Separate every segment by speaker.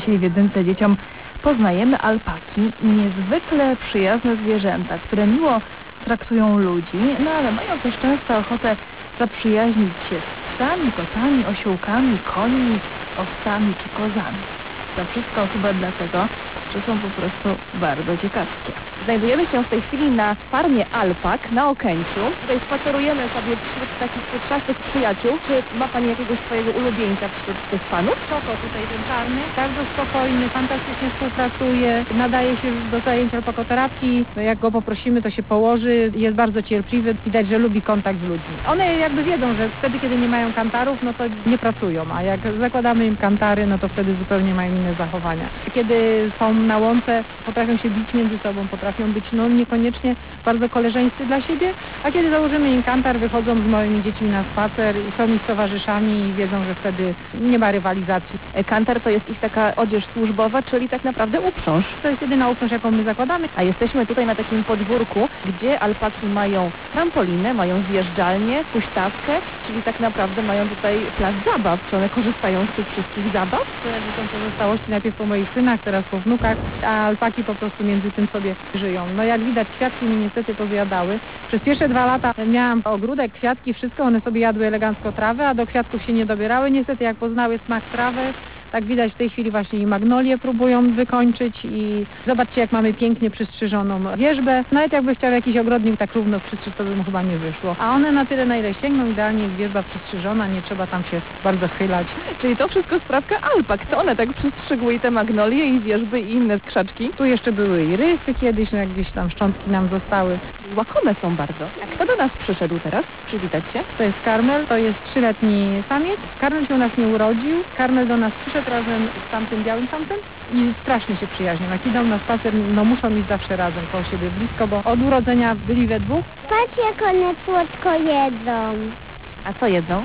Speaker 1: dzisiaj w jedynce dzieciom poznajemy alpaki, niezwykle przyjazne zwierzęta, które miło traktują ludzi, no ale mają też często ochotę zaprzyjaźnić się z psami, kotami, osiołkami, końmi, owcami czy kozami. To wszystko chyba dlatego, że są po prostu bardzo ciekawskie. Znajdujemy się w tej chwili na farmie alpak na Okęciu. Tutaj spacerujemy sobie wśród takich futrzastych przyjaciół. Czy ma Pani jakiegoś swojego ulubieńca wśród tych panów?
Speaker 2: Koko tutaj ten czarny, bardzo spokojny, fantastycznie współpracuje, nadaje się do zajęć alpakoterapii. Jak go poprosimy, to się położy, jest bardzo cierpliwy, widać, że lubi kontakt z ludźmi. One jakby wiedzą, że wtedy, kiedy nie mają kantarów, no to nie pracują, a jak zakładamy im kantary, no to wtedy zupełnie mają inne zachowania. Kiedy są na łące, potrafią się bić między sobą, potrafią być niekoniecznie bardzo koleżeńscy dla siebie, a kiedy założymy im kantar, wychodzą z moimi dziećmi na spacer, są ich towarzyszami i wiedzą, że wtedy nie ma rywalizacji.
Speaker 1: Kantar to jest ich taka odzież służbowa, czyli tak naprawdę uprząż.
Speaker 2: To jest jedyna uprząż, jaką my zakładamy.
Speaker 1: A jesteśmy tutaj na takim podwórku, gdzie alpaki mają trampolinę, mają zjeżdżalnię, huśtawkę, czyli tak naprawdę mają tutaj plac zabaw. Czy one korzystają z tych wszystkich zabaw?
Speaker 2: To jakby są pozostałości najpierw po moich synach, teraz po wnukach, a alpaki po prostu między tym sobie żyją. No jak widać, kwiatki mi niestety pozjadały. Przez pierwsze 2 lata miałam ogródek, kwiatki, wszystko, one sobie jadły elegancko trawę, a do kwiatków się nie dobierały. Niestety jak poznały smak trawy, tak widać w tej chwili właśnie i magnolię próbują wykończyć i zobaczcie, jak mamy pięknie przystrzyżoną wierzbę. Nawet jakby chciał jakiś ogrodnik tak równo przystrzyć, to by mu chyba nie wyszło. A one na tyle, na ile sięgną, idealnie jest wierzba przystrzyżona, nie trzeba tam się bardzo chylać.
Speaker 1: Czyli to wszystko sprawka alpak. To one tak przystrzygły i te magnolie, i wierzby, i inne krzaczki.
Speaker 2: Tu jeszcze były i rysy kiedyś, no jak gdzieś tam szczątki nam zostały.
Speaker 1: Łakome są bardzo. A kto do nas przyszedł teraz? Przywitać się.
Speaker 2: To jest Karmel, to jest 3-letni samiec. Karmel się u nas nie urodził. Karmel do nas przyszedł razem z tamtym białym samcem i strasznie się przyjaźnią. Jak idą na spacer, no muszą iść zawsze razem koło siebie blisko, bo od urodzenia byli we dwóch.
Speaker 3: Patrz, jak one słodko jedzą.
Speaker 1: A co jedzą?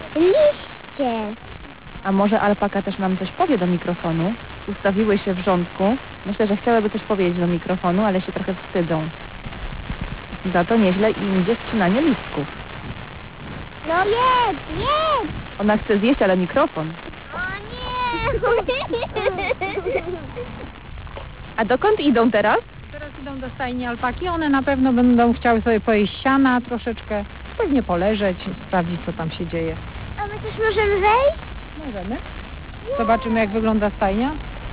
Speaker 3: Liście.
Speaker 1: A może alpaka też nam coś powie do mikrofonu? Ustawiły się w rządku. Myślę, że chciałyby coś powiedzieć do mikrofonu, ale się trochę wstydzą. Za to nieźle im idzie ścinanie listków.
Speaker 3: No jedz.
Speaker 1: Ona chce zjeść, ale mikrofon.
Speaker 3: O nie.
Speaker 1: A dokąd idą teraz?
Speaker 2: Teraz idą do stajni alpaki. One na pewno będą chciały sobie pojeść siana troszeczkę, pewnie poleżeć, sprawdzić, co tam się dzieje.
Speaker 3: A my też możemy wejść?
Speaker 2: Możemy. Zobaczymy, jak wygląda stajnia.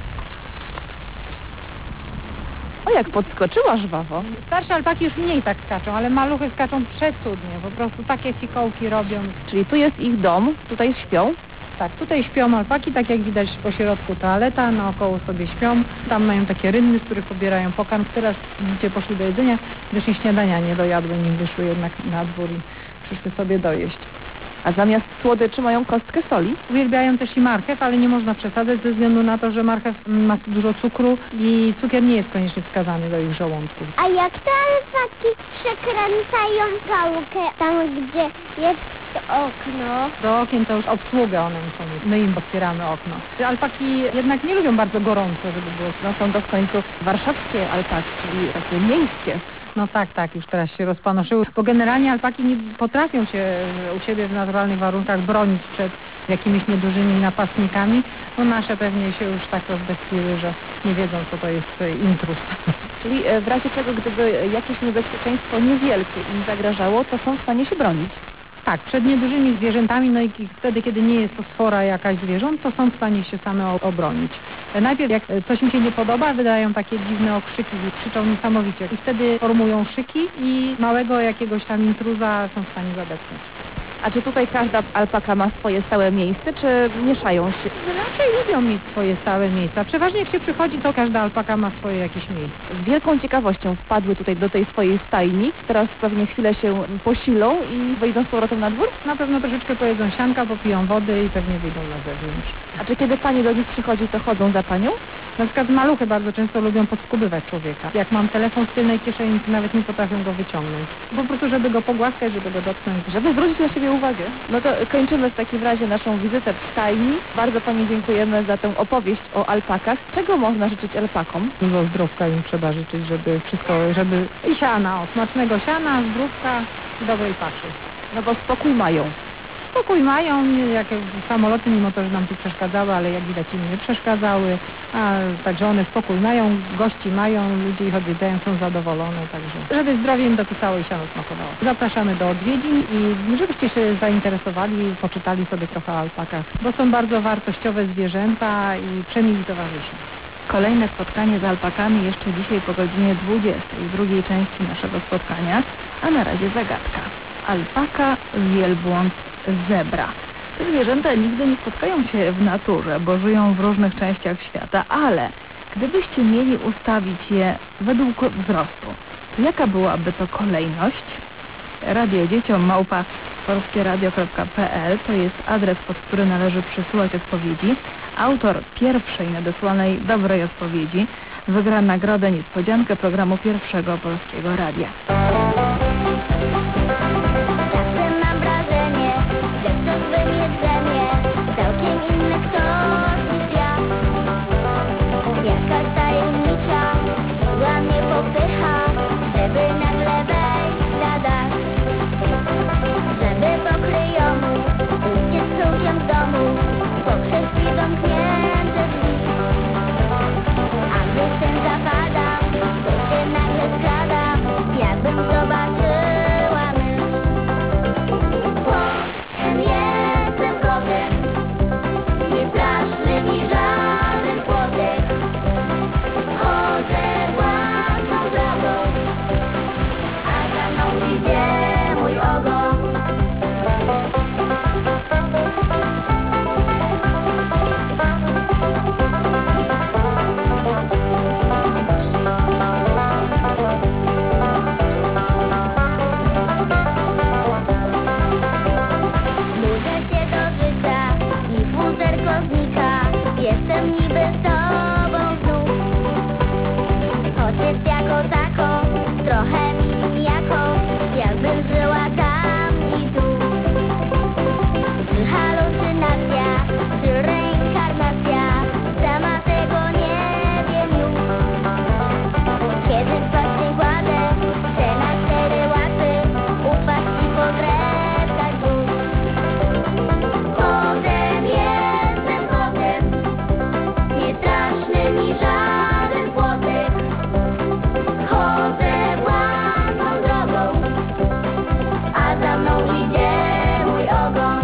Speaker 1: O, jak podskoczyła żwawo.
Speaker 2: Starsze alpaki już mniej tak skaczą, ale maluchy skaczą przecudnie. Po prostu takie fikołki robią.
Speaker 1: Czyli tu jest ich dom, tutaj śpią.
Speaker 2: Tak, tutaj śpią alpaki, tak jak widać po środku toaleta, naokoło sobie śpią. Tam mają takie rynny, z których pobierają pokarm. Teraz widzicie, poszły do jedzenia, widocznie śniadania nie dojadły, nim wyszły jednak na dwór i przyszły sobie dojeść.
Speaker 1: A zamiast słodyczy mają kostkę soli.
Speaker 2: Uwielbiają też i marchew, ale nie można przesadzać ze względu na to, że marchew ma dużo cukru i cukier nie jest koniecznie wskazany do ich żołądków.
Speaker 3: A jak te alpaki przekręcają gałkę tam, gdzie jest okno?
Speaker 2: Do okien to już obsługa one muszą mieć. My im otwieramy okno. Alpaki jednak nie lubią bardzo gorąco, żeby było.
Speaker 1: No są to w końcu warszawskie alpaki, czyli takie miejskie.
Speaker 2: No tak, już teraz się rozpanoszyły, bo generalnie alpaki nie potrafią się u siebie w naturalnych warunkach bronić przed jakimiś niedużymi napastnikami. No nasze pewnie się już tak rozbestwiły, że nie wiedzą, co to jest intruz.
Speaker 1: Czyli w razie czego, gdyby jakieś niebezpieczeństwo niewielkie im zagrażało, to są w stanie się bronić.
Speaker 2: Tak, przed niedużymi zwierzętami, no i wtedy, kiedy nie jest to sfora jakaś zwierząt, to są w stanie się same obronić. Najpierw jak coś mi się nie podoba, wydają takie dziwne okrzyki, krzyczą niesamowicie i wtedy formują szyki i małego jakiegoś tam intruza są w stanie zadepnąć.
Speaker 1: A czy tutaj każda alpaka ma swoje stałe miejsce, czy mieszają się?
Speaker 2: Raczej lubią mieć swoje stałe miejsca. Przeważnie jak się przychodzi, to każda alpaka ma swoje jakieś miejsce.
Speaker 1: Z wielką ciekawością wpadły tutaj do tej swojej stajni. Teraz pewnie chwilę się posilą i wyjdą z powrotem na dwór?
Speaker 2: Na pewno troszeczkę pojedzą sianka, popiją wody i pewnie wyjdą na zewnątrz.
Speaker 1: A czy kiedy pani do nich przychodzi, to chodzą za panią?
Speaker 2: Na przykład maluchy bardzo często lubią podskubywać człowieka. Jak mam telefon w tylnej kieszeni, to nawet nie potrafią go wyciągnąć. Po prostu, żeby go pogłaskać, żeby go dotknąć.
Speaker 1: Żeby zwrócić na siebie uwagę. No to kończymy w takim razie naszą wizytę w stajni. Bardzo pani dziękujemy za tę opowieść o alpakach. Czego można życzyć alpakom?
Speaker 2: Dużo zdrówka im trzeba życzyć, żeby wszystko, żeby i siana, smacznego siana, zdrówka i dobrej paszy.
Speaker 1: No bo spokój mają.
Speaker 2: Spokój mają, jak samoloty, mimo to, że nam tu przeszkadzały, ale jak widać im nie przeszkadzały, a także one spokój mają, gości mają, ludzie ich odwiedzają, są zadowolone, także żeby zdrowie im dokuczało i siano smakowało. Zapraszamy do odwiedzin i żebyście się zainteresowali, poczytali sobie trochę o alpakach, bo są bardzo wartościowe zwierzęta i przemili towarzysze.
Speaker 1: Kolejne spotkanie z alpakami jeszcze dzisiaj po godzinie 20 w drugiej części naszego spotkania, a na razie zagadka. Alpaka, wielbłąd, zebra. Te zwierzęta nigdy nie spotkają się w naturze, bo żyją w różnych częściach świata, ale gdybyście mieli ustawić je według wzrostu, to jaka byłaby to kolejność? Radio Dzieciom @polskieradio.pl to jest adres, pod który należy przysyłać odpowiedzi. Autor pierwszej nadesłanej dobrej odpowiedzi wygra nagrodę niespodziankę programu Pierwszego Polskiego Radia.
Speaker 3: Czasem mam wrażenie, że wciąż we mnie drzemie całkiem inny ktoś niż ja. Jakaś tajemnicza siła mnie popycha, żeby nagle wejść na dach, żeby pokryjomu uciec krukiem z domu poprzez drzwi zamknięte drzwi. A gdy w sen zapadam, to się nagle skradam, jakbym zobaczyła mysz. Kotem jestem kotem, nie straszny mi żaden płotek. Chodzę własną drogą, a za mną idzie mój ogon. Nudzę się do życia i futerko znika. Jestem niby sobą znów, choć jest jako tako, trochę mi nijako, jakbym żyła tam i tu. Czy halucynacja, czy reinkarnacja, sama tego nie wiem już. Kiedy spać się kładę, chcę na 4 łapy upaść i podreptać brzuch. Kotem jestem kotem, nie straszny mi żaden płotek. Chodzę własną drogą, a za mną idzie mój ogon.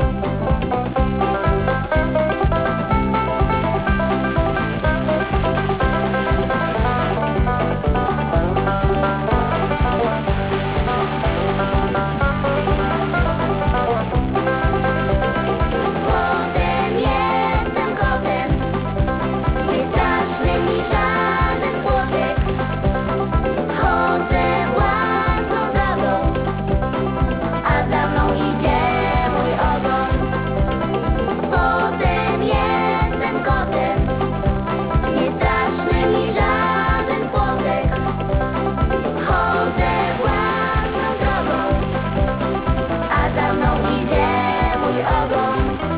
Speaker 3: Kotem jestem kotem, nie straszny mi żaden płotek. Chodzę własną drogą, a za mną idzie mój ogon. Kotem jestem kotem, nie straszny mi żaden płotek. Chodzę własną drogą, a za mną idzie mój ogon.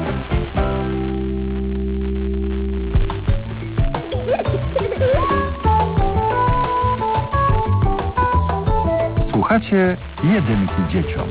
Speaker 4: Słuchacie Jedynki dzieciom.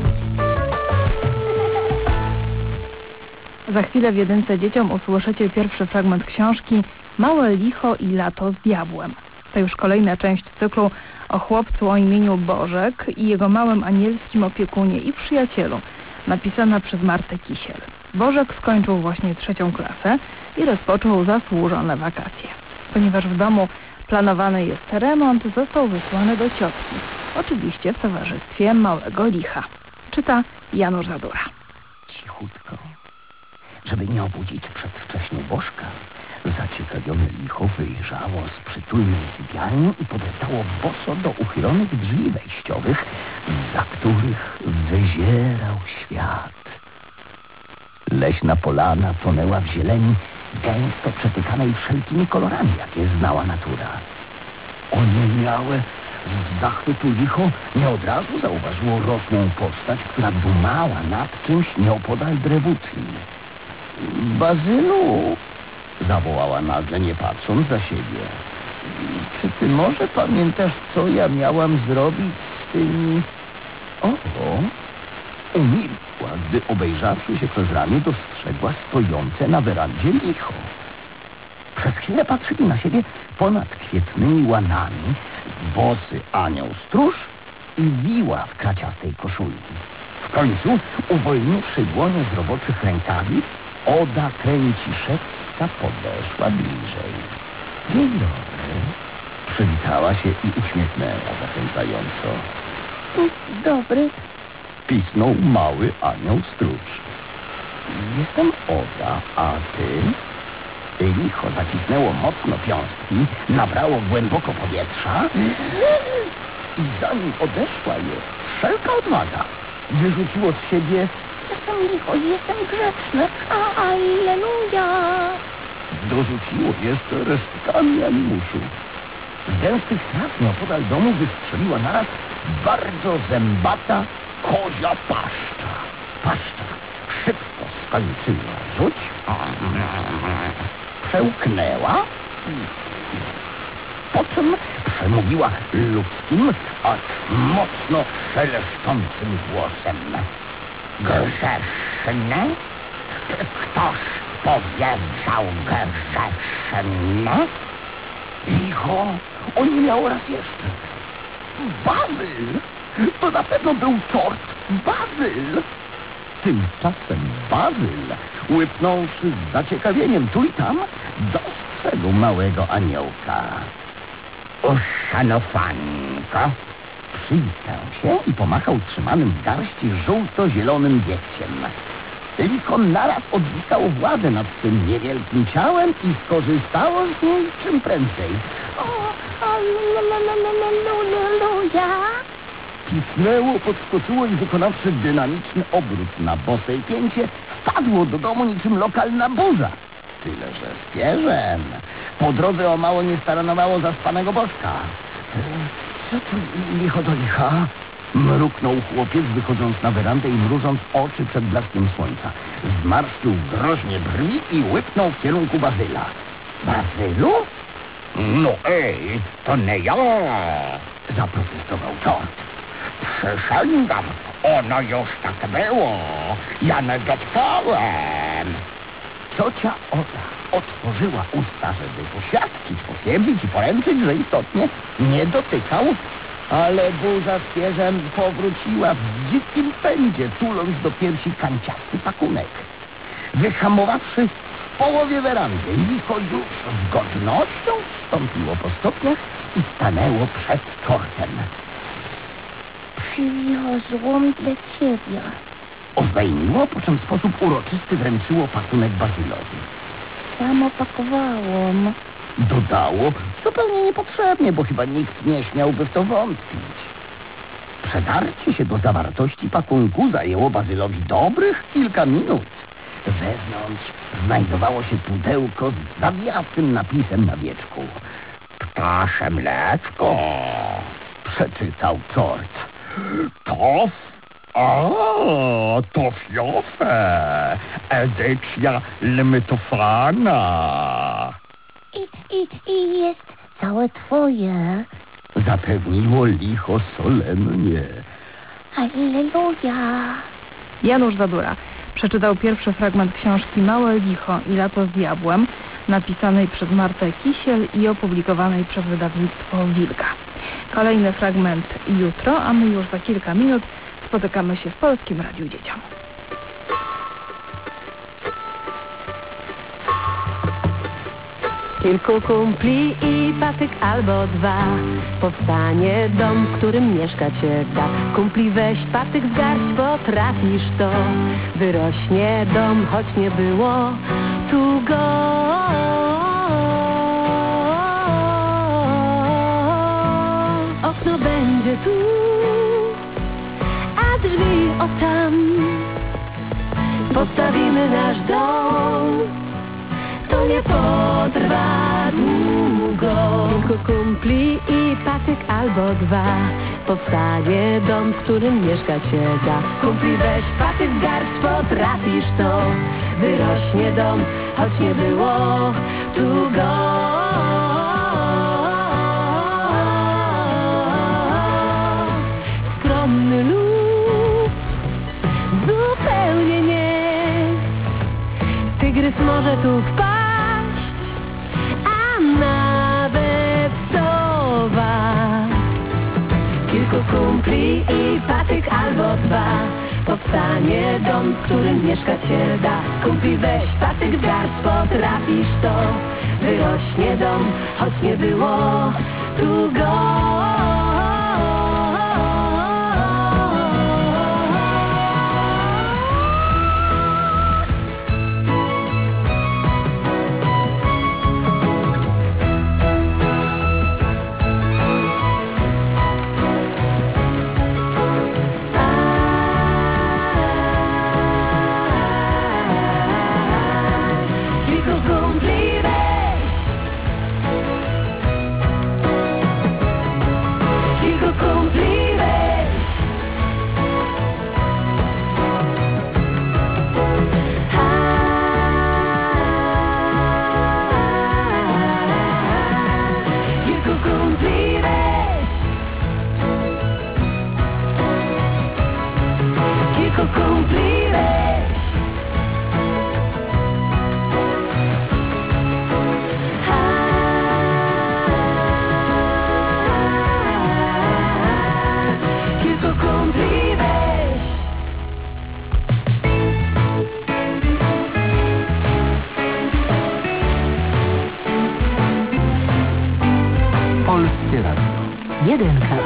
Speaker 1: Za chwilę w Jedynce Dzieciom usłyszycie pierwszy fragment książki Małe licho i lato z diabłem. To już kolejna część cyklu o chłopcu o imieniu Bożek i jego małym anielskim opiekunie i przyjacielu, napisana przez Martę Kisiel. Bożek skończył właśnie 3. klasę i rozpoczął zasłużone wakacje. Ponieważ w domu planowany jest remont, został wysłany do ciotki. Oczywiście w towarzystwie małego licha. Czyta Janusz Zadura.
Speaker 5: Cichutko, żeby nie obudzić przedwcześnie Bożka, zaciekawione licho wyjrzało z przytulnej sypialni i podestało boso do uchylonych drzwi wejściowych, za których wyzierał świat. Leśna polana tonęła w zieleni, gęsto przetykanej wszelkimi kolorami, jakie znała natura. Oniemiałe z zachwytu licho nie od razu zauważyło rosłą postać, która dumała nad czymś nieopodal drewutni. Bazylu, zawołała nagle, nie patrząc za siebie. Czy ty może pamiętasz, co ja miałam zrobić z tymi... Umilkła, gdy obejrzawszy się przez ramię, dostrzegła stojące na werandzie licho. Przez chwilę patrzyli na siebie ponad kwietnymi łanami bosy anioł stróż i wiła w kraciastej koszulki. W końcu, uwolniwszy dłonie z roboczych rękawic, Oda Kręciszewska podeszła bliżej. Dzień dobry. Przywitała się i uśmiechnęła zachęcająco.
Speaker 3: Dobry.
Speaker 5: Pisnął mały anioł stróż. Jestem Oda, a ty? Licho zacisnęło mocno piąstki, nabrało głęboko powietrza i zanim odeszła je wszelka odwaga, wyrzuciło z siebie:
Speaker 3: Jestem licho, jestem grzeczny. Alleluja.
Speaker 5: dorzuciło jeszcze resztkami animuszu. Z gęstych traw nieopodal domu wystrzeliła naraz bardzo zębata kozia paszcza. Paszcza szybko skończyła rzuć, przełknęła, po czym przemówiła ludzkim, acz mocno szeleszczącym głosem. Grzeszne? Czy ktoś powiedział grzeszne? Licho oniemiało raz jeszcze. Bazyl! To na pewno był tort Bazyl! Tymczasem Bazyl, łypnąwszy z zaciekawieniem tu i tam, dostrzegł małego aniołka. Uszanowanko! Przywitał się i pomachał trzymanym w garści żółto-zielonym biegciem. Licho naraz odzyskało władzę nad swym niewielkim ciałem i skorzystało z niej czym prędzej.
Speaker 3: Alleluja.
Speaker 5: Pisnęło, podskoczyło i wykonawszy dynamiczny obrót na bosej pięcie, wpadło do domu niczym lokalna burza. Tyle, że z pierzem. Po drodze o mało nie staranowało zaspanego bożka. Co tu licho do licha? Mruknął chłopiec, wychodząc na werandę i mrużąc oczy przed blaskiem słońca. Zmarszczył groźnie brwi i łypnął w kierunku Bazyla. Bazylu? No ej, to nie ja! Zaprotestował tort. Przysięgam, ono już tak było. Ja nie dotknąłem. Ciocia Oda otworzyła usta, żeby poświadczyć, potwierdzić i poręczyć, że istotnie nie dotykał, ale burza z pierzem powróciła w dzikim pędzie, tuląc do piersi kanciasty pakunek. Wyhamowawszy w połowie werandy, licho już z godnością wstąpiło po stopniach i stanęło przed tortem.
Speaker 3: Przywiozłam dla ciebie.
Speaker 5: Oznajmiło, po czym w sposób uroczysty wręczyło pakunek Bazylowi.
Speaker 3: Samo pakowałam.
Speaker 5: Dodało zupełnie niepotrzebnie, bo chyba nikt nie śmiałby w to wątpić. Przedarcie się do zawartości pakunku zajęło Bazylowi dobrych kilka minut. Wewnątrz znajdowało się pudełko z zawiastym napisem na wieczku. Ptasze mleczko, przeczytał tort. Tof? To fiofe, edycja limitowana.
Speaker 3: I jest całe twoje.
Speaker 5: Zapewniło licho solennie.
Speaker 3: Alleluja.
Speaker 1: Janusz Zadura przeczytał pierwszy fragment książki Małe licho i lato z diabłem, napisanej przez Martę Kisiel i opublikowanej przez wydawnictwo Wilka. Kolejny fragment jutro, a my już za kilka minut spotykamy się w Polskim Radiu Dzieciom.
Speaker 6: Kilku kumpli i patyk albo dwa. Powstanie dom, w którym mieszkać się da. Kumpli weź patyk w garść, potrafisz to. Wyrośnie dom, choć nie było tu go. Okno będzie tu, a drzwi o tam. Postawimy nasz dom, to nie potrwa długo. Kilku kumpli i patyk albo dwa. Powstanie dom, w którym mieszkać się da. Kumpli weź patyk w garść, potrafisz to. Wyrośnie dom, choć nie było tu go. Skromny lud, zupełnie Kilku kumpli i patyk albo dwa. Powstanie dom, w którym mieszkać się da. Kumpli weź patyk w garść, potrafisz to. Wyrośnie dom, choć nie było tu go.
Speaker 4: Polskie Radio.
Speaker 6: Jedynka.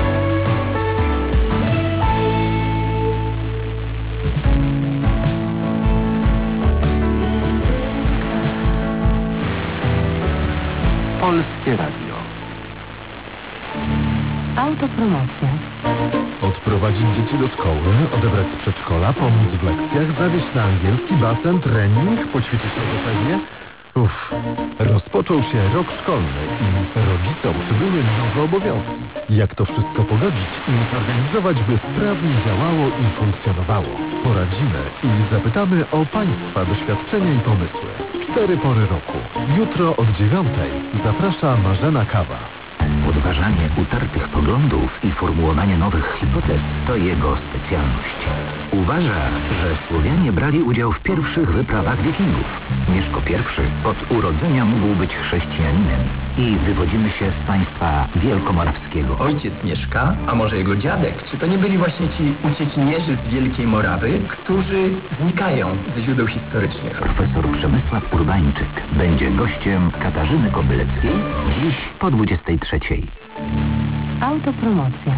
Speaker 4: Polskie Radio.
Speaker 6: Autopromocja.
Speaker 7: Odprowadzić dzieci do szkoły, odebrać z przedszkola, pomóc w lekcjach, zawieźć na angielski, basen, trening, poćwiczyć logopedia. Rozpoczął się rok szkolny i rodzicom przybyły nowe obowiązki. Jak to wszystko pogodzić i zorganizować, by sprawnie działało i funkcjonowało? Poradzimy i zapytamy o Państwa doświadczenia i pomysły. 4 pory roku. Jutro od 9:00 zaprasza Marzena Kawa.
Speaker 5: Podważanie utartych poglądów i formułowanie nowych hipotez to jego specjalność. Uważa, że Słowianie brali udział w pierwszych wyprawach wikingów. Mieszko I od urodzenia mógł być chrześcijaninem i wywodzimy się z państwa wielkomorawskiego.
Speaker 8: Ojciec Mieszka, a może jego dziadek, czy to nie byli właśnie ci uciekinierzy z Wielkiej Morawy, którzy znikają ze źródeł historycznych?
Speaker 5: Profesor Przemysław Urbańczyk będzie gościem Katarzyny Kobyleckiej dziś po 23:00.
Speaker 6: Autopromocja.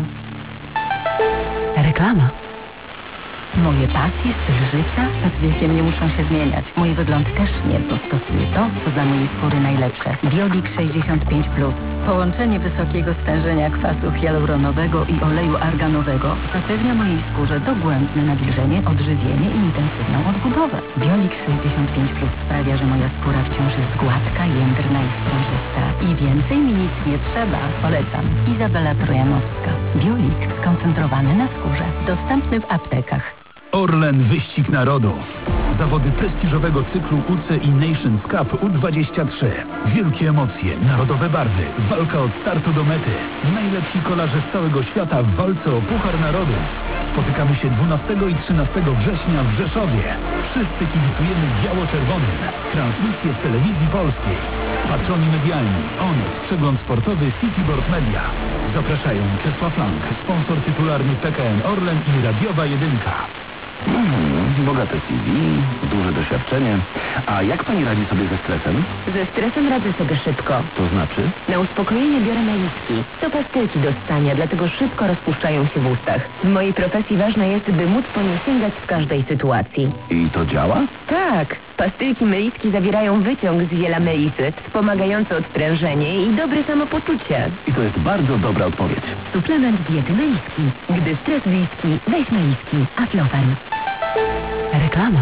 Speaker 6: Reklama. Moje pasje, styl życia z wiekiem nie muszą się zmieniać. Mój wygląd też nie, bo stosuję to, co dla mojej skóry najlepsze. Biolik 65+. Połączenie wysokiego stężenia kwasu hialuronowego i oleju arganowego zapewnia mojej skórze dogłębne nawilżenie, odżywienie i intensywną odbudowę. Biolik 65+ sprawia, że moja skóra wciąż jest gładka, jędrna i sprężysta. I więcej mi nic nie trzeba. Polecam. Izabela Trojanowska. Biolik skoncentrowany na skórze. Dostępny w aptekach.
Speaker 9: Orlen Wyścig Narodów. Zawody prestiżowego cyklu UCI Nations Cup U23. Wielkie emocje, narodowe barwy, walka od startu do mety. Najlepsi kolarze z całego świata w walce o Puchar Narodów. Spotykamy się 12 i 13 września w Rzeszowie. Wszyscy kibicujemy biało-czerwonym. Transmisje z telewizji polskiej. Patroni medialni, Onet, przegląd sportowy Cityboard Media. Zapraszają Czesław Lang, sponsor tytularny PKN Orlen i Radiowa Jedynka.
Speaker 10: Bogate CV, duże doświadczenie. A jak pani radzi sobie ze stresem?
Speaker 11: Ze stresem radzę sobie szybko.
Speaker 10: To znaczy?
Speaker 11: Na uspokojenie biorę melitki. To pastylki do ssania, dlatego szybko rozpuszczają się w ustach. W mojej profesji ważne jest, by móc po nie sięgać w każdej sytuacji.
Speaker 10: I to działa?
Speaker 11: Tak. Pastylki melitki zawierają wyciąg z ziela melisy, wspomagający odprężenie i dobre samopoczucie.
Speaker 10: I to jest bardzo dobra odpowiedź.
Speaker 11: Suplement diety melitki. Gdy stres bliski, weź melitki. Aflofarm.
Speaker 6: Reklama.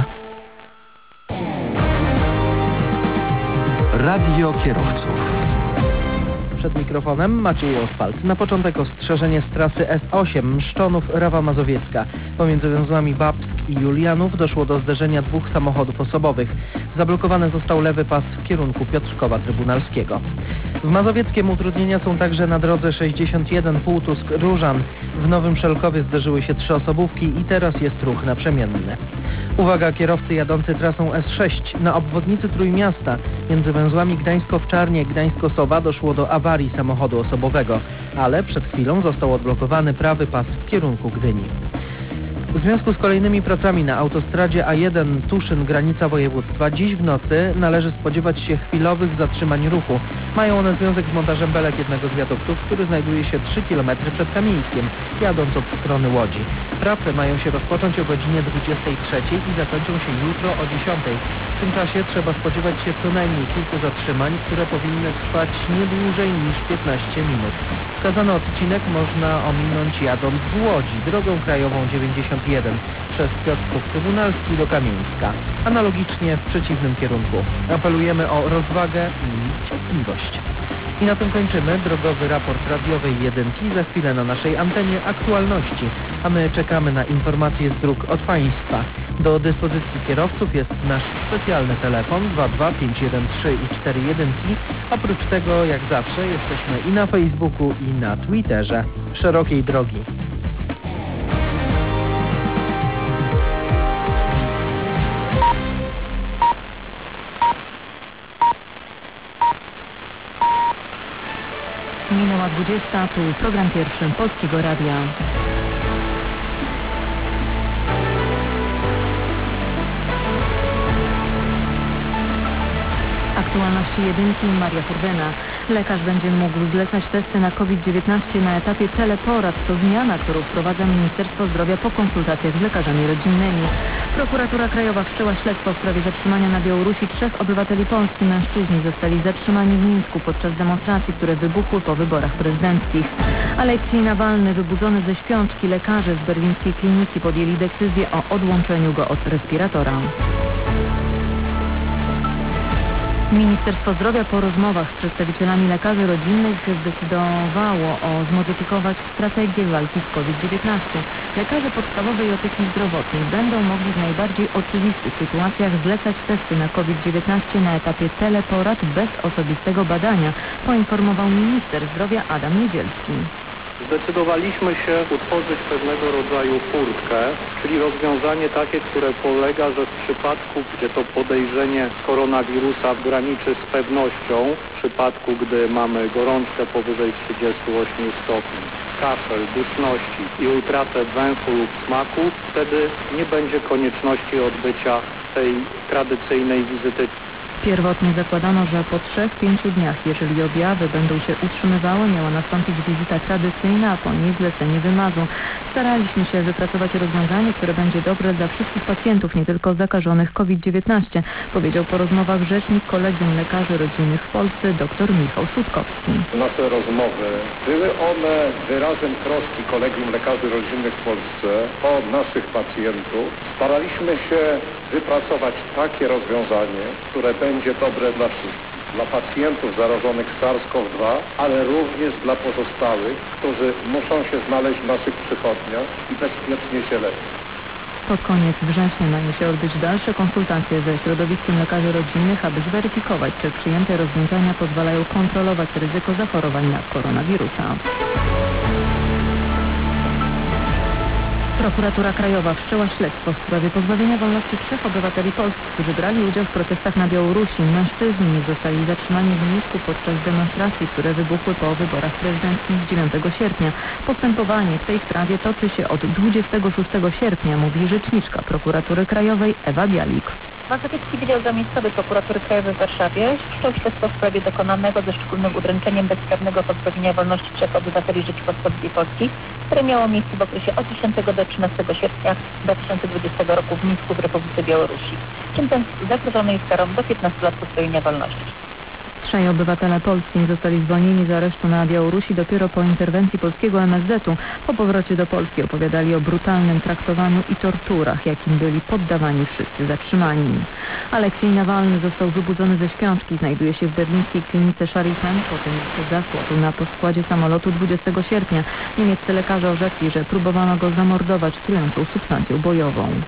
Speaker 4: Radio kierowców.
Speaker 12: Przed mikrofonem Maciej Oswald. Na początek ostrzeżenie z trasy S8 Mszczonów-Rawa Mazowiecka. Pomiędzy węzłami Babski i Julianów doszło do zderzenia dwóch samochodów osobowych. Zablokowany został lewy pas w kierunku Piotrkowa Trybunalskiego. W Mazowieckiem utrudnienia są także na drodze 61 Półtusk-Różan. W Nowym Szelkowie zderzyły się 3 osobówki i teraz jest ruch naprzemienny. Uwaga, kierowcy jadący trasą S6 na obwodnicy Trójmiasta między węzłami Gdańsko-Wczarnie, Gdańsko-Sowa doszło do awarii samochodu osobowego, ale przed chwilą został odblokowany prawy pas w kierunku Gdyni. W związku z kolejnymi pracami na autostradzie A1 Tuszyn, granica województwa, dziś w nocy należy spodziewać się chwilowych zatrzymań ruchu. Mają one związek z montażem belek jednego z wiaduktów, który znajduje się 3 km przed Kamieńskiem, jadąc od strony Łodzi. Prace mają się rozpocząć o godzinie 23 i zakończą się jutro o 10. W tym czasie trzeba spodziewać się co najmniej kilku zatrzymań, które powinny trwać nie dłużej niż 15 minut. Wskazany odcinek można ominąć jadąc z Łodzi drogą krajową 91 przez Piotrków Trybunalski do Kamieńska. Analogicznie w przeciwnym kierunku. Apelujemy o rozwagę i cierpliwość. I na tym kończymy drogowy raport radiowej Jedynki. Za chwilę na naszej antenie aktualności, a my czekamy na informacje z dróg od Państwa. Do dyspozycji kierowców jest nasz specjalny telefon 22513 i 41. Oprócz tego, jak zawsze, jesteśmy i na Facebooku, i na Twitterze. Szerokiej drogi.
Speaker 13: Minęła 20, tu program pierwszy Polskiego Radia. Aktualności Jedynki, Maria Furdyna. Lekarz będzie mógł zlecać testy na COVID-19 na etapie teleporad. To zmiana, którą wprowadza Ministerstwo Zdrowia po konsultacjach z lekarzami rodzinnymi. Prokuratura Krajowa wszczęła śledztwo w sprawie zatrzymania na Białorusi 3 obywateli Polski. Mężczyźni zostali zatrzymani w Mińsku podczas demonstracji, które wybuchły po wyborach prezydenckich. Aleksiej Nawalny, wybudzony ze śpiączki, lekarze z berlińskiej kliniki podjęli decyzję o odłączeniu go od respiratora. Ministerstwo Zdrowia po rozmowach z przedstawicielami lekarzy rodzinnych zdecydowało zmodyfikować strategię walki z COVID-19. Lekarze podstawowej opieki zdrowotnej będą mogli w najbardziej oczywistych sytuacjach zlecać testy na COVID-19 na etapie teleporad bez osobistego badania, poinformował minister zdrowia Adam Niedzielski.
Speaker 14: Zdecydowaliśmy się utworzyć pewnego rodzaju furtkę, czyli rozwiązanie takie, które polega, że w przypadku, gdzie to podejrzenie koronawirusa graniczy z pewnością, w przypadku, gdy mamy gorączkę powyżej 38 stopni, kaszel, duszności i utratę węchu lub smaku, wtedy nie będzie konieczności odbycia tej tradycyjnej wizyty.
Speaker 13: Pierwotnie zakładano, że po 3-5 dniach, jeżeli objawy będą się utrzymywały, miała nastąpić wizyta tradycyjna, a po niej zlecenie wymazu. Staraliśmy się wypracować rozwiązanie, które będzie dobre dla wszystkich pacjentów, nie tylko zakażonych COVID-19, powiedział po rozmowach rzecznik Kolegium Lekarzy Rodzinnych w Polsce dr Michał Sutkowski.
Speaker 15: Nasze rozmowy były one wyrazem troski Kolegium Lekarzy Rodzinnych w Polsce o naszych pacjentów. Staraliśmy się wypracować takie rozwiązanie, które będzie dobre dla wszystkich. Dla pacjentów zarażonych SARS-CoV-2, ale również dla pozostałych, którzy muszą się znaleźć w naszych przychodniach i bezpiecznie się leczyć.
Speaker 13: Pod koniec września mają się odbyć dalsze konsultacje ze środowiskiem lekarzy rodzinnych, aby zweryfikować, czy przyjęte rozwiązania pozwalają kontrolować ryzyko zachorowań na koronawirusa. Prokuratura Krajowa wszczęła śledztwo w sprawie pozbawienia wolności 3 obywateli Polski, którzy brali udział w protestach na Białorusi. Mężczyźni zostali zatrzymani w Mińsku podczas demonstracji, które wybuchły po wyborach prezydenckich z 9 sierpnia. Postępowanie w tej sprawie toczy się od 26 sierpnia, mówi rzeczniczka Prokuratury Krajowej Ewa Bialik.
Speaker 16: Mazowiecki Wydział Zamiejscowy Prokuratury Krajowej w Warszawie wszczął śledztwo w sprawie dokonanego ze szczególnym udręczeniem bezprawnego pozbawienia wolności 3 obywateli Rzeczypospolitej Polskiej, które miało miejsce w okresie od 10 do 13 sierpnia 2020 roku w Mińsku w Republice Białorusi. Czym ten zagrożony jest karą do 15 lat pozbawienia wolności.
Speaker 13: 3 obywatele Polski zostali zwolnieni z aresztu na Białorusi dopiero po interwencji polskiego MSZ-u. Po powrocie do Polski opowiadali o brutalnym traktowaniu i torturach, jakim byli poddawani wszyscy zatrzymani. Aleksiej Nawalny został wybudzony ze śpiączki. Znajduje się w berlińskiej klinice Charité po tym, jak zasłabł na poskładzie samolotu 20 sierpnia. Niemieccy lekarze orzekli, że próbowano go zamordować trującą substancją bojową.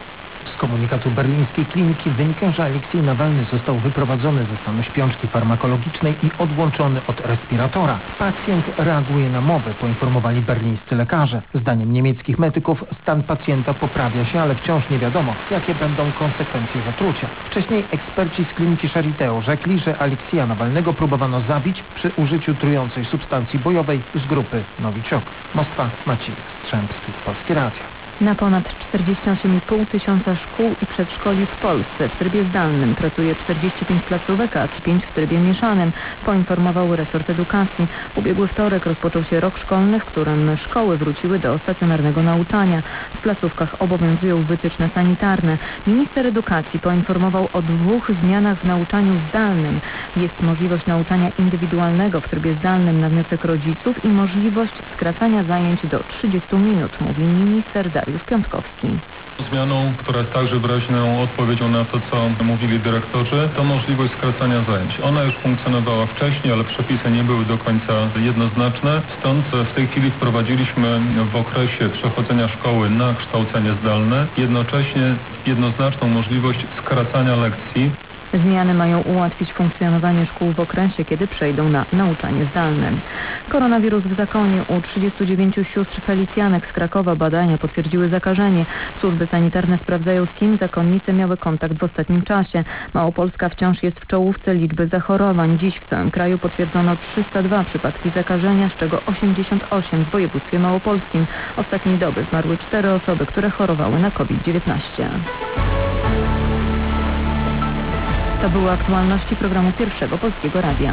Speaker 17: Z komunikatu berlińskiej kliniki wynika, że Aleksiej Nawalny został wyprowadzony ze stanu śpiączki farmakologicznej i odłączony od respiratora. Pacjent reaguje na mowę, poinformowali berlińscy lekarze. Zdaniem niemieckich medyków stan pacjenta poprawia się, ale wciąż nie wiadomo, jakie będą konsekwencje zatrucia. Wcześniej eksperci z kliniki Charité orzekli, że Aleksieja Nawalnego próbowano zabić przy użyciu trującej substancji bojowej z grupy Nowiczok. Moskwa, Maciej Strzępski, Polskie Radio.
Speaker 13: Na ponad 48,5 tysiąca szkół i przedszkoli w Polsce w trybie zdalnym pracuje 45 placówek, a 5 w trybie mieszanym, poinformował resort edukacji. Ubiegły wtorek rozpoczął się rok szkolny, w którym szkoły wróciły do stacjonarnego nauczania. W placówkach obowiązują wytyczne sanitarne. Minister edukacji poinformował o 2 zmianach w nauczaniu zdalnym. Jest możliwość nauczania indywidualnego w trybie zdalnym na wniosek rodziców i możliwość skracania zajęć do 30 minut, mówi minister Dariusz Piątkowski.
Speaker 18: Zmianą, która jest także wyraźną odpowiedzią na to, co mówili dyrektorzy, to możliwość skracania zajęć. Ona już funkcjonowała wcześniej, ale przepisy nie były do końca jednoznaczne. Stąd w tej chwili wprowadziliśmy w okresie przechodzenia szkoły na kształcenie zdalne jednocześnie jednoznaczną możliwość skracania lekcji.
Speaker 13: Zmiany mają ułatwić funkcjonowanie szkół w okresie, kiedy przejdą na nauczanie zdalne. Koronawirus w Zakonie. U 39 sióstr Felicjanek z Krakowa badania potwierdziły zakażenie. Służby sanitarne sprawdzają, z kim zakonnice miały kontakt w ostatnim czasie. Małopolska wciąż jest w czołówce liczby zachorowań. Dziś w całym kraju potwierdzono 302 przypadki zakażenia, z czego 88 w województwie małopolskim. Ostatniej doby zmarły 4 osoby, które chorowały na COVID-19. To były aktualności programu Pierwszego Polskiego Radia.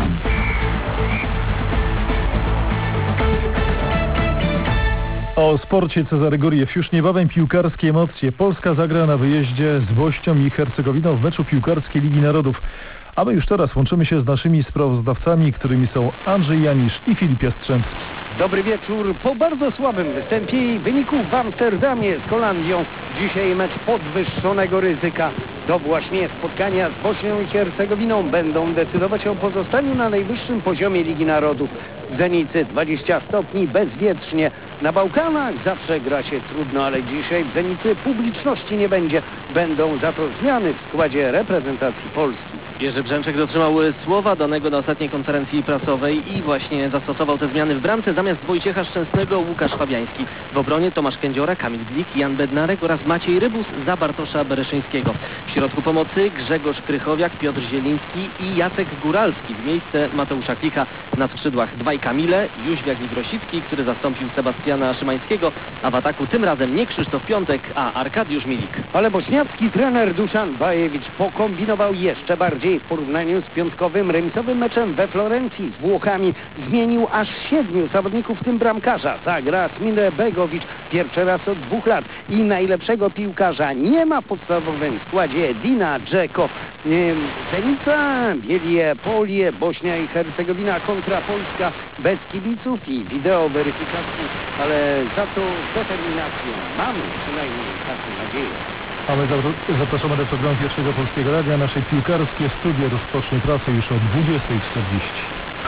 Speaker 9: O sporcie Cezary Goriew. Już niebawem piłkarskie emocje. Polska zagra na wyjeździe z Bośnią i Hercegowiną w meczu piłkarskiej Ligi Narodów. A my już teraz łączymy się z naszymi sprawozdawcami, którymi są Andrzej Janisz i Filip Jastrzębski.
Speaker 19: Dobry wieczór. Po bardzo słabym występie i wyniku w Amsterdamie z Holandią dzisiaj mecz podwyższonego ryzyka. To właśnie spotkania z Bośnią i Hercegowiną będą decydować o pozostaniu na najwyższym poziomie Ligi Narodów. W Zenicy 20 stopni bezwietrznie. Na Bałkanach zawsze gra się trudno, ale dzisiaj w Zenicy publiczności nie będzie. Będą za to zmiany w składzie reprezentacji Polski.
Speaker 12: Jerzy Brzęczek dotrzymał słowa danego na ostatniej konferencji prasowej i właśnie zastosował te zmiany w bramce. Zamiast Wojciecha Szczęsnego Łukasz Fabiański. W obronie Tomasz Kędziora, Kamil Glik, Jan Bednarek oraz Maciej Rybus za Bartosza Bereszyńskiego. W środku pomocy Grzegorz Krychowiak, Piotr Zieliński i Jacek Góralski. W miejsce Mateusza Klika na skrzydłach dwaj Kamile, Jóźwiak i Grosicki, który zastąpił Sebastiana Szymańskiego, a w ataku tym razem nie Krzysztof Piątek, a Arkadiusz Milik.
Speaker 19: Ale bośniacki trener Duszan Bajewicz pokombinował jeszcze bardziej w porównaniu z piątkowym remisowym meczem we Florencji z Włochami. Zmienił aż 7 zawodników, w tym bramkarza. Zagra Smire Begowicz pierwszy raz od 2 lat i najlepszego piłkarza nie ma w podstawowym składzie Dina Dzeko. Zenica, Bielie Polie, Bośnia i Hercegowina kontra Polska bez kibiców i wideo weryfikacji, ale za to z determinacją mamy przynajmniej taką nadzieję.
Speaker 9: A my zapraszamy do programu Pierwszego Polskiego Radia. Nasze piłkarskie studio rozpocznie pracę już o 20:40.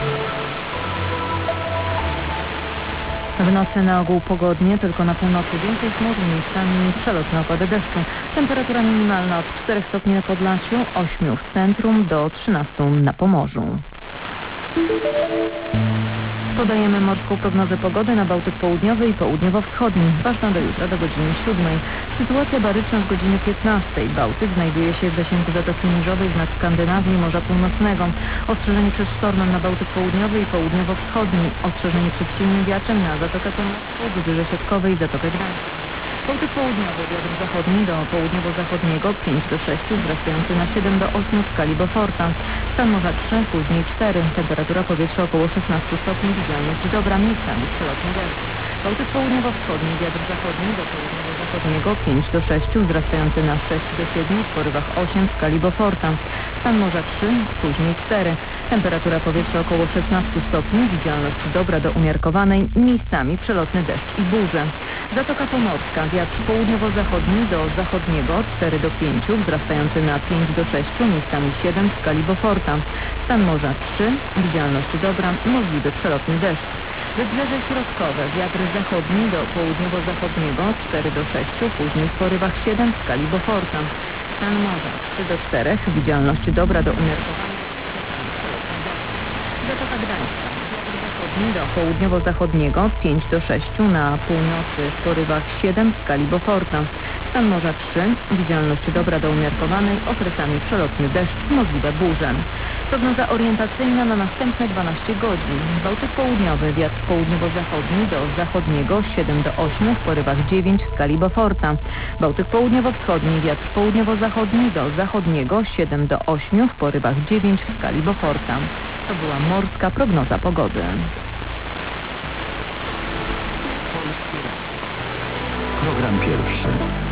Speaker 13: W nocy na ogół pogodnie, tylko na północy więcej chmur, miejscami przelotne opady deszczu. Temperatura minimalna od 4 stopni na Podlasiu, 8 w centrum do 13 na Pomorzu. Podajemy morską prognozę pogody na Bałtyk Południowy i Południowo-Wschodni. Ważna do jutra do godziny 7. Sytuacja baryczna z godziny 15. Bałtyk znajduje się w zasięgu Zatoki Morzowej w nad Skandynawii i Morza Północnego. Ostrzeżenie przed sztormem na Bałtyk Południowy i Południowo-Wschodni. Ostrzeżenie przed silnym wiatrem na Zatokę Pomorską, Górze Siatkowej i Zatokę Gdańską. Bałtyk Południowy, wiatr zachodni do południowo-zachodniego 5 do 6, wzrastający na 7 do 8 w skali Beauforta. Stan morza 3, później 4. Temperatura powietrza około 16 stopni, widzialność dobra, miejscami przelotny deszcz. Bałtyk Południowo-Wschodni, wiatr zachodni do południowo-zachodniego 5 do 6, wzrastający na 6 do 7, w porywach 8 w skali Beauforta. Stan morza 3, później 4. Temperatura powietrza około 16 stopni, widzialność dobra do umiarkowanej, miejscami przelotny deszcz i burze. Zatoka Pomorska, wiatr południowo-zachodni do zachodniego 4 do 5, wzrastający na 5 do 6, miejscami 7 w skali Beauforta. Stan morza 3, widzialność dobra, możliwy przelotny deszcz. Wybrzeże środkowe, wiatr zachodni do południowo-zachodniego 4 do 6, później w porywach 7 w skali Beauforta. Stan morza 3 do 4, widzialność dobra do umiarkowania. Zatoka Gdańska, wiatr zachodni do południowo-zachodniego 5 do 6, na północy w porywach 7 w skali Beauforta. Stan morza 3, widzialność dobra do umiarkowanej, okresami przelotny deszcz, możliwe burze. Prognoza orientacyjna na następne 12 godzin. Bałtyk południowy, wiatr południowo-zachodni do zachodniego 7 do 8, w porywach 9 w skali Beauforta. Bałtyk południowo-wschodni, wiatr południowo-zachodni do zachodniego 7 do 8, w porywach 9 w skali Beauforta. To była morska prognoza pogody.
Speaker 10: Program pierwszy.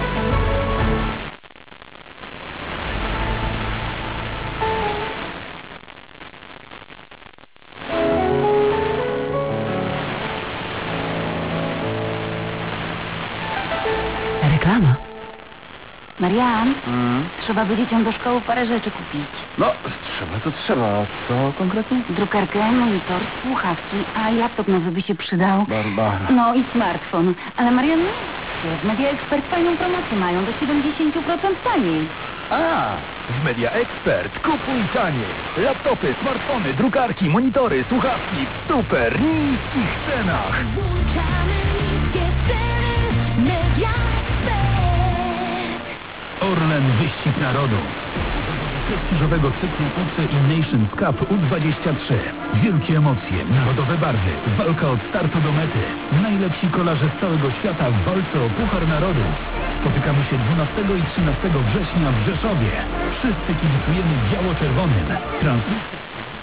Speaker 11: Reklama. Marian, trzeba by dzieciom do szkoły parę rzeczy kupić.
Speaker 10: No, trzeba to trzeba. Co konkretnie?
Speaker 11: Drukarkę, monitor, słuchawki, a laptop nowy by się przydał.
Speaker 10: Barbara.
Speaker 11: No i smartfon. Ale Marian, nie w Media Expert fajną promocję mają do 70% taniej.
Speaker 9: W Media Expert kupuj taniej. Laptopy, smartfony, drukarki, monitory, słuchawki w super niskich cenach.
Speaker 6: Włączamy niskie ceny. Media Expert.
Speaker 9: Orlen Wyścig Narodu. Prestiżowego cyklu UC i Nations Cup U23. Wielkie emocje, narodowe barwy, walka od startu do mety. Najlepsi kolarze z całego świata w walce o Puchar Narodu. Spotykamy się 12 i 13 września w Rzeszowie. Wszyscy kibicujemy biało-czerwonym. Transmisja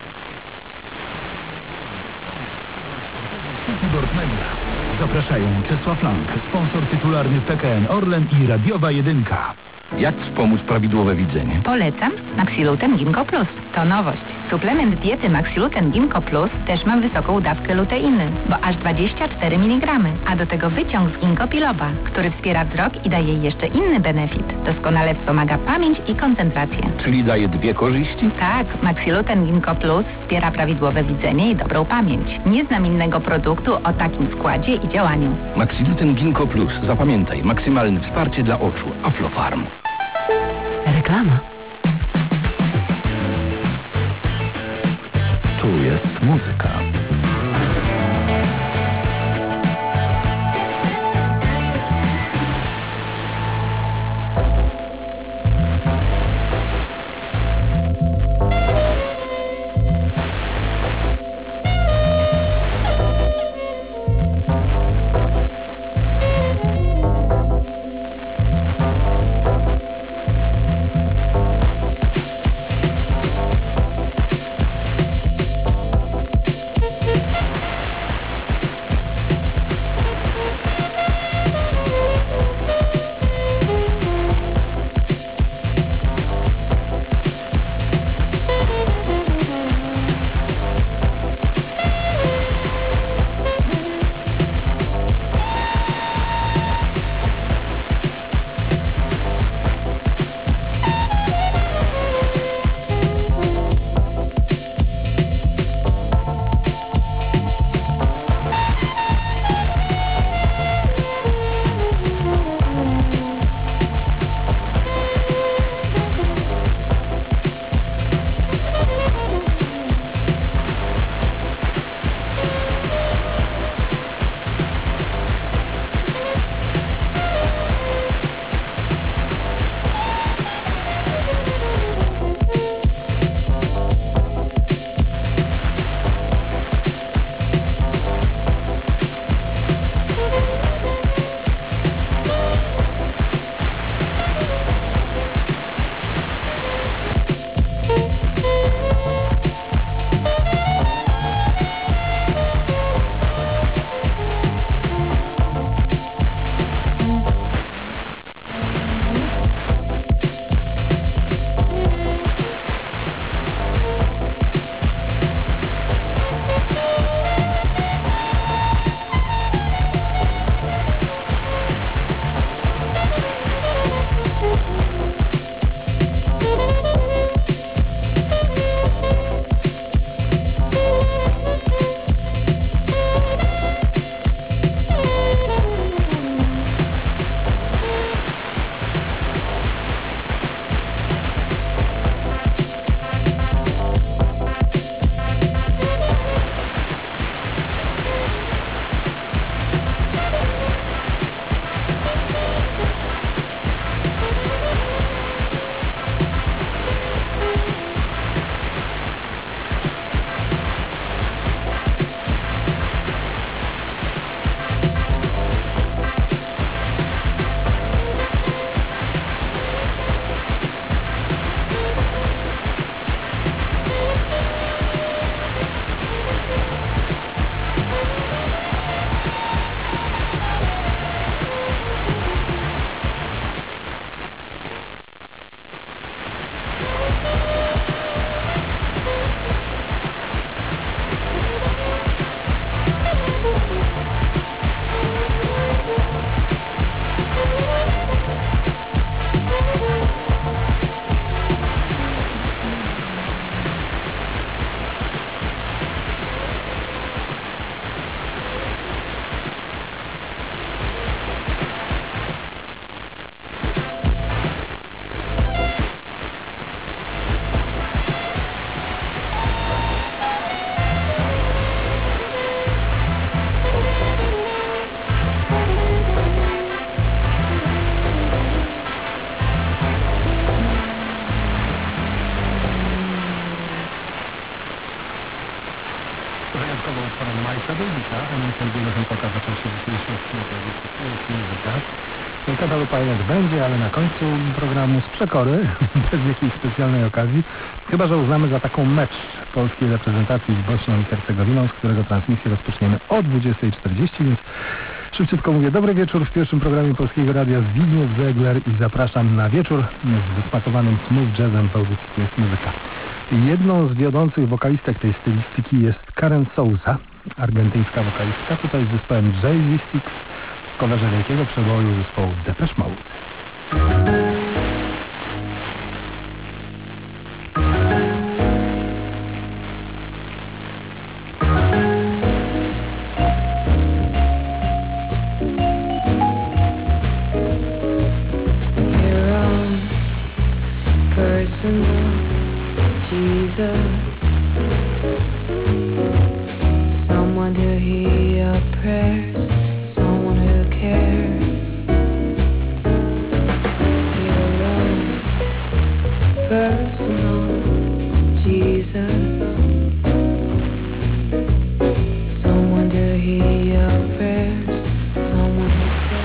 Speaker 9: Citybord Media. Zapraszają Czesław Lang, sponsor tytularny PKN Orlen i Radiowa Jedynka.
Speaker 10: Jak wspomóc prawidłowe widzenie?
Speaker 20: Polecam Maxiluten Ginkgo Plus. To nowość. Suplement diety Maxiluten Ginkgo Plus też ma wysoką dawkę luteiny, bo aż 24 mg, a do tego wyciąg z ginkgo biloba, który wspiera wzrok i daje jeszcze inny benefit. Doskonale wspomaga pamięć i koncentrację.
Speaker 10: Czyli daje dwie korzyści?
Speaker 20: Tak, Maxiluten Ginkgo Plus wspiera prawidłowe widzenie i dobrą pamięć. Nie znam innego produktu o takim składzie i działaniu.
Speaker 10: Maxiluten Ginkgo Plus. Zapamiętaj, maksymalne wsparcie dla oczu. Aflofarm.
Speaker 11: Reklama.
Speaker 4: Tu jest muzyka.
Speaker 21: Davisa, Emiselskiego Hancocka zaczął się dzisiejszy odcinek audycji To jest muzyka. Kawał pajek będzie, ale na końcu programu z przekory, bez jakiejś specjalnej okazji, chyba że uznamy za taką mecz polskiej reprezentacji z Bośnią i Hercegowiną, z którego transmisję rozpoczniemy o 20:40, więc szybciutko mówię dobry wieczór w pierwszym programie Polskiego Radia Zbigniew Zegler i zapraszam na wieczór z wysmakowanym smooth jazzem w audycji To jest muzyka. Jedną z wiodących wokalistek tej stylistyki jest Karen Souza, argentyńska wokalistka, tutaj z zespołem Jay-Z Six w coverze wielkiego przeboju zespołu Depeche Mode.
Speaker 6: Jesus, someone to hear your prayers, someone who cares. Your own personal Jesus, someone to hear your prayers, someone who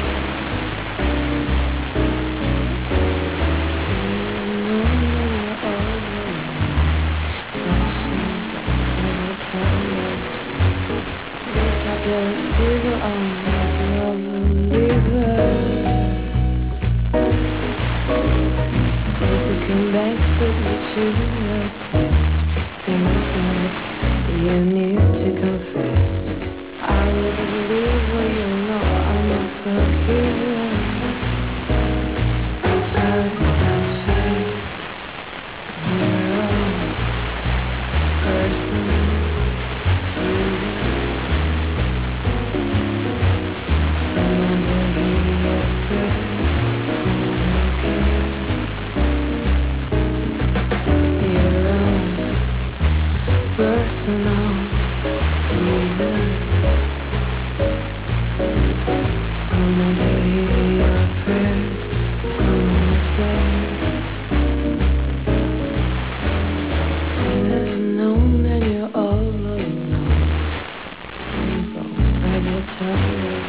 Speaker 6: people are believers. If you come back to the truth, things that you need to confess. I will believe what you know, I'm a forgiver. I tried without you. Your own personal Jesus. Someone to hear your prayers, someone who cares. Your own personal Jesus. Someone to hear your prayers, someone who cares. And known that you're all alone. Both of your toes.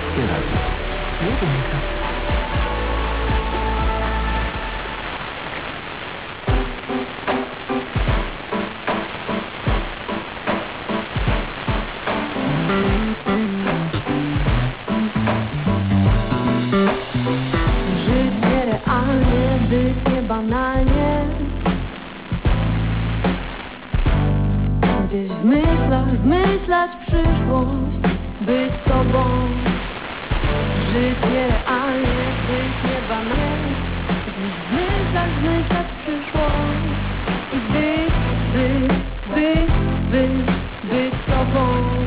Speaker 4: Polskie Radio.
Speaker 6: Jedynka. Żyć nierealnie, być niebanalnie. Gdzieś w myślach zmyślać przyszłość, być sobą. Żyć nierealnie, być niebanalnie. Gdzieś w myślach zmyślać przyszłość i być sobą.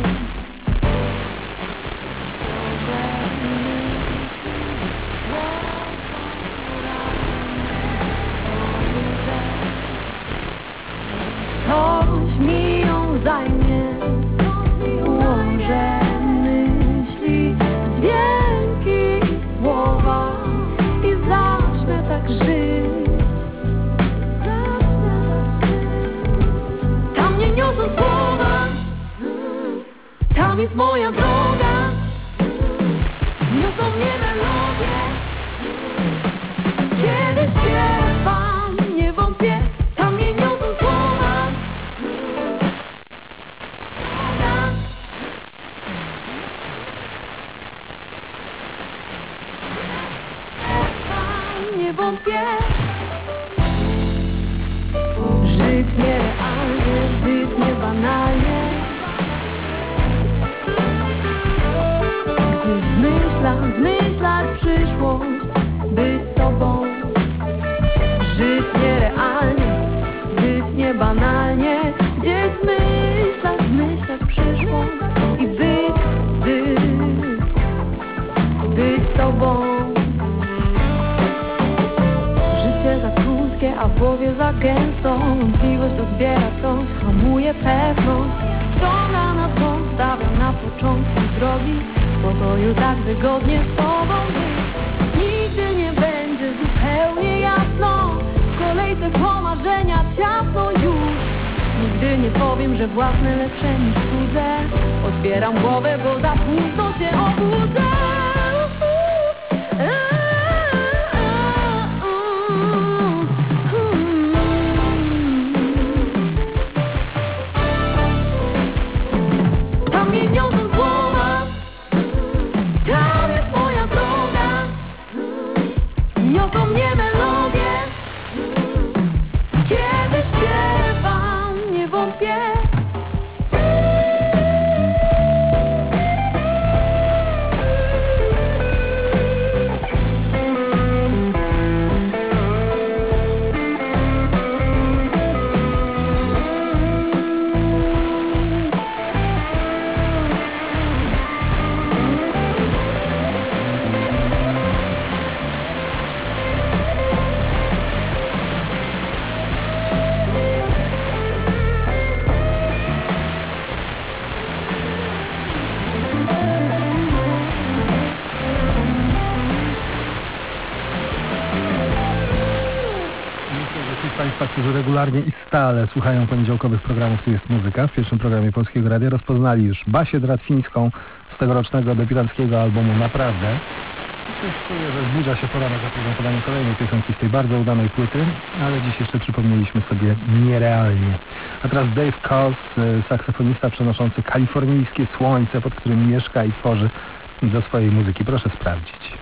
Speaker 6: Coś mi ją zajmie, ułożę myśli w dźwięki i słowa i zacznę tak żyć. Tam mnie niosą słowa, tam jest moja droga. Niosą mnie melodie, kiedy śpiewam, nie wątpię. Tam mnie niosą słowa. Nie wątpię. Żyć nierealnie, być niebanalnie. Gdzieś w myślach zmyślać przyszłość, być sobą. Żyć nierealnie, być niebanalnie. Gdzieś w myślach zmyślać przyszłość i być sobą. Życie za krótkie, a w głowie za gęsto. Wątpliwość odbiera coś, hamuje pewność. Ściąga na dno, stawia na początku drogi. W spokoju tak wygodnie z tobą być. Nigdy nie będzie zupełnie jasno. W kolejce po marzenia ciasno już. Nigdy nie powiem, że własne lepsze niż cudze. Otwieram głowę, bo za późno się obudzę. Tam mnie niosą słowa, tam jest moja droga. Niosą mnie melodie, kiedy śpiewam, nie wątpię.
Speaker 21: Państwa, którzy regularnie i stale słuchają poniedziałkowych programów Tu jest muzyka w pierwszym programie Polskiego Radia, rozpoznali już Basię Dratwińską z tegorocznego debiutanckiego albumu Naprawdę. Coś czuję, że zbliża się pora na zaprezentowanie kolejnej piosenki z tej bardzo udanej płyty, ale dziś jeszcze przypomnieliśmy sobie Nierealnie. A teraz Dave Coles, saksofonista przenoszący kalifornijskie słońce, pod którym mieszka i tworzy do swojej muzyki. Proszę sprawdzić.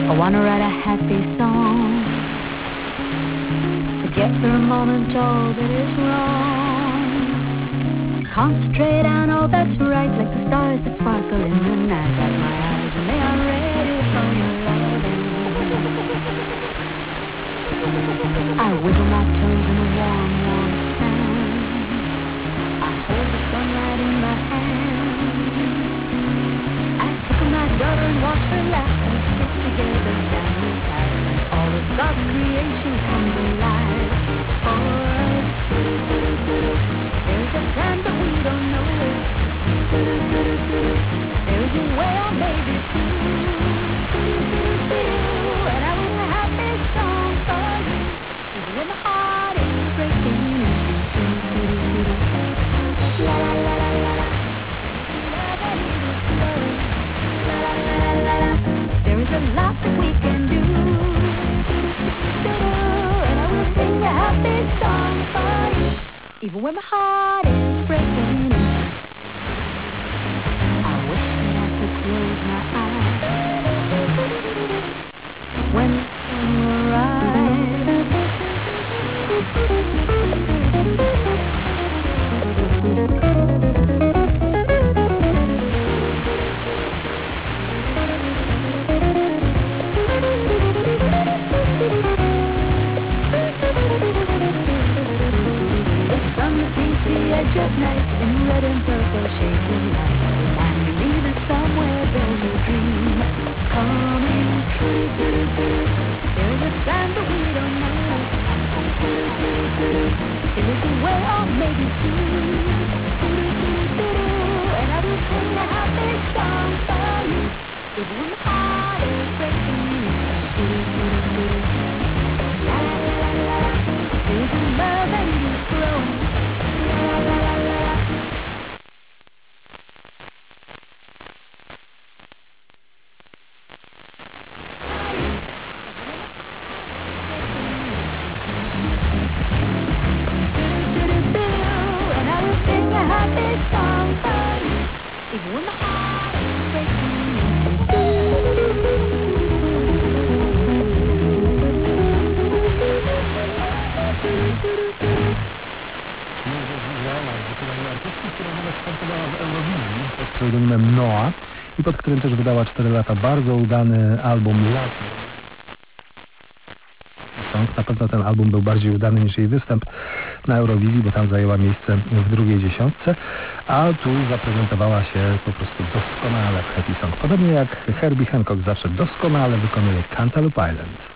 Speaker 6: I wanna write a happy song to get for a moment all that is wrong. Concentrate on all that's right, like the stars that sparkle in the night. Got my eyes and they are ready for your loving. I wiggle my toes in the warm, warm sand. I hold the sunlight in my hand. I tickle my daughter and watch her laugh and stick together hand in hand. And all of God's creation comes alive for us. There's a plan but we don't know it. There's a way or maybe two. And I will have this song for you, even when my heart is breaking. La la la la la la. There is a lot that we can do, and I will sing a happy song for you, even when my heart is breaking. I wish that I could close my eyes when the sun will rise. The edge of night in red and purple shades of light, reminding me that somewhere there's a dream coming true. There's a plan but we don't know. There's a way or maybe two. And I will sing a happy song for you, even when my heart is breaking. La la la la la. There's a love and it's growing.
Speaker 21: Pseudonimem Noah i pod którym też wydała 4 lata bardzo udany album Lato. Na pewno ten album był bardziej udany niż jej występ na Eurowizji, bo tam zajęła miejsce w drugiej dziesiątce, a tu zaprezentowała się po prostu doskonale w Happy Song. Podobnie jak Herbie Hancock zawsze doskonale wykonuje Cantaloupe Island.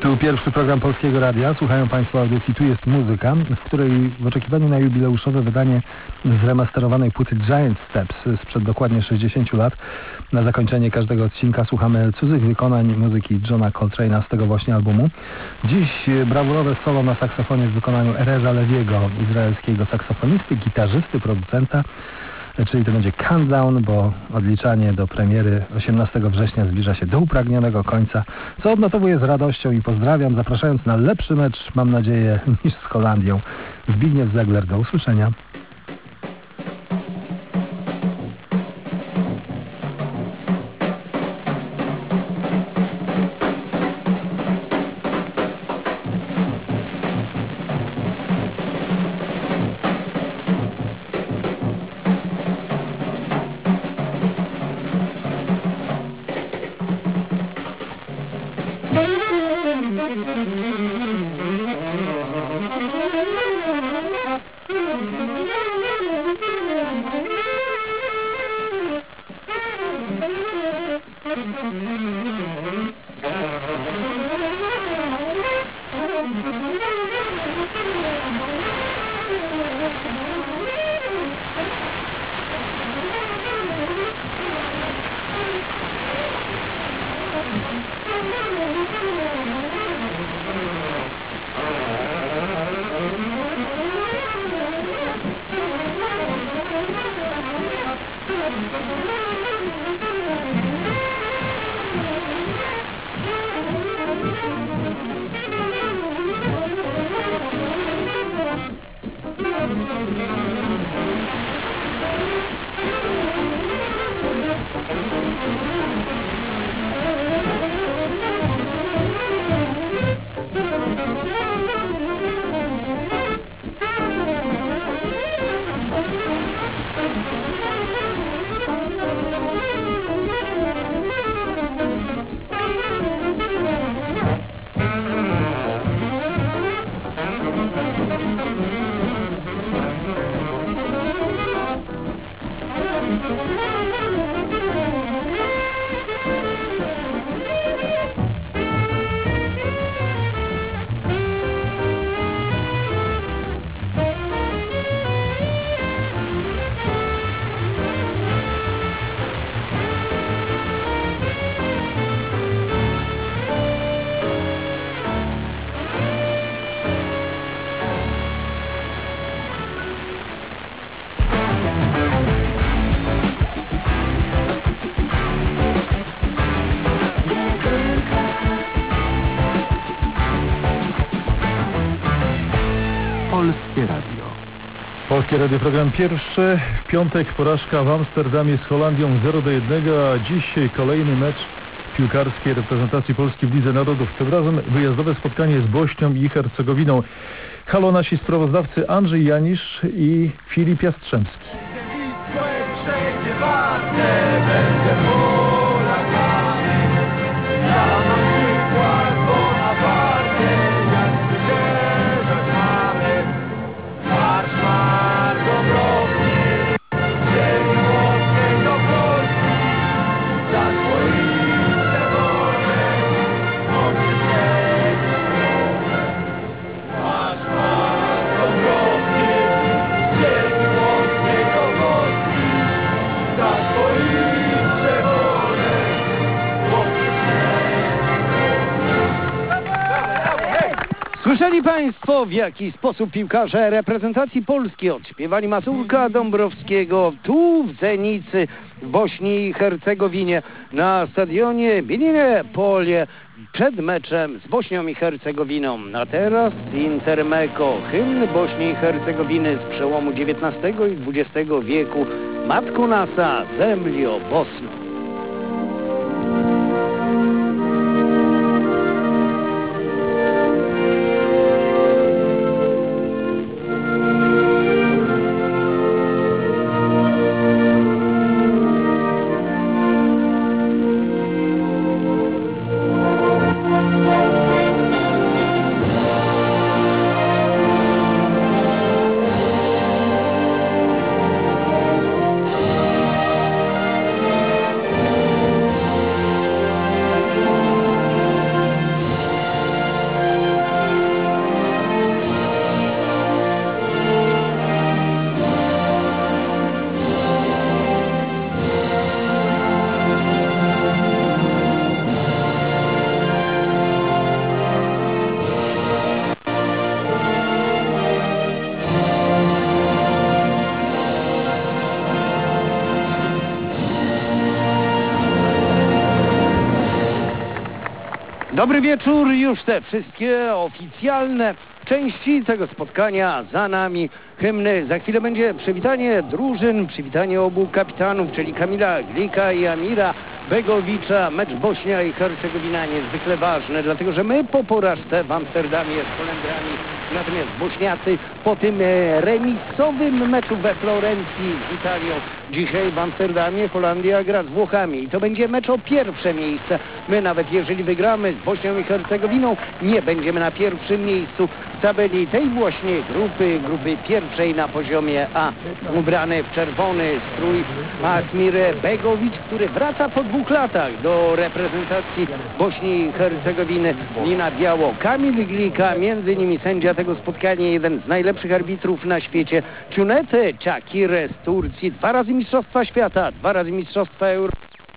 Speaker 21: Tu pierwszy program Polskiego Radia. Słuchają Państwo audycji Tu jest muzyka, w której w oczekiwaniu na jubileuszowe wydanie zremasterowanej płyty Giant Steps sprzed dokładnie 60 lat na zakończenie każdego odcinka słuchamy cudzych wykonań muzyki Johna Coltrane'a z tego właśnie albumu. Dziś brawurowe solo na saksofonie w wykonaniu Ereza Leviego, izraelskiego saksofonisty, gitarzysty, producenta. Czyli to będzie countdown, bo odliczanie do premiery 18 września zbliża się do upragnionego końca, co odnotowuję z radością i pozdrawiam, zapraszając na lepszy mecz, mam nadzieję, niż z Holandią. Zbigniew Zegler, do usłyszenia.
Speaker 4: Polskie Radio.
Speaker 7: Polskie Radio, program pierwszy. W piątek porażka w Amsterdamie z Holandią 0-1, a dziś kolejny mecz piłkarskiej reprezentacji Polski w Lidze Narodów. Tym razem wyjazdowe spotkanie z Bośnią i Hercegowiną. Halo nasi sprawozdawcy Andrzej Janisz i Filip Jastrzębski.
Speaker 19: Słyszeli Państwo, w jaki sposób piłkarze reprezentacji Polski odśpiewali Mazurka Dąbrowskiego tu w Zenicy w Bośni i Hercegowinie na stadionie Biline Polje przed meczem z Bośnią i Hercegowiną. A teraz Intermeko, hymn Bośni i Hercegowiny z przełomu XIX i XX wieku. Matko Nasa, zemlio Bosno. Dobry wieczór, już te wszystkie oficjalne części tego spotkania za nami. Hymny. Za chwilę będzie przywitanie drużyn, przywitanie obu kapitanów, czyli Kamila Glika i Amira Begowicza. Mecz Bośnia i Hercegowina niezwykle ważny, dlatego że my po porażce w Amsterdamie z Holendrami, natomiast Bośniacy po tym remisowym meczu we Florencji z Italią. Dzisiaj w Amsterdamie Holandia gra z Włochami i to będzie mecz o pierwsze miejsce. My nawet jeżeli wygramy z Bośnią i Hercegowiną, nie będziemy na pierwszym miejscu w tabeli tej właśnie grupy pierwszej na poziomie A. Ubrany w czerwony strój Asmir Begowicz, który wraca po 2 latach do reprezentacji Bośni i Hercegowiny. I na biało Kamil Glika, między innymi sędzia tego spotkania, jeden z najlepszych arbitrów na świecie. Cüneyt Çakır z Turcji, 2 razy Mistrzostwa Świata, 2 razy Mistrzostwa Europy.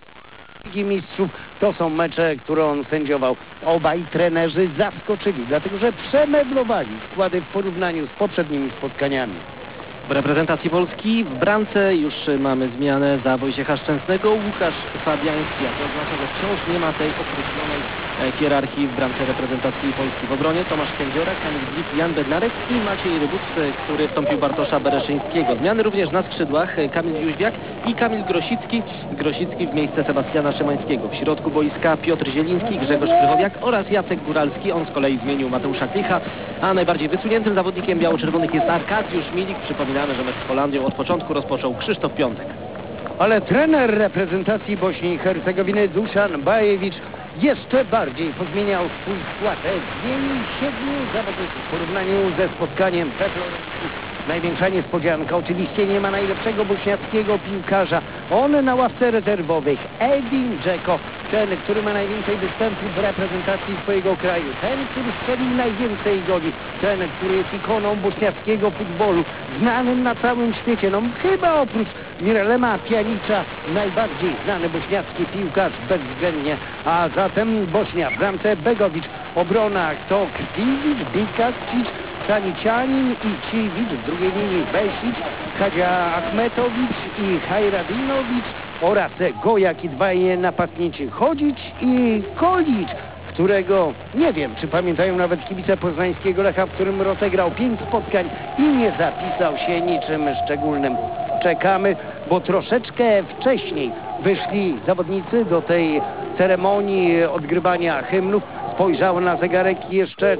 Speaker 19: Ligi Mistrzów. To są mecze, które on sędziował. Obaj trenerzy zaskoczyli, dlatego że przemeblowali składy w porównaniu z poprzednimi spotkaniami.
Speaker 12: W reprezentacji Polski w bramce już mamy zmianę za Wojciecha Szczęsnego. Łukasz Fabiański, a to oznacza, że wciąż nie ma tej określonej hierarchii w bramce reprezentacji Polski. W obronie Tomasz Kędziora, Kamil Glik, Jan Bednarek i Maciej Rybus, który wstąpił Bartosza Bereszyńskiego. Zmiany również na skrzydłach Kamil Jóźwiak i Kamil Grosicki. Grosicki w miejsce Sebastiana Szymańskiego. W środku boiska Piotr Zieliński, Grzegorz Krychowiak oraz Jacek Góralski. On z kolei zmienił Mateusza Klicha, a najbardziej wysuniętym zawodnikiem biało-czerwonych jest Arkadiusz Milik. Przypominamy, że mecz z Holandią od początku rozpoczął Krzysztof Piątek.
Speaker 19: Ale trener reprezentacji Bośni i Hercegowiny Dusan Bajewicz jeszcze bardziej pozmieniał swój skład. Zmienił 7 zawodników w porównaniu ze spotkaniem we Florencji. Największa niespodzianka. Oczywiście nie ma najlepszego bośniackiego piłkarza. On na ławce rezerwowych. Edin Dzeko. Ten, który ma najwięcej występów w reprezentacji swojego kraju. Ten, który strzelił najwięcej goli. Ten, który jest ikoną bośniackiego futbolu. Znanym na całym świecie. No chyba oprócz Mirelema Pjanicza najbardziej znany bośniacki piłkarz bezwzględnie. A zatem Bośnia w bramce Begowicz. Obrona to Krstić, Bikascic, Sanicianin i Ciwicz, w drugiej linii Besić, Hadzia Achmetowicz i Hajradinowicz oraz Gojak i 2 napastnicy Chodzić i Kolicz, którego nie wiem, czy pamiętają nawet kibice poznańskiego Lecha, w którym rozegrał 5 spotkań i nie zapisał się niczym szczególnym. Czekamy, bo troszeczkę wcześniej wyszli zawodnicy do tej ceremonii odgrywania hymnów. Spojrzał na zegarek jeszcze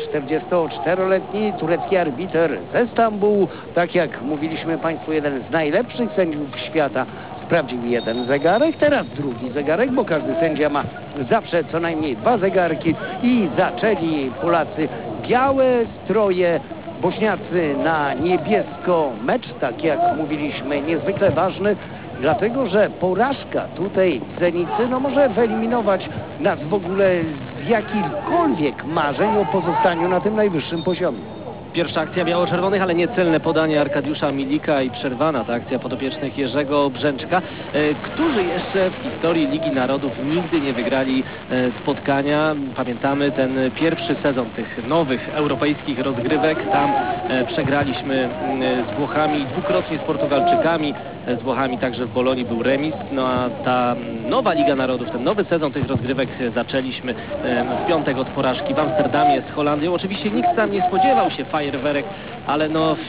Speaker 19: 44-letni turecki arbiter ze Stambułu. Tak jak mówiliśmy Państwu, jeden z najlepszych sędziów świata. Sprawdził jeden zegarek, teraz drugi zegarek, bo każdy sędzia ma zawsze co najmniej 2 zegarki. I zaczęli Polacy białe stroje, Bośniacy na niebiesko. Mecz, tak jak mówiliśmy, niezwykle ważny, dlatego że porażka tutaj w Zenicy może wyeliminować nas w ogóle z jakichkolwiek marzeń o pozostaniu na tym najwyższym poziomie.
Speaker 12: Pierwsza akcja biało-czerwonych, ale niecelne podanie Arkadiusza Milika i przerwana ta akcja podopiecznych Jerzego Brzęczka, którzy jeszcze w historii Ligi Narodów nigdy nie wygrali spotkania. Pamiętamy ten pierwszy sezon tych nowych europejskich rozgrywek. Tam przegraliśmy z Włochami, 2-krotnie z Portugalczykami. Z Włochami także w Bolonii był remis. No a ta nowa Liga Narodów, ten nowy sezon tych rozgrywek zaczęliśmy w piątek od porażki w Amsterdamie z Holandią. Oczywiście nikt tam nie spodziewał się fajerwerek, ale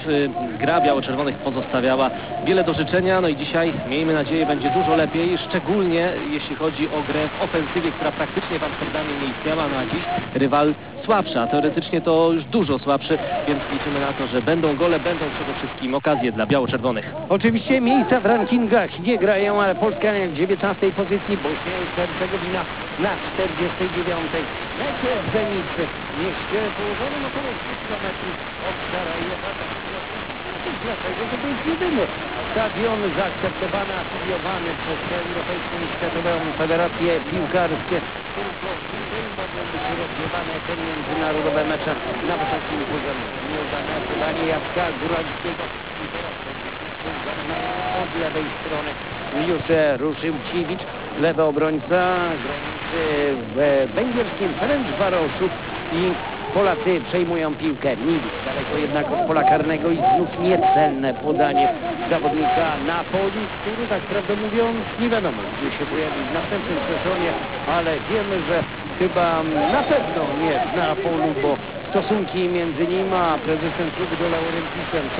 Speaker 12: gra biało-czerwonych pozostawiała wiele do życzenia. No i dzisiaj, miejmy nadzieję, będzie dużo lepiej, szczególnie jeśli chodzi o grę w ofensywie, która praktycznie w Amsterdamie nie istniała, no a dziś rywal słabszy, a teoretycznie to już dużo słabszy, więc liczymy na to, że będą gole, będą przede wszystkim okazje dla biało-czerwonych.
Speaker 19: Oczywiście miejsca w rankingach nie grają, ale Polska na 19 pozycji, Bośnia i Hercegowina na 49. Mecie w Zenicy, mieście położonym około 100 km od Sarajewa. Dlatego, że to jest jedyny stadion zaakceptowany, afiliowany przez Europejską i Światową Federację Piłkarskie. Tylko tutaj mogą być rozgrywane te międzynarodowe mecze na wysokim poziomie. Nieudane podanie Jacka Góralskiego. I teraz od lewej strony już ruszył Ciwicz, lewy obrońca grający w węgierskim Ferencvaroszu i Polacy przejmują piłkę. Milik daleko jednak od pola karnego i znów niecelne podanie zawodnika Napoli, który tak prawdę mówiąc nie wiadomo gdzie się pojawi w następnym sezonie, ale wiemy, że chyba na pewno nie na polu, bo stosunki między nim a prezesem klubu de Laurentiisem są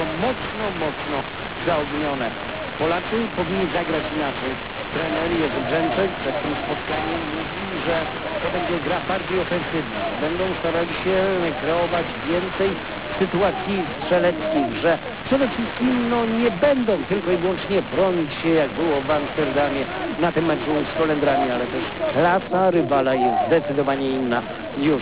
Speaker 19: mocno zaognione. Polacy powinni zagrać inaczej. Trener Jerzy Brzęczek przed tym spotkaniem mówi, że to będzie gra bardziej ofensywna. Będą starali się kreować więcej sytuacji strzeleckich, że przede wszystkim nie będą tylko i wyłącznie bronić się, jak było w Amsterdamie na tym meczu z Holendrami, ale też klasa rywala jest zdecydowanie inna. Już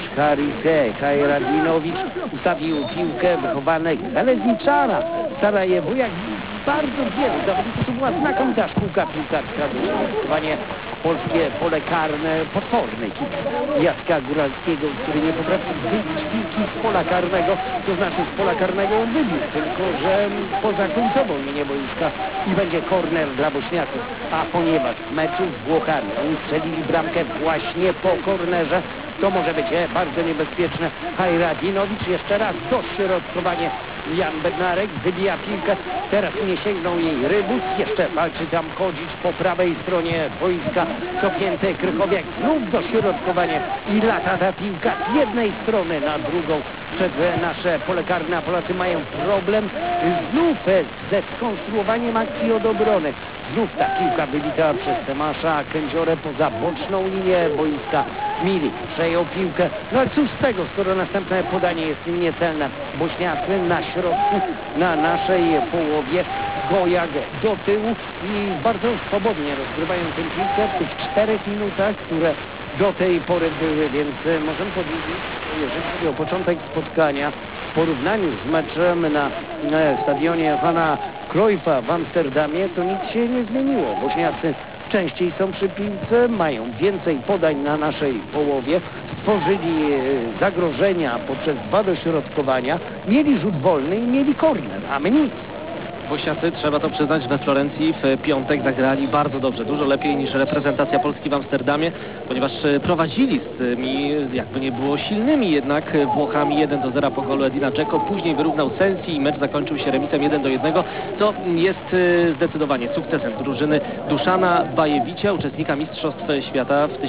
Speaker 19: Hajradinowicz ustawił piłkę wychowanek Żelezniczara z Sarajewu, jak bardzo wielu zawodników. To była znakomita szkółka piłkarska, zdecydowanie polskie pole karne, potworny hit Jacka Góralskiego, który nie potrafił wybić piłki z pola karnego, to znaczy z pola karnego ją wybił, tylko że poza końcową linię boiska i będzie korner dla Bośniaków. A ponieważ w meczu z Włochami oni strzelili bramkę właśnie po kornerze, to może być bardzo niebezpieczne. Hajradinowicz jeszcze raz dośrodkowanie. Jan Bednarek wybija piłkę, teraz nie sięgnął jej Rybus, jeszcze walczy tam chodzić po prawej stronie boiska, cofnięty Krychowiak, znów dośrodkowanie i lata ta piłka z jednej strony na drugą przez nasze pole karne, a Polacy mają problem znów ze skonstruowaniem akcji od obrony. Znów ta piłka wybita przez Tomasza Kędziorę poza boczną linię boiska. Milik przejął piłkę, no ale cóż z tego, skoro następne podanie jest im niecelne. Bośniacy na środku, na naszej połowie, Gojak do tyłu i bardzo swobodnie rozgrywają tę piłkę w tych 4 minutach, które do tej pory były, więc możemy powiedzieć, jeżeli chodzi o początek spotkania w porównaniu z meczem na stadionie Johana Cruyffa w Amsterdamie, to nic się nie zmieniło. Bośniacy częściej są przy piłce, mają więcej podań na naszej połowie, stworzyli zagrożenia poprzez 2 dośrodkowania, mieli rzut wolny i mieli korner, a my nic.
Speaker 12: Bośniacy, trzeba to przyznać, we Florencji w piątek zagrali bardzo dobrze, dużo lepiej niż reprezentacja Polski w Amsterdamie, ponieważ prowadzili z tymi, jakby nie było, silnymi jednak Włochami 1-0 po golu Edina Dzeko, później wyrównał Sensi i mecz zakończył się remisem 1-1, co jest zdecydowanie sukcesem drużyny Duszana Bajewicia, uczestnika Mistrzostw Świata w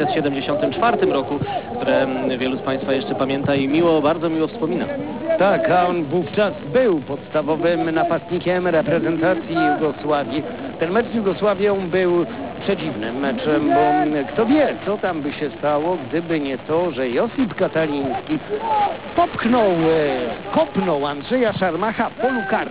Speaker 12: 1974 roku, które wielu z Państwa jeszcze pamięta i bardzo miło wspomina.
Speaker 19: Tak, a on wówczas był podstawowym napastnikiem reprezentacji Jugosławii. Ten mecz z Jugosławią był przedziwnym meczem, bo kto wie, co tam by się stało, gdyby nie to, że Josip Kataliński kopnął Andrzeja Szarmacha w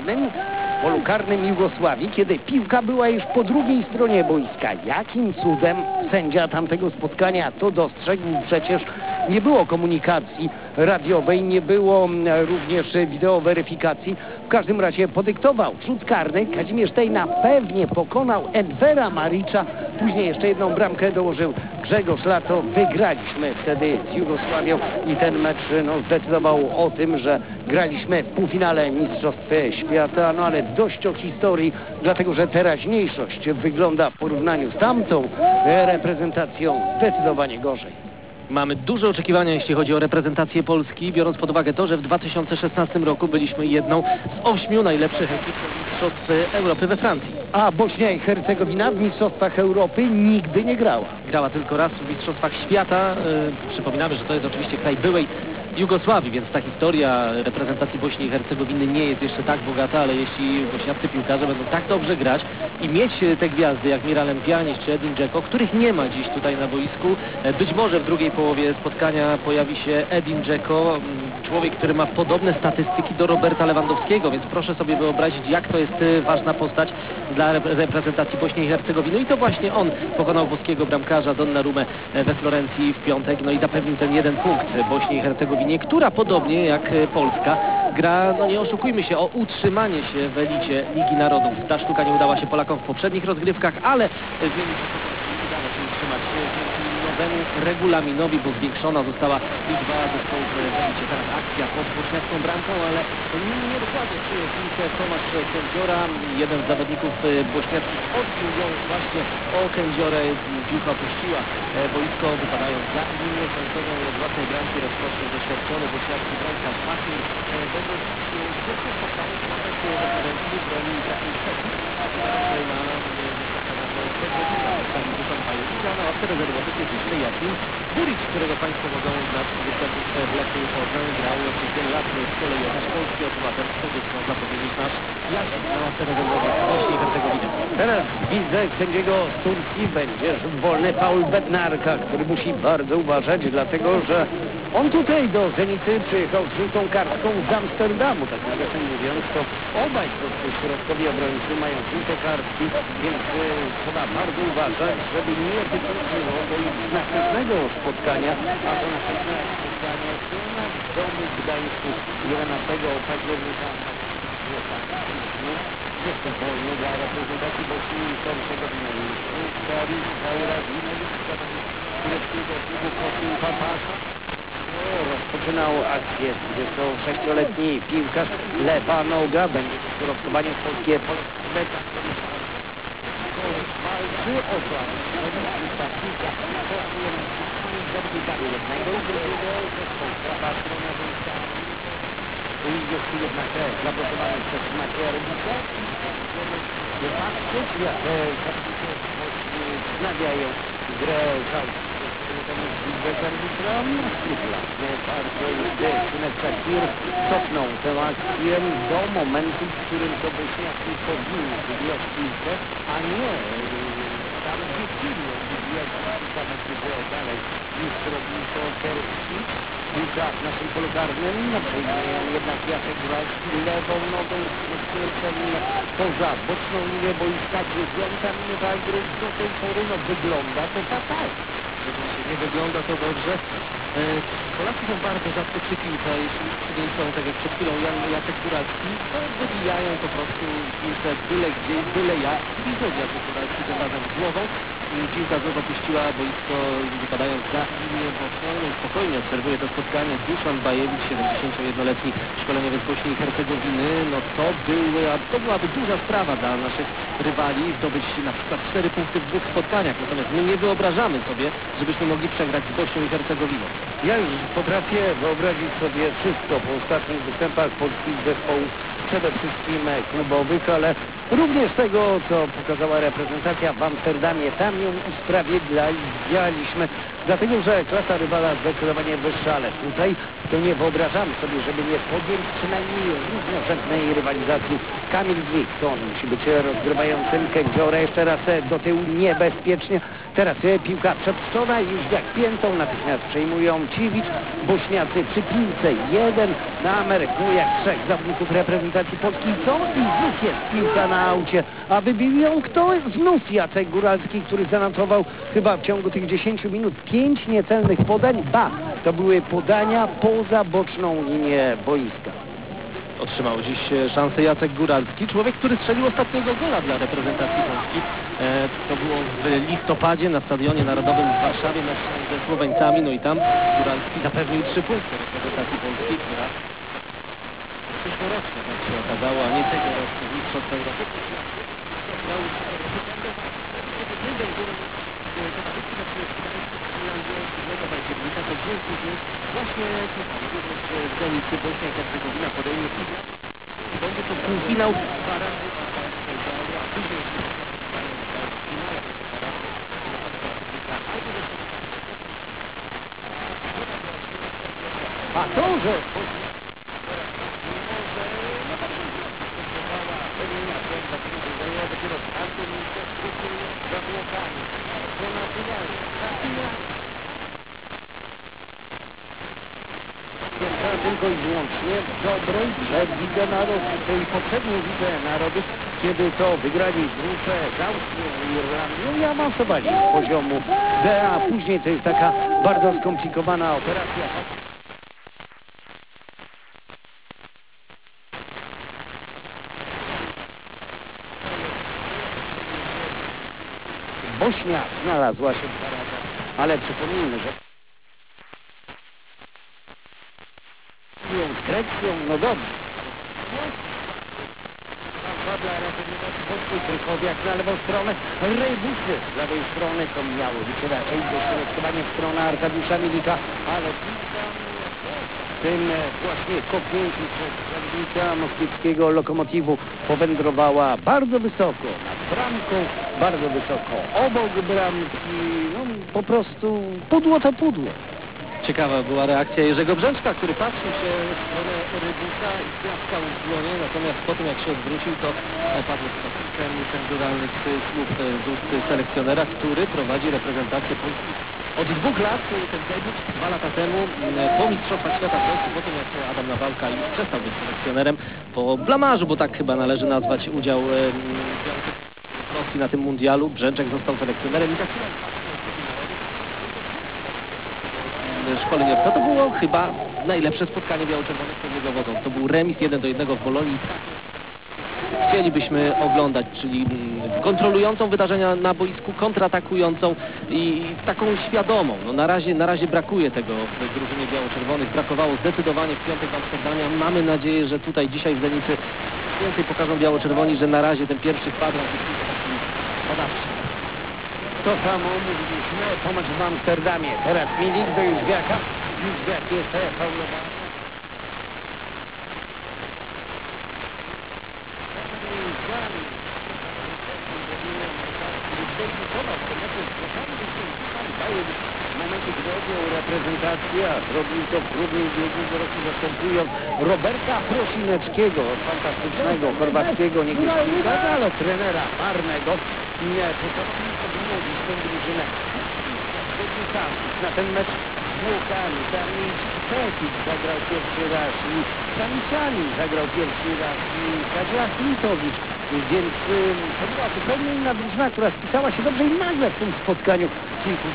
Speaker 19: polu karnym Jugosławii, kiedy piłka była już po drugiej stronie boiska. Jakim cudem sędzia tamtego spotkania to dostrzegł? Przecież nie było komunikacji radiowej, nie było również wideoweryfikacji. W każdym razie podyktował rzut karny. Kazimierz Tejna pewnie pokonał Edwera Maricza. Później jeszcze jedną bramkę dołożył Grzegorz Lato. Wygraliśmy wtedy z Jugosławią i ten mecz zdecydował o tym, że graliśmy w półfinale Mistrzostw Świata. No ale dość o historii, dlatego że teraźniejszość wygląda w porównaniu z tamtą reprezentacją zdecydowanie gorzej.
Speaker 12: Mamy duże oczekiwania, jeśli chodzi o reprezentację Polski, biorąc pod uwagę to, że w 2016 roku byliśmy jedną z 8 najlepszych ekip Mistrzostw Europy we Francji.
Speaker 19: A Bośnia i Hercegowina w Mistrzostwach Europy nigdy nie grała.
Speaker 12: Grała tylko raz w Mistrzostwach Świata. Przypominamy, że to jest oczywiście kraj byłej Jugosławii, więc ta historia reprezentacji Bośni i Hercegowiny nie jest jeszcze tak bogata, ale jeśli bośniaccy piłkarze będą tak dobrze grać i mieć te gwiazdy jak Miralem Pjanic czy Edin Dzeko, których nie ma dziś tutaj na boisku, być może w drugiej połowie spotkania pojawi się Edin Dzeko, człowiek, który ma podobne statystyki do Roberta Lewandowskiego, więc proszę sobie wyobrazić, jak to jest ważna postać dla reprezentacji Bośni i Hercegowiny i to właśnie on pokonał włoskiego bramkarza Donnarumę we Florencji w piątek, no i zapewnił ten 1 punkt Bośni i Hercegowinie, która podobnie jak Polska gra, no nie oszukujmy się, o utrzymanie się w elicie Ligi Narodów. Ta sztuka nie udała się Polakom w poprzednich rozgrywkach, ale udało się utrzymać dzięki nowemu regulaminowi, bo zwiększona została liczba zespołów w elicie. Teraz akcja pod bośniacką bramką, ale niedokładnie przyjął piłkę Tomasz Kędziora. Jeden z zawodników bośniackich odbił ją właśnie o Kędziorę. Piłka opuściła boisko, wypadając za linię końcową od własnej bramki. Rozpocznie doświadczony bośniacki bramkarz Fakir. Będą zwykle spotkanie w referencji broni takiej techniki. Na ławce rezerwowych jest jeszcze Jasin
Speaker 2: Buric, którego Państwo mogą znać z występów w Lechu Poznań, grał przez wiele lat w szkole Jonasz Polski Obywatelstwo, gdzie trzeba zapowiedzieć nasz jaźń na ławce rezerwowej z Bośni i Hercegowiny.
Speaker 19: Teraz widzę sędziego z Turcji, będzie wolny faul Bednarka, który musi bardzo uważać, dlatego że on tutaj do Zenity przyjechał z żółtą kartką z Amsterdamu, tak nawiasem mówiąc, to obaj środkowi obrońcy mają żółte kartki, więc trzeba bardzo uważać, żeby nie wykluczyło do ich następnego spotkania, a to następne spotkanie w domu w Gdańsku 11 października. Jest to wolny dla reprezentacji Bośni i Hercegowiny. Tureckiego klubu Kosin Papasza. Rozpoczynał akcję 26-letni piłkarz. Lewa noga, będzie środkowanie w polskie Polska. Walczy o to. Ta piłka kosztuje na wszystkich zawodnikami. Jednego i drugiego. Prawa strona wojska. Jest tu jednak zablokowany przez Macieja Rybika. Patrzeć, jak wznawiają grę bez arbitra. Synek Sakir cofnął tę akcję do momentu, w którym to Bośniacy powinni wybijać piłkę, a nie tam gdzie chcieli wybijać piłkę dalej niż robił to Terzic. Piłka w naszym polu karnym, przejmuje jednak Jacek Góralski lewą nogą stwierdzenie poza boczną linię boiska, 9 minuta gry do tej pory, no wygląda to fatalnie.
Speaker 2: Nie wygląda to dobrze. Polacy są bardzo rzadko przy piłce, jeśli przyjęli są, tak jak przed chwilą Jacek Góralski, to wybijają po prostu piłkę byle gdzie, byle jak. Widzą Jacek Góralski tym razem głową. Piłka znów opuściła boisko, wypadając za linię boczną. Spokojnie obserwuje to spotkanie. Duszan Bajewicz, 71-letni szkoleniowiec Bośni i Hercegowiny. No to byłaby duża sprawa dla naszych rywali, zdobyć na przykład 4 punkty w 2 spotkaniach. Natomiast my nie wyobrażamy sobie, żebyśmy mogli przegrać z Bośnią i Hercegowiną.
Speaker 19: Ja już potrafię wyobrazić sobie wszystko po ostatnich występach polskich zespołów, przede wszystkim klubowych, ale również tego, co pokazała reprezentacja w Amsterdamie. Tam ją usprawiedliwialiśmy, dlatego że klasa rywala zdecydowanie wyższa, ale tutaj to nie wyobrażamy sobie, żeby nie podjąć przynajmniej równorzędnej rywalizacji. Kamil Glik, to on musi być rozgrywającym. Kędziora jeszcze raz do tyłu niebezpiecznie. Teraz piłka przedwczona i już jak piętą natychmiast przejmują Ciwicz. Bośniacy przy piłce 1 na Ameryku, jak 3 zawodników reprezentacji polskiej. Co? I znów jest piłka na aucie. A wybił ją kto? Znów Jacek Góralski, który zanotował chyba w ciągu tych 10 minut 5 niecelnych podań. To były podania poza boczną linię boiska.
Speaker 2: Otrzymał dziś szansę Jacek Góralski, człowiek, który strzelił ostatniego gola dla reprezentacji Polski. To było w listopadzie na Stadionie Narodowym w Warszawie, mecz ze Słoweńcami, no i tam Góralski zapewnił 3 punkty reprezentacji Polski, która przyszłoroczna, tak się okazało, a nie tegoroczny mistrzostw Europy. To dzięki właśnie z Zenity Bośnia i Hercegowina podejmie i będzie to półfinał gwarancji.
Speaker 19: A to, że tylko i wyłącznie w dobrej grze w Lidze Narodów, tej poprzedniej Lidze Narodów, kiedy to wygrali w grupę z Austrią i Irlandią i awansowali z poziomu D, a później to jest taka bardzo skomplikowana operacja. Bośnia znalazła się 2 razy, ale przypomnijmy, że z Grecją, no dobrze. Dla reprezentacji polskiej Krychowiak na lewą stronę, Rejbusy z lewej strony, to miało być raczej dośrodkowanie w stronę Arkadiusza Milika, ale tym właśnie kopnięciu przez zawodnika moskiewskiego Lokomotivu powędrowała bardzo wysoko nad bramką, bardzo wysoko obok bramki, no po prostu pudło to pudło.
Speaker 2: Ciekawa była reakcja Jerzego Brzęczka, który patrzył się w stronę Rybusa i klaskał w dłonie, natomiast po tym jak się odwrócił, to padło chyba kilka niecenzuralnych słów z ust selekcjonera, który prowadzi reprezentację Polski od 2 lat. Ten debiut 2 lata temu po Mistrzostwach Świata w Rosji, po tym jak Adam Nawałka już przestał być selekcjonerem, po blamarzu, bo tak chyba należy nazwać udział Rosji na tym mundialu. Brzęczek został selekcjonerem i tak szkoleniowca. To było chyba najlepsze spotkanie biało-czerwonych pod jego wodą. To był remis 1-1 w Bolonii. Chcielibyśmy oglądać, czyli kontrolującą wydarzenia na boisku, kontratakującą i taką świadomą. No na razie brakuje tego w drużynie biało-czerwonych. Brakowało zdecydowanie w piątek w Amsterdamie. Mamy nadzieję, że tutaj dzisiaj w Zenicy więcej pokażą biało-czerwoni, że na razie ten pierwszy kwadrans jest tylko taki badawczy.
Speaker 19: To samo mówiliśmy po meczu w Amsterdamie. Teraz Milik do Jóźwiaka. Jóźwiak jest faulowany. W momencie, gdy odjął reprezentację, a zrobił to w grudniu ubiegłego roku, zastępując Roberta Prosineckiego, fantastycznego chorwackiego niegieskiego, ale trenera marnego, potrafił odmłodzić tę drużynę. Debiutantów na ten mecz z Włochami. Daniel Petic zagrał pierwszy raz i Stanisłanin zagrał pierwszy raz i Kasia Achmitowicz. Więc to była zupełnie inna drużyna, która spisała się dobrze i nagle w tym spotkaniu kilku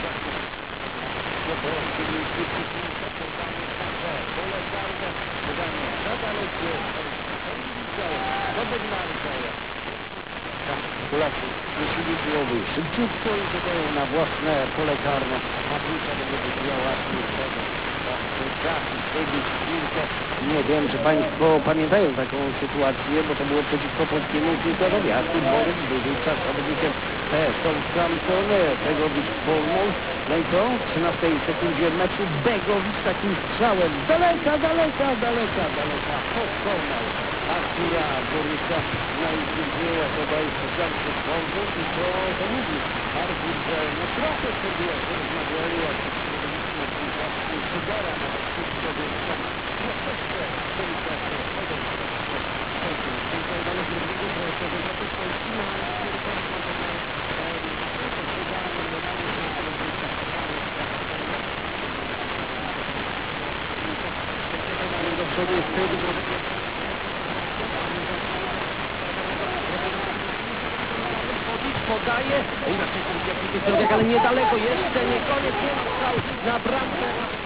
Speaker 19: Polacy musili głowy szybciutko i dodają na własne pole karne, a piłka będzie wybiegała trafić, wybić piłkę. Nie wiem, czy Państwo pamiętają taką sytuację, bo to było przeciwko polskiemu piłkarzowi. Artur Borys był wówczas zawodnikiem Southampton, Begowicz Bournemouth. No i co? W 13 sekundzie meczu Begowicz takim strzałem z daleka pokonał Artura Borysa. No i później chyba już specjalnie sądu i to mówi Artur, że no trochę sobie rozmawiali, jak Szygara na wszystko, więc troszeczkę delikatnie do przodu jest podaje, inaczej jakiś środek, ale niedaleko, jeszcze nie koniec, nie ma strzał na bramkę.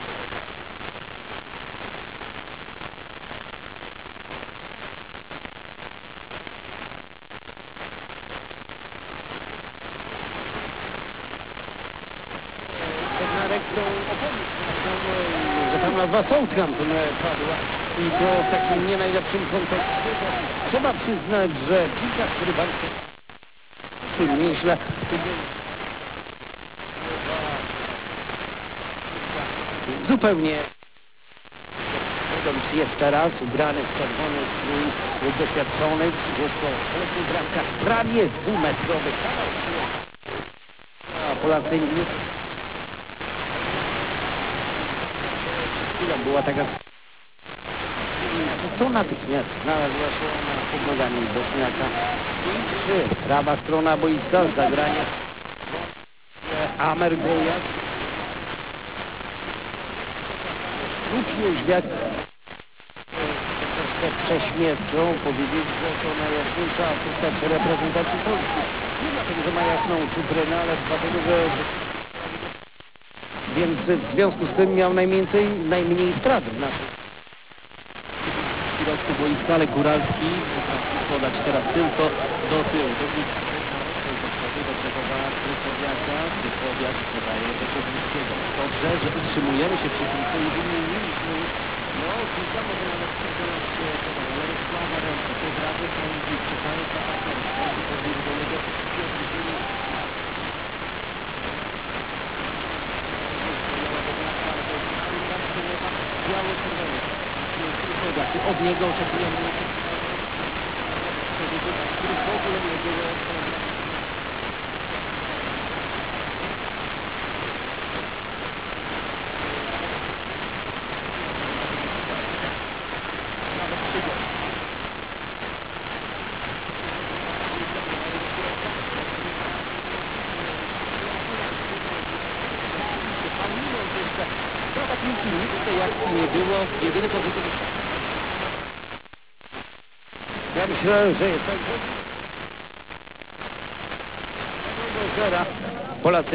Speaker 19: Bednarek tą opowieść, że tam nazwa Southampton padła i to w takim nie najlepszym kontekście. Trzeba przyznać, że piłkarz, który bardzo nieźle zupełnie jeszcze raz ubrany w czerwony strój, doświadczony 30-letni bramkarz, prawie 2-metrowy kanał. A Polacy nie... Chwilą była taka... To natychmiast znalazła się pod nogami Bośniaka. I 3. Prawa strona boiska, zagranie Amer Gojak. Lub Jóźwiak. Troszkę prześmiewczą powiedzieć, że to najjaśniejsza postać reprezentacji Polski. Nie dlatego, że ma jasną czuprynę, ale dlatego, że... Więc w związku z tym miał najmniej strat w naszym środku boiska, ale Góralski podać teraz tylko do tyłu. Do Krzychowa Krychowiaka. Krychowiak podaje do Kownickiego. Dobrze, że utrzymujemy się przy piłce i wymieniliśmy. No, piłka może nawet przekonać się, ale rozkłada ręce. To prawy są i czekają na akcję. Każdy podbiegł do niego. Biało-czerwone.
Speaker 2: Jacy od niego oczekujemy, który w ogóle nie było. No tak nic tej akcji nie było, jedyny pozytyw.
Speaker 19: Ja myślę, że jest tak. Polacy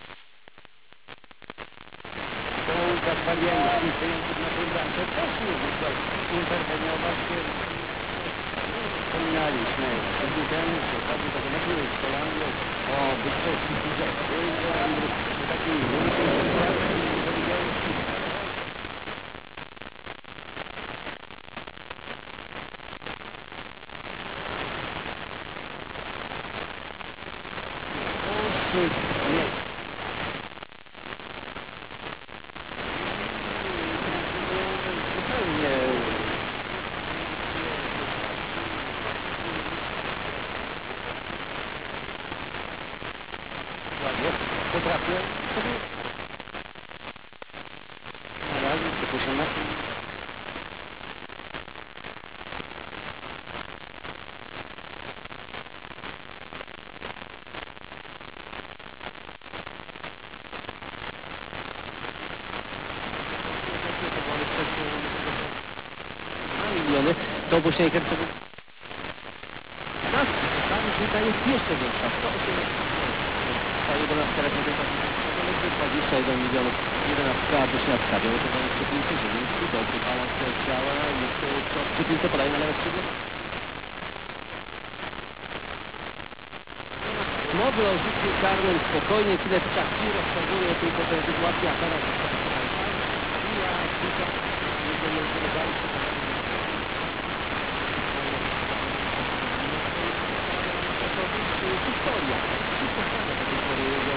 Speaker 19: Łukasz Fabiański, stojący na tej bramce, też nie musiał interweniować. Wspominaliśmy tydzień temu przy okazji tego meczu z Holandią o wysokim rzeczy, takiej ulicznej sytuacji inteligencji. Nie. Zupełnie ładnie potrafię sobie na razie przypuszczam. Miliony do Bośni i Hercegowiny. Tam różnica jest jeszcze większa. 11-letnia 21 milionów. 11 bośniacka. Białego przy piłce Zieliński. Dobry balans ciała. Jest przy piłce podaje na lewe skrzydło. Mowy o rzucie karnym spokojnie. Tyle Czaki rozwiązuje tylko tę sytuację. A teraz historia. Wszystko fajne do tej pory jego.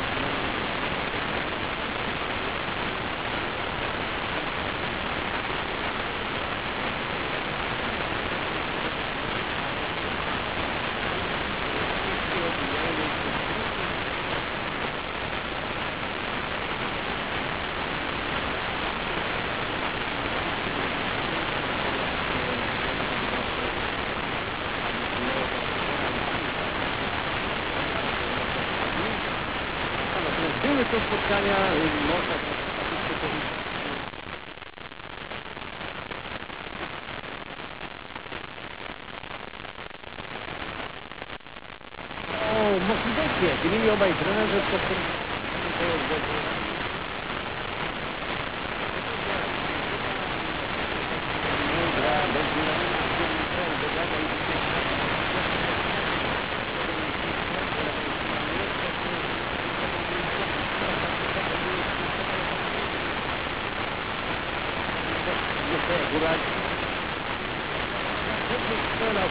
Speaker 19: Były to spotkania, można statystycznie powiedzieć. Możliwości, mieli obaj trenerzy, to Góral. Strzelał.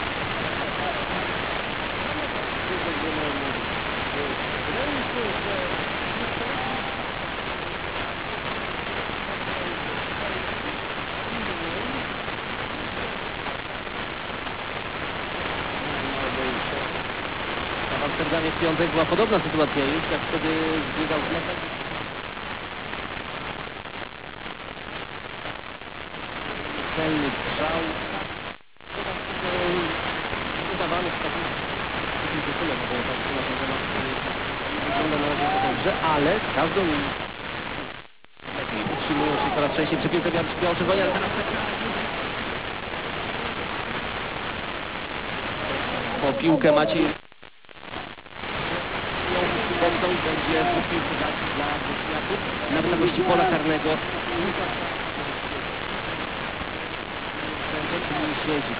Speaker 19: W Amsterdamie w piątek była podobna sytuacja już, jak wtedy zbiegał z mechem. Celny strzał. Udawany w takim tytule, bo tak na ten temat wygląda na razie dobrze, ale z każdą utrzymują się coraz częściej przy piłce białoczegonia, ale teraz po piłkę Maciej Bogdan będzie dwóch piłki dać dla Bośniaków na wysokości pola karnego. Siedzi.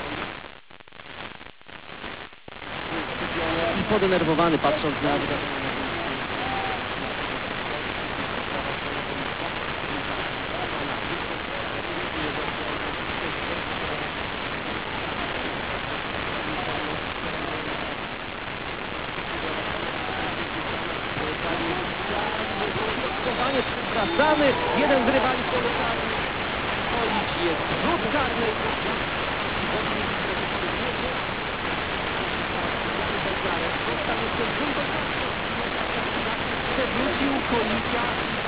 Speaker 19: I podenerwowany patrząc na wydarzenie. Wracamy, jeden z rywali poleciał. Jest rzut karny.
Speaker 2: Przewrócił konika.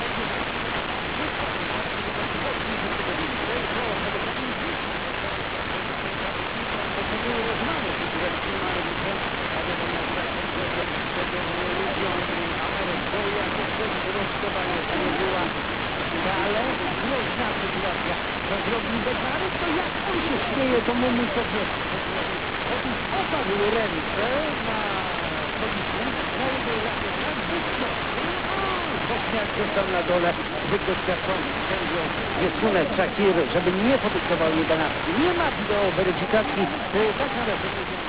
Speaker 19: Ale groźna sytuacja. Co zrobił Bednarek, to jak on się śmieje, to mu sobie. Otóż opadł ręce na policji, na jego ramię tak blisko. Bośniak został na dole, zbyt doświadczony sędzią Wiesunek Szakir, żeby nie podyktował 11. Nie ma wideo weryfikacji, tak na razie nie wiem.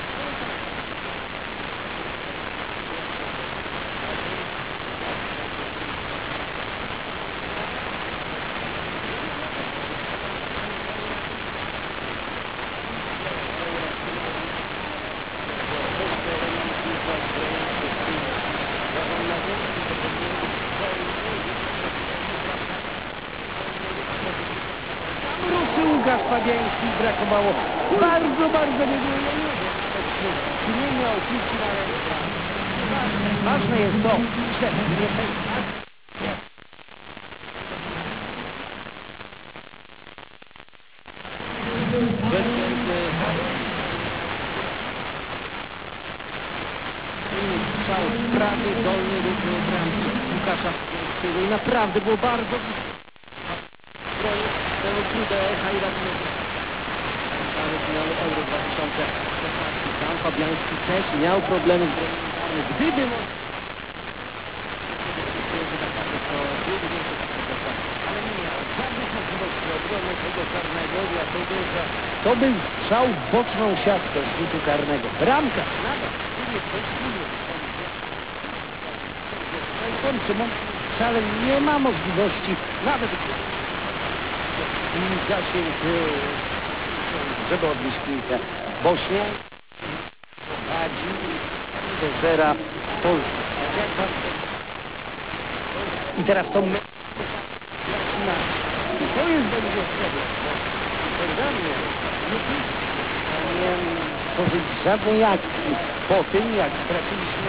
Speaker 19: Łukasz Fabiański, brakowało bardzo niewiele. Czy nie miał piłki na ręce. Ważne jest to, że nie
Speaker 2: strzał z prawej dolnej do bramki Łukasza Fabiańskiego i naprawdę było bardzo Trudę Hajradinowicz. Finalu Euro 2016. Tam Fabiański też miał problemy z bronią. Gdyby ale nie miał żadnych możliwości obrony tego karnego, dlatego że
Speaker 19: to był strzał w boczną siatkę z rzutu karnego. Bramka nawet wcale nie ma możliwości nawet zasięg, żeby odnieść piłkę. Bośnia prowadzi do 0 Polski. I teraz to my... I to jest będzie problem. Nie tworzyć żadnej akcji po tym, jak straciliśmy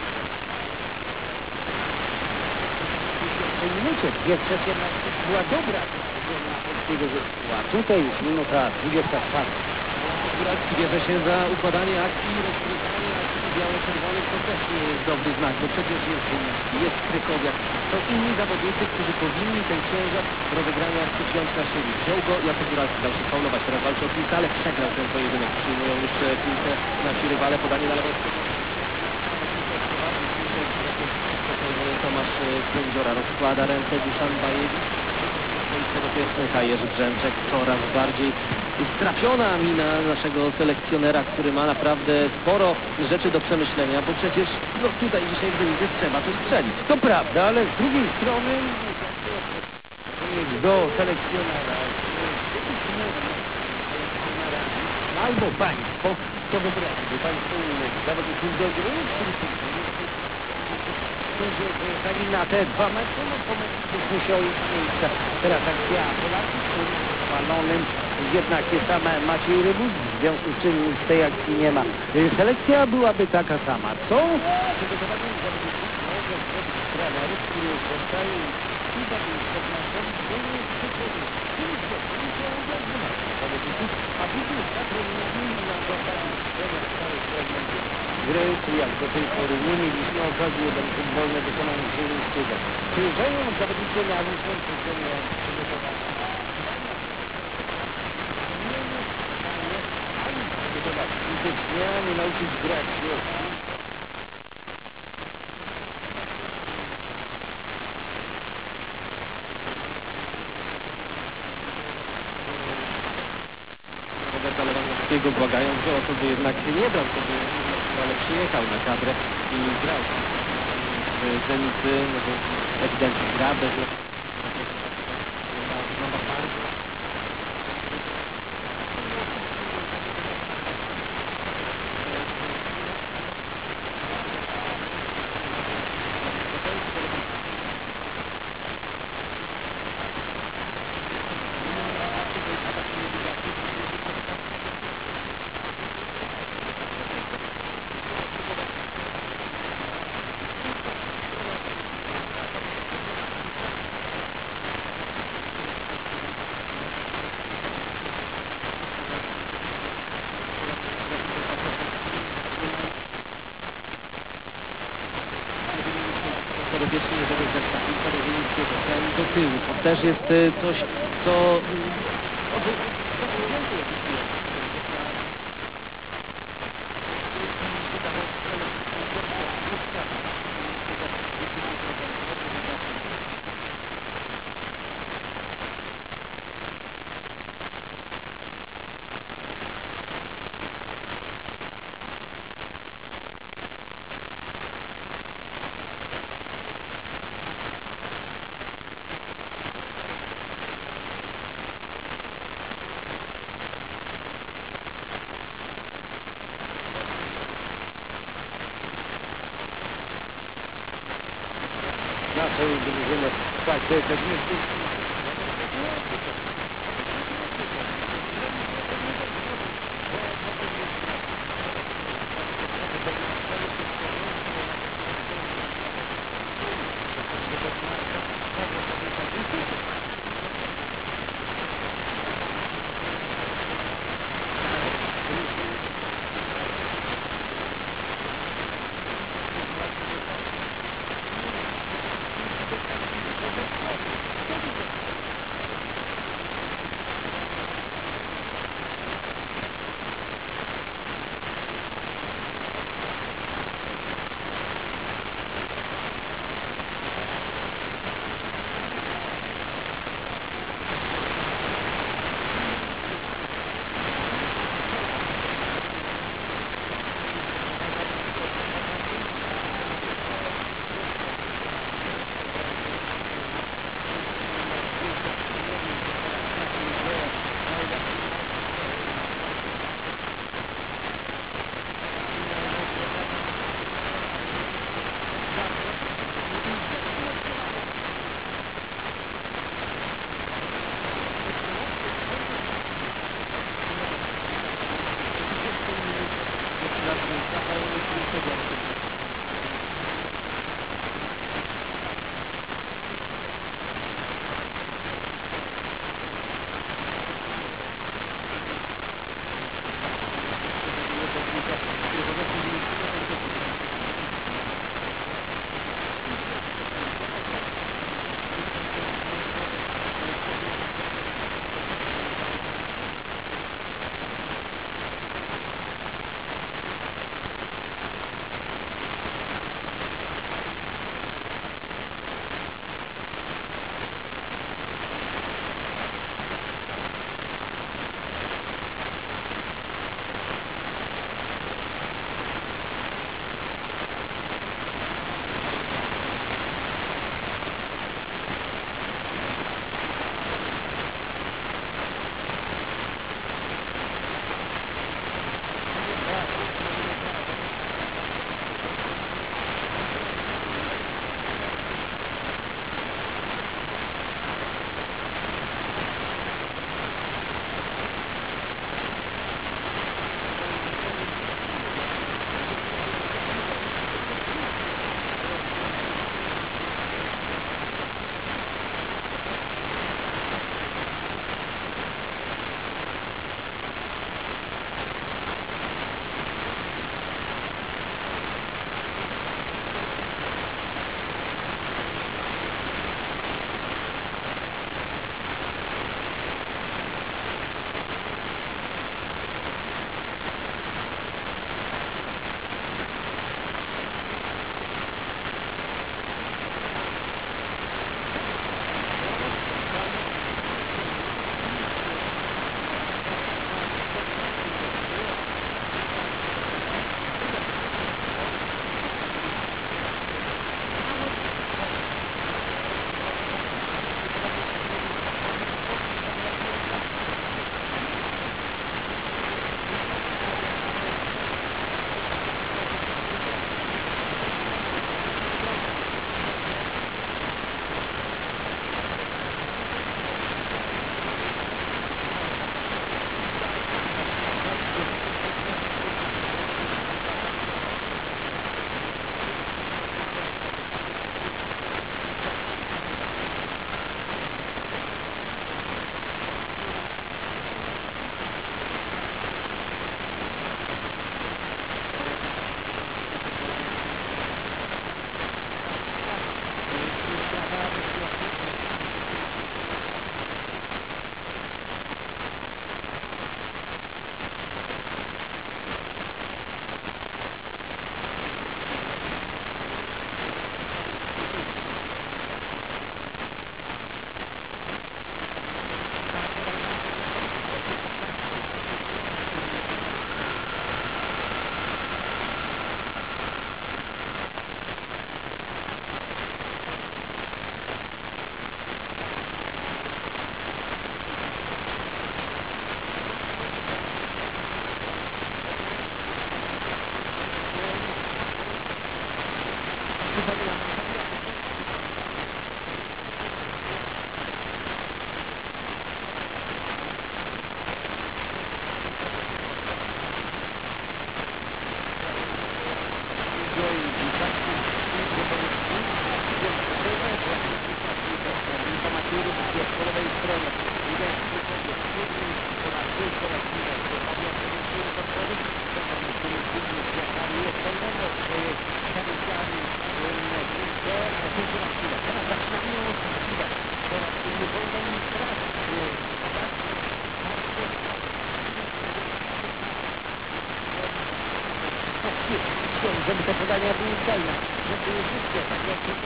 Speaker 19: w minucie. Dwie trzecie była dobra. A tutaj już minuta 24.
Speaker 2: Góralski bierze się za układanie akcji, rozgrywanie akcji biało-czerwonych, to też nie jest dobry znak, bo przecież jest Wyniski, jest Krykowiak. To inni zawodnicy, którzy powinni ten ciężar rozegrania akcji wziąć na siebie. Wziął go, Jacek Góralski dał się faulować, teraz walczy o piłkę, ale przegrał ten pojedynek. Przyjmują już piłkę nasi rywale, podanie na lewą stronę. Tomasz Kędziora rozkłada ręce, Duszan Bajewicz. Do pierwszego Jerzy Brzęczek, coraz bardziej strafiona mina naszego selekcjonera, który ma naprawdę sporo rzeczy do przemyślenia, bo przecież tutaj dzisiaj w Wynicy trzeba to strzelić.
Speaker 19: To prawda, ale z drugiej strony do selekcjonera albo państwo, to wybrali państwo zawodników do gry, którzy pojechali na te 2 mecze, po meczu musiał iść miejsca. Teraz akcja Polaków, walonym jednak jest sam Maciej Rybus, w związku z czym z tej akcji nie ma. Selekcja byłaby taka sama. Co? Przygotowany zawodników może zrobić trener, który zostaje i zawodników na a później zatrudnieni na zasadzie gry, jak do tej pory nie mieliśmy okazji jeden futbolny wykonania Zielińskiego. Przyjeżdżają zawodnicy na różne przygotowania. Fizycznie, nie nauczyć grać.
Speaker 2: Roberta Lewandowskiego, błagając go o to, by jednak nie brał sobie, ale przyjechał na kadrę i grał w Zenicy, no bo ewidentnie gra bez... Kwiatkowskiego, ten do tyłu. To też jest coś, co...
Speaker 19: Naszej drużyny w trakcie technicznej. Żeby te podania były celne, żeby były wszystkie, tak jak się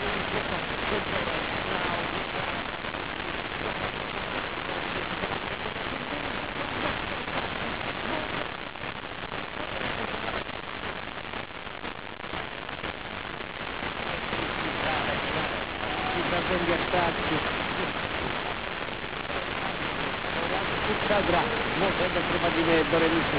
Speaker 19: gra, może doprowadzimy do remisu.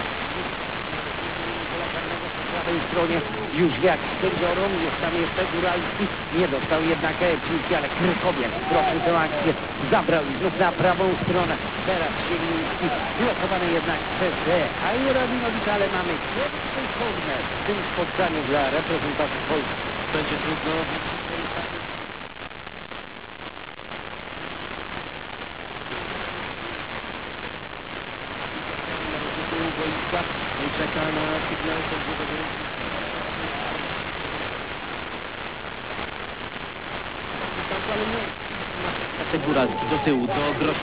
Speaker 19: Po prawej stronie już jak sędziorą, jest tam jeszcze Góralski, nie dostał jednak piłki, ale Krykowiak zrobił tę akcję, zabrał i znów na prawą stronę. Teraz Siemiński, blokowany jednak przez Rabinowicza, ale mamy pierwszy korner w tym spotkaniu dla reprezentacji Polski.
Speaker 2: Będzie trudno. Czeka na sygnał sędziego. Góralski do tyłu, do Grosz.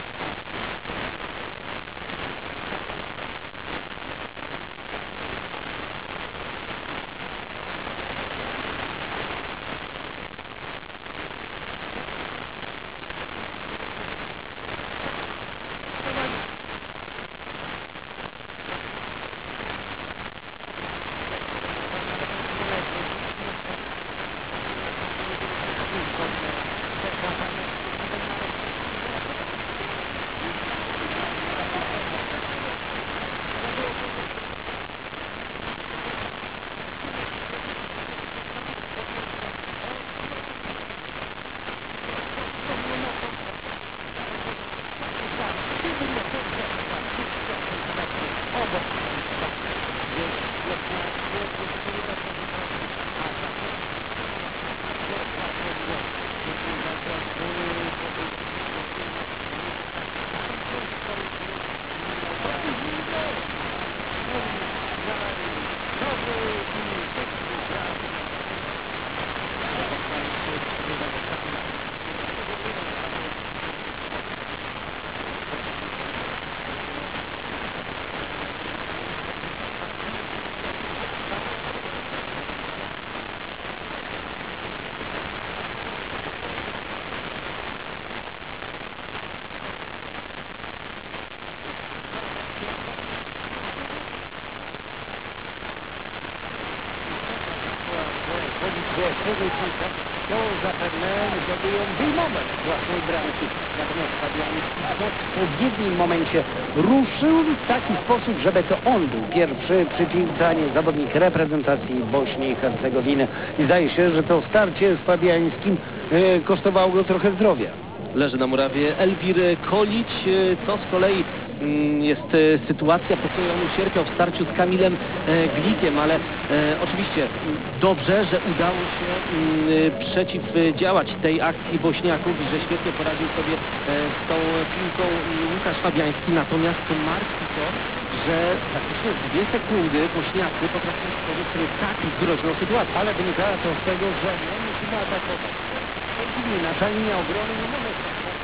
Speaker 19: To zapewne żeby ją wyjmować z własnej bramki. Natomiast Fabiański w odpowiednim momencie ruszył w taki sposób, żeby to on był pierwszy przy piłce, a nie zawodnik reprezentacji Bośni i Hercegowiny. I zdaje się, że to starcie z Fabiańskim kosztowało go trochę zdrowia.
Speaker 2: Leży na murawie Elwir Kolić. To z kolei jest sytuacja, po której on ucierpiał w starciu z Kamilem Glikiem, ale oczywiście dobrze, że udało się przeciwdziałać tej akcji Bośniaków i że świetnie poradził sobie z tą piłką Łukasz Fabiański. Natomiast martwi to, że praktycznie w 2 sekundy Bośniacy potrafią stworzyć sobie tak groźną sytuację.
Speaker 19: Ale wynika to z tego, że my musimy atakować. Nasza linia obrony nie może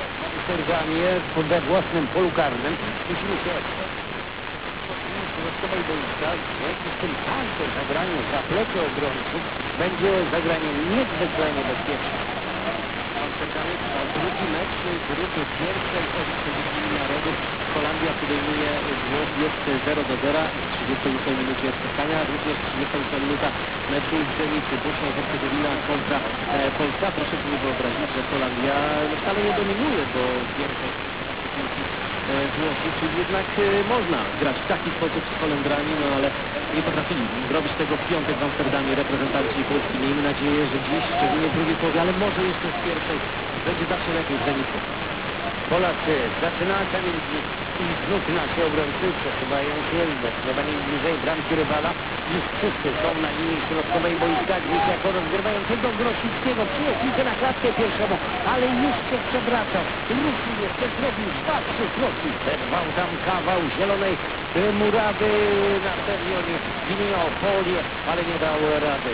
Speaker 19: we własnym polu karnym. Musimy się środkowej boiska, w związku z tym każde zagranie za plecy obrońców będzie zagraniem niezwykle niebezpiecznym.
Speaker 2: Drugi mecz grupy pierwszej edycji Narodów. Holandia podejmuje Włoch, jest 0-0 w 38 minucie spotkania, również 38 minuta meczu Zenitu Bośnia i Hercegowina kontra Polska. Proszę sobie wyobrazić, że Holandia wcale nie dominuje, bo pierwsze Włosi, czyli jednak można grać w taki sposób z Holendrami, no ale nie potrafili zrobić tego w piątek w Amsterdamie reprezentanci Polski. Miejmy nadzieję, że dziś, szczególnie w drugiej połowie, ale może jeszcze w pierwszej, będzie zawsze lepiej w Zenicie.
Speaker 19: Polacy zaczyna Kamiński i znów nasi obrońcy przesuwają się zdecydowanie bliżej bramki rywala. Już wszyscy są na linii środkowej boiska. Gdzieś jako rozgrywający do Grosickiego. Przyjął piłkę na klatkę pierwszą, ale już się przewracał. Ruszył jeszcze, zrobił 2-3 kroki. Przerwał tam kawał zielonej murawy na stadionie Vinio Polię, ale nie dał rady.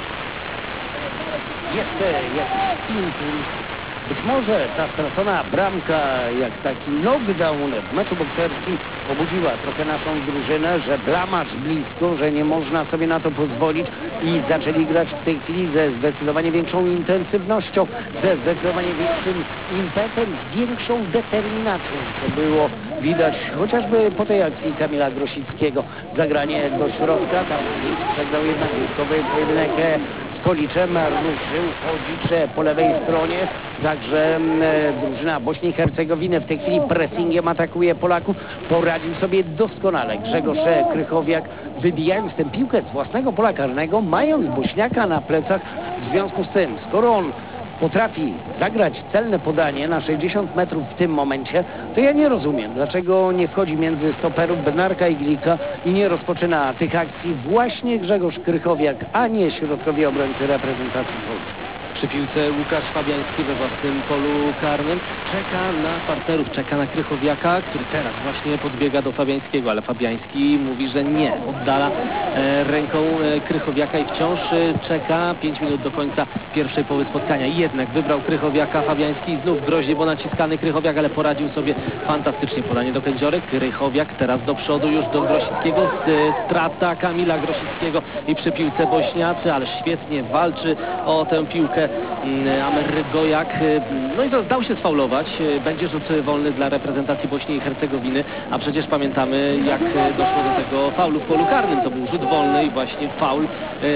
Speaker 19: Jeszcze jakiś impuls. Być może ta stracona bramka, jak taki knockdown w meczu bokserskim, pobudziła trochę naszą drużynę, że blamaż blisko, że nie można sobie na to pozwolić i zaczęli grać w tej chwili ze zdecydowanie większą intensywnością, ze zdecydowanie większym impetem, z większą determinacją, co było widać chociażby po tej akcji Kamila Grosickiego. Zagranie do środka, tam przegrał jednak wyjątkowy pojedynek z Koliczem, ruszył Chodzicze po lewej stronie, także drużyna Bośni i Hercegowiny w tej chwili pressingiem atakuje Polaków. Poradził sobie doskonale Grzegorz Krychowiak, wybijając tę piłkę z własnego pola karnego, mając Bośniaka na plecach. W związku z tym, skoro on potrafi zagrać celne podanie na 60 metrów w tym momencie, to ja nie rozumiem, dlaczego nie wchodzi między stoperów Bednarka i Glika i nie rozpoczyna tych akcji właśnie Grzegorz Krychowiak, a nie środkowi obrońcy reprezentacji Polski.
Speaker 2: Przy piłce Łukasz Fabiański we własnym polu karnym czeka na partnerów, czeka na Krychowiaka, który teraz właśnie podbiega do Fabiańskiego, ale Fabiański mówi, że nie, oddala ręką Krychowiaka i wciąż czeka 5 minut do końca pierwszej połowy spotkania. Jednak wybrał Krychowiaka Fabiański, znów groźnie, bo naciskany Krychowiak, ale poradził sobie fantastycznie. Podanie do Kędziorek, Krychowiak teraz do przodu już do Grosickiego, strata Kamila Grosickiego i przy piłce Bośniacy, ale świetnie walczy o tę piłkę Amer Gojak. No i co, dał się sfaulować. Będzie rzut wolny dla reprezentacji Bośni i Hercegowiny, a przecież pamiętamy, jak doszło do tego faulu w polu karnym. To był rzut wolny i właśnie faul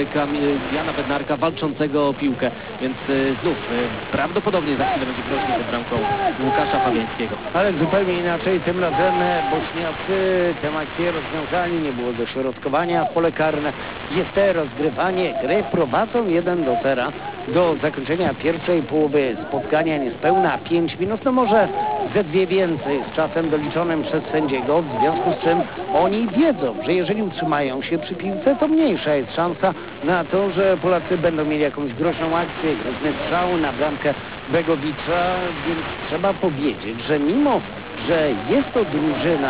Speaker 2: Jana Bednarka walczącego o piłkę, więc znów prawdopodobnie za chwilę będzie groźnie pod bramką Łukasza Fabiańskiego.
Speaker 19: Ale zupełnie inaczej, tym razem Bośniacy tę akcję rozwiązali, nie było dośrodkowania w pole karne. Jest rozgrywanie gry, prowadzą 1-0 do zakończenia pierwszej połowy spotkania, niespełna 5 minut, no może ze dwie więcej z czasem doliczonym przez sędziego, w związku z czym oni wiedzą, że jeżeli utrzymają się przy piłce, to mniejsza jest szansa na to, że Polacy będą mieli jakąś groźną akcję, groźny strzał na bramkę Begowicza, więc trzeba powiedzieć, że mimo, że jest to drużyna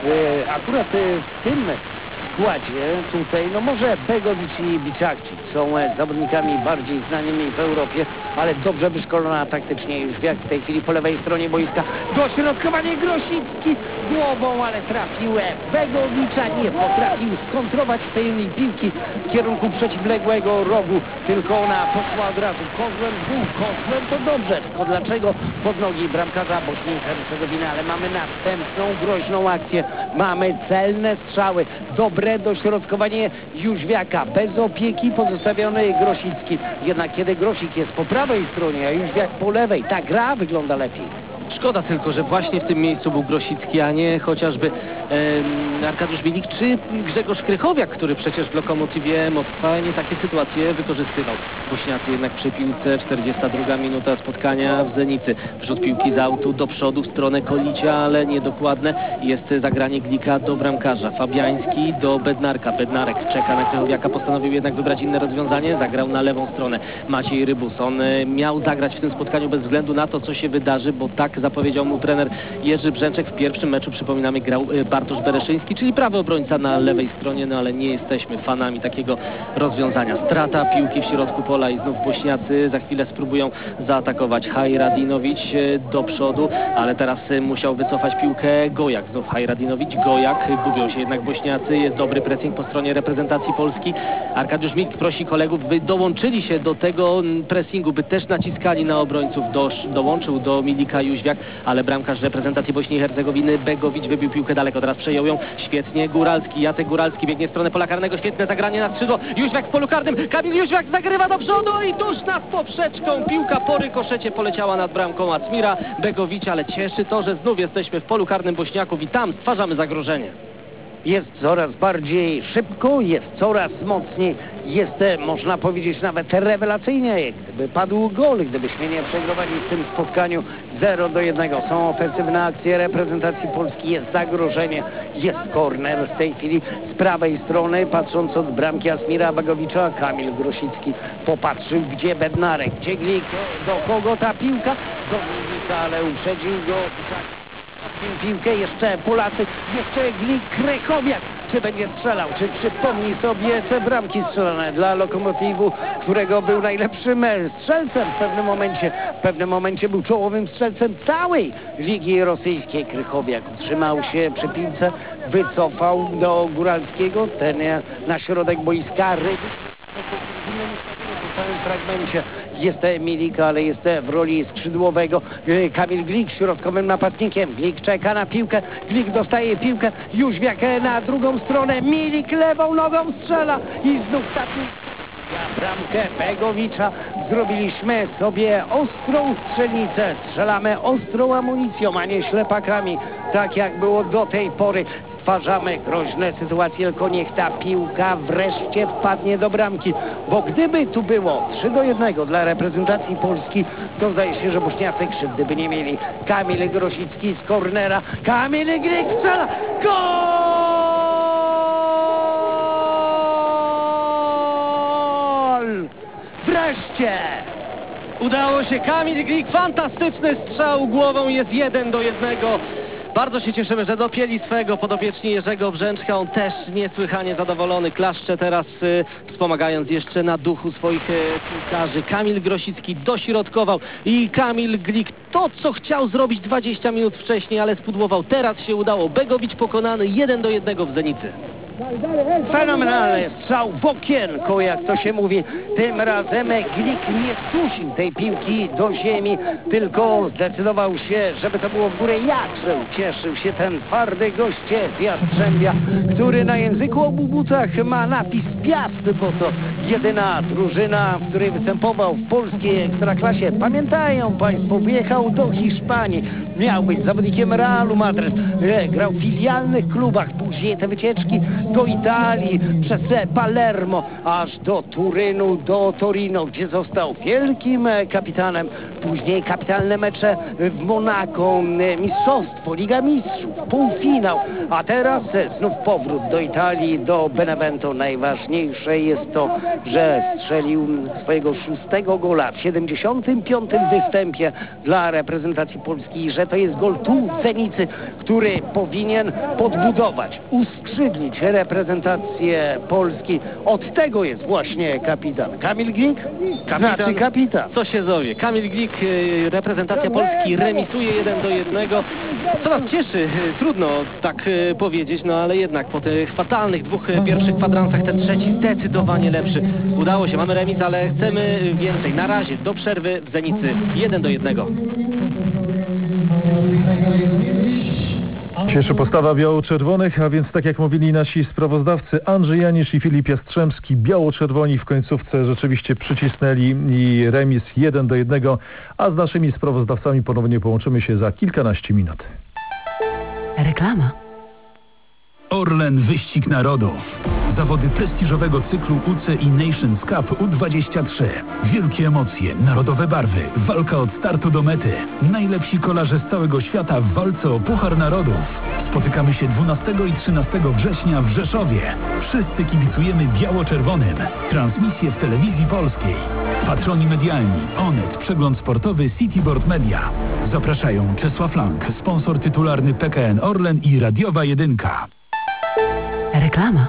Speaker 19: akurat w tym składzie tutaj, no może Begowicz i Biczakczyk są zawodnikami bardziej znanymi w Europie, ale dobrze wyszkolona taktycznie już jak w tej chwili po lewej stronie boiska. Dośrodkowanie Grosicki głową, ale trafił Begowicza, nie potrafił skontrować tej piłki w kierunku przeciwległego rogu, tylko ona poszła od razu kozłem w dół. Kozłem to dobrze, tylko dlaczego pod nogi bramkarza Bośni i Hercegowiny, ale mamy następną groźną akcję, mamy celne strzały, dobre dośrodkowanie Jóźwiaka, bez opieki pozostawiony Grosicki. Jednak kiedy Grosik jest po prawej stronie, a Jóźwiak po lewej, ta gra wygląda lepiej.
Speaker 2: Szkoda tylko, że właśnie w tym miejscu był Grosicki, a nie chociażby Arkadiusz Milik czy Grzegorz Krychowiak, który przecież w Lokomotywie Moskwa nie takie sytuacje wykorzystywał. Bośniacy jednak przy piłce, 42 minuta spotkania w Zenicy. Wrzut piłki z autu do przodu w stronę Kolicia, ale niedokładne. Jest zagranie Glika do bramkarza. Fabiański do Bednarka. Bednarek czeka na Krychowiaka, postanowił jednak wybrać inne rozwiązanie. Zagrał na lewą stronę. Maciej Rybus. On miał zagrać w tym spotkaniu bez względu na to, co się wydarzy, bo tak zapowiedział mu trener Jerzy Brzęczek. W pierwszym meczu, przypominamy, grał Bartosz Bereszyński, czyli prawy obrońca na lewej stronie, no ale nie jesteśmy fanami takiego rozwiązania. Strata piłki w środku pola i znów Bośniacy za chwilę spróbują zaatakować. Hajradinowicz do przodu, ale teraz musiał wycofać piłkę Gojak. Znów Hajradinowicz, Gojak, gubią się jednak Bośniacy, jest dobry pressing po stronie reprezentacji Polski. Arkadiusz Milik prosi kolegów, by dołączyli się do tego pressingu, by też naciskali na obrońców. Dołączył do Milika Jóźwiak. Jóźwiak, ale bramkarz reprezentacji Bośni i Hercegowiny Begović wybił piłkę daleko, teraz przejął ją świetnie Góralski, Jacek Góralski biegnie w stronę pola karnego, świetne zagranie na skrzydło, Jóźwiak w polu karnym, Kamil Jóźwiak zagrywa do przodu i tuż nad poprzeczką piłka po rykoszecie poleciała nad bramką Acmira Begovicia, ale cieszy to, że znów jesteśmy w polu karnym Bośniaków i tam stwarzamy zagrożenie.
Speaker 19: Jest coraz bardziej szybko, jest coraz mocniej, jest, można powiedzieć, nawet rewelacyjnie. Gdyby padł gol, gdybyśmy nie przegrywali w tym spotkaniu 0-1. Są ofensywne akcje reprezentacji Polski, jest zagrożenie, jest korner w tej chwili z prawej strony, patrząc od bramki Acmira Begowicza. Kamil Grosicki popatrzył, gdzie Bednarek, gdzie Glik, do kogo ta piłka? Do Glik, ale uprzedził go. Piłkę jeszcze Polacy, jeszcze Glik, Krychowiak. Czy będzie strzelał, czy przypomni sobie te bramki strzelane dla Lokomotywu, którego był najlepszym strzelcem w pewnym momencie był czołowym strzelcem całej Ligi Rosyjskiej. Krychowiak utrzymał się przy piłce, wycofał do Góralskiego, ten na środek boiska. W całym fragmencie jest Milik, ale jest w roli skrzydłowego Kamil Glik środkowym napastnikiem. Glik czeka na piłkę, Glik dostaje piłkę, Jóźwiak na drugą stronę, Milik lewą nogą strzela i znów ta piłka. Bramkę Begowicza, zrobiliśmy sobie ostrą strzelnicę, strzelamy ostrą amunicją, a nie ślepakami, tak jak było do tej pory. Stwarzamy groźne sytuacje, tylko niech ta piłka wreszcie wpadnie do bramki, bo gdyby tu było 3-1 dla reprezentacji Polski, to zdaje się, że Bośniacy krzywdy by nie mieli. Kamil Grosicki z kornera, Kamil Glik strzela, wreszcie!
Speaker 2: Udało się, Kamil Glik, fantastyczny strzał głową, jest 1-1. Bardzo się cieszymy, że dopięli swego podopieczni Jerzego Brzęczka. On też niesłychanie zadowolony. Klaszcze teraz, wspomagając jeszcze na duchu swoich piłkarzy. Kamil Grosicki dośrodkował i Kamil Glik to, co chciał zrobić 20 minut wcześniej, ale spudłował. Teraz się udało. Begowicz pokonany 1-1 w Zenicy.
Speaker 19: Fenomenalny strzał w okienko, jak to się mówi. Tym razem Glik nie spuścił tej piłki do ziemi, tylko zdecydował się, żeby to było w górę. Jakże ucieszył się ten twardy goście z Jastrzębia, który na języku obu butach ma napis Piast, bo to jedyna drużyna, w której występował w polskiej ekstraklasie. Pamiętają państwo, wyjechał do Hiszpanii, miał być zawodnikiem Realu Madryt, grał w filialnych klubach, później te wycieczki do Italii, przez Palermo, aż do Turynu, do Torino, gdzie został wielkim kapitanem. Później kapitalne mecze w Monako, mistrzostwo, Liga Mistrzów, półfinał, a teraz znów powrót do Italii, do Benevento. Najważniejsze jest to, że strzelił swojego 6. gola w 75. występie dla reprezentacji Polski i że to jest gol tu w Zenicy, który powinien podbudować, uskrzydlić reprezentację Polski. Od tego jest właśnie kapitan. Kamil Glik? Znaczy kapitan.
Speaker 2: Co się zowie. Kamil Glik, reprezentacja Polski remisuje 1-1. Co nas cieszy, trudno tak powiedzieć, no ale jednak po tych fatalnych dwóch pierwszych kwadransach ten trzeci zdecydowanie lepszy. Udało się, mamy remis, ale chcemy więcej. Na razie do przerwy w Zenicy 1-1.
Speaker 7: Cieszy postawa biało-czerwonych, a więc tak jak mówili nasi sprawozdawcy Andrzej Janisz i Filip Jastrzębski, biało-czerwoni w końcówce rzeczywiście przycisnęli i remis 1-1, a z naszymi sprawozdawcami ponownie połączymy się za kilkanaście minut.
Speaker 11: Reklama.
Speaker 9: Orlen Wyścig Narodów. Zawody prestiżowego cyklu UCI Nations Cup U23. Wielkie emocje, narodowe barwy, walka od startu do mety. Najlepsi kolarze z całego świata w walce o Puchar Narodów. Spotykamy się 12 i 13 września w Rzeszowie. Wszyscy kibicujemy biało-czerwonym. Transmisje w telewizji polskiej. Patroni medialni, Onet, przegląd sportowy Cityboard Media. Zapraszają Czesław Lang, sponsor tytularny PKN Orlen i Radiowa Jedynka.
Speaker 11: Reklama.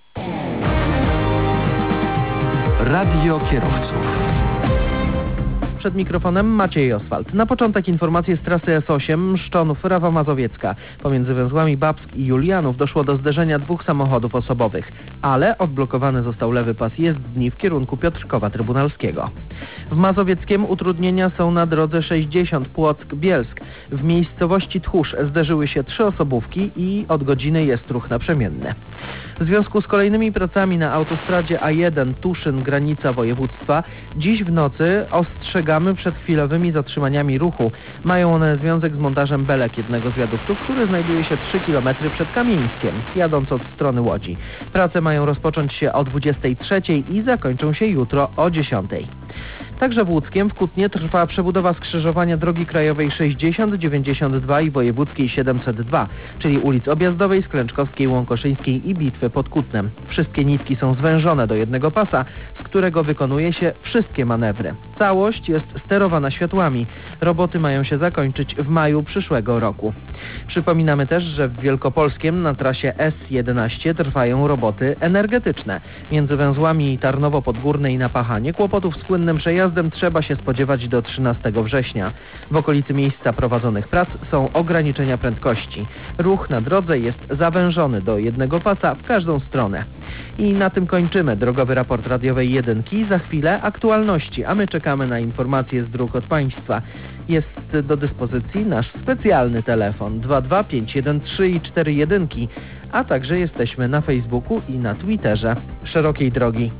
Speaker 4: Radio kierowców.
Speaker 12: Przed mikrofonem Maciej Oswald. Na początek informacje z trasy S8 Szczonów-Rawa Mazowiecka. Pomiędzy węzłami Babsk i Julianów doszło do zderzenia dwóch samochodów osobowych, ale odblokowany został lewy pas jezdni w kierunku Piotrkowa Trybunalskiego. W Mazowieckiem utrudnienia są na drodze 60 Płock-Bielsk. W miejscowości Tchórz zderzyły się 3 osobówki i od godziny jest ruch naprzemienny. W związku z kolejnymi pracami na autostradzie A1 Tuszyn, granica województwa, dziś w nocy ostrzegamy przed chwilowymi zatrzymaniami ruchu. Mają one związek z montażem belek jednego z wiaduktów, który znajduje się 3 km przed Kamieńskiem, jadąc od strony Łodzi. Prace mają rozpocząć się o 23 i zakończą się jutro o 10. Także w Łódzkiem w Kutnie trwa przebudowa skrzyżowania drogi krajowej 60, 92 i wojewódzkiej 702, czyli ulic Objazdowej, Sklęczkowskiej, Łąkoszyńskiej i Bitwy pod Kutnem. Wszystkie nitki są zwężone do jednego pasa, z którego wykonuje się wszystkie manewry. Całość jest sterowana światłami. Roboty mają się zakończyć w maju przyszłego roku. Przypominamy też, że w Wielkopolskiem na trasie S11 trwają roboty energetyczne. Między węzłami Tarnowo-Podgórne i Napachanie kłopotów z płynnym przejazdem trzeba się spodziewać do 13 września. W okolicy miejsca prowadzonych prac są ograniczenia prędkości. Ruch na drodze jest zawężony do jednego pasa w każdą stronę. I na tym kończymy drogowy raport radiowej Jedynki. Za chwilę aktualności, a my czekamy na informacje z dróg od Państwa. Jest do dyspozycji nasz specjalny telefon 22513 i 41, a także jesteśmy na Facebooku i na Twitterze. Szerokiej drogi.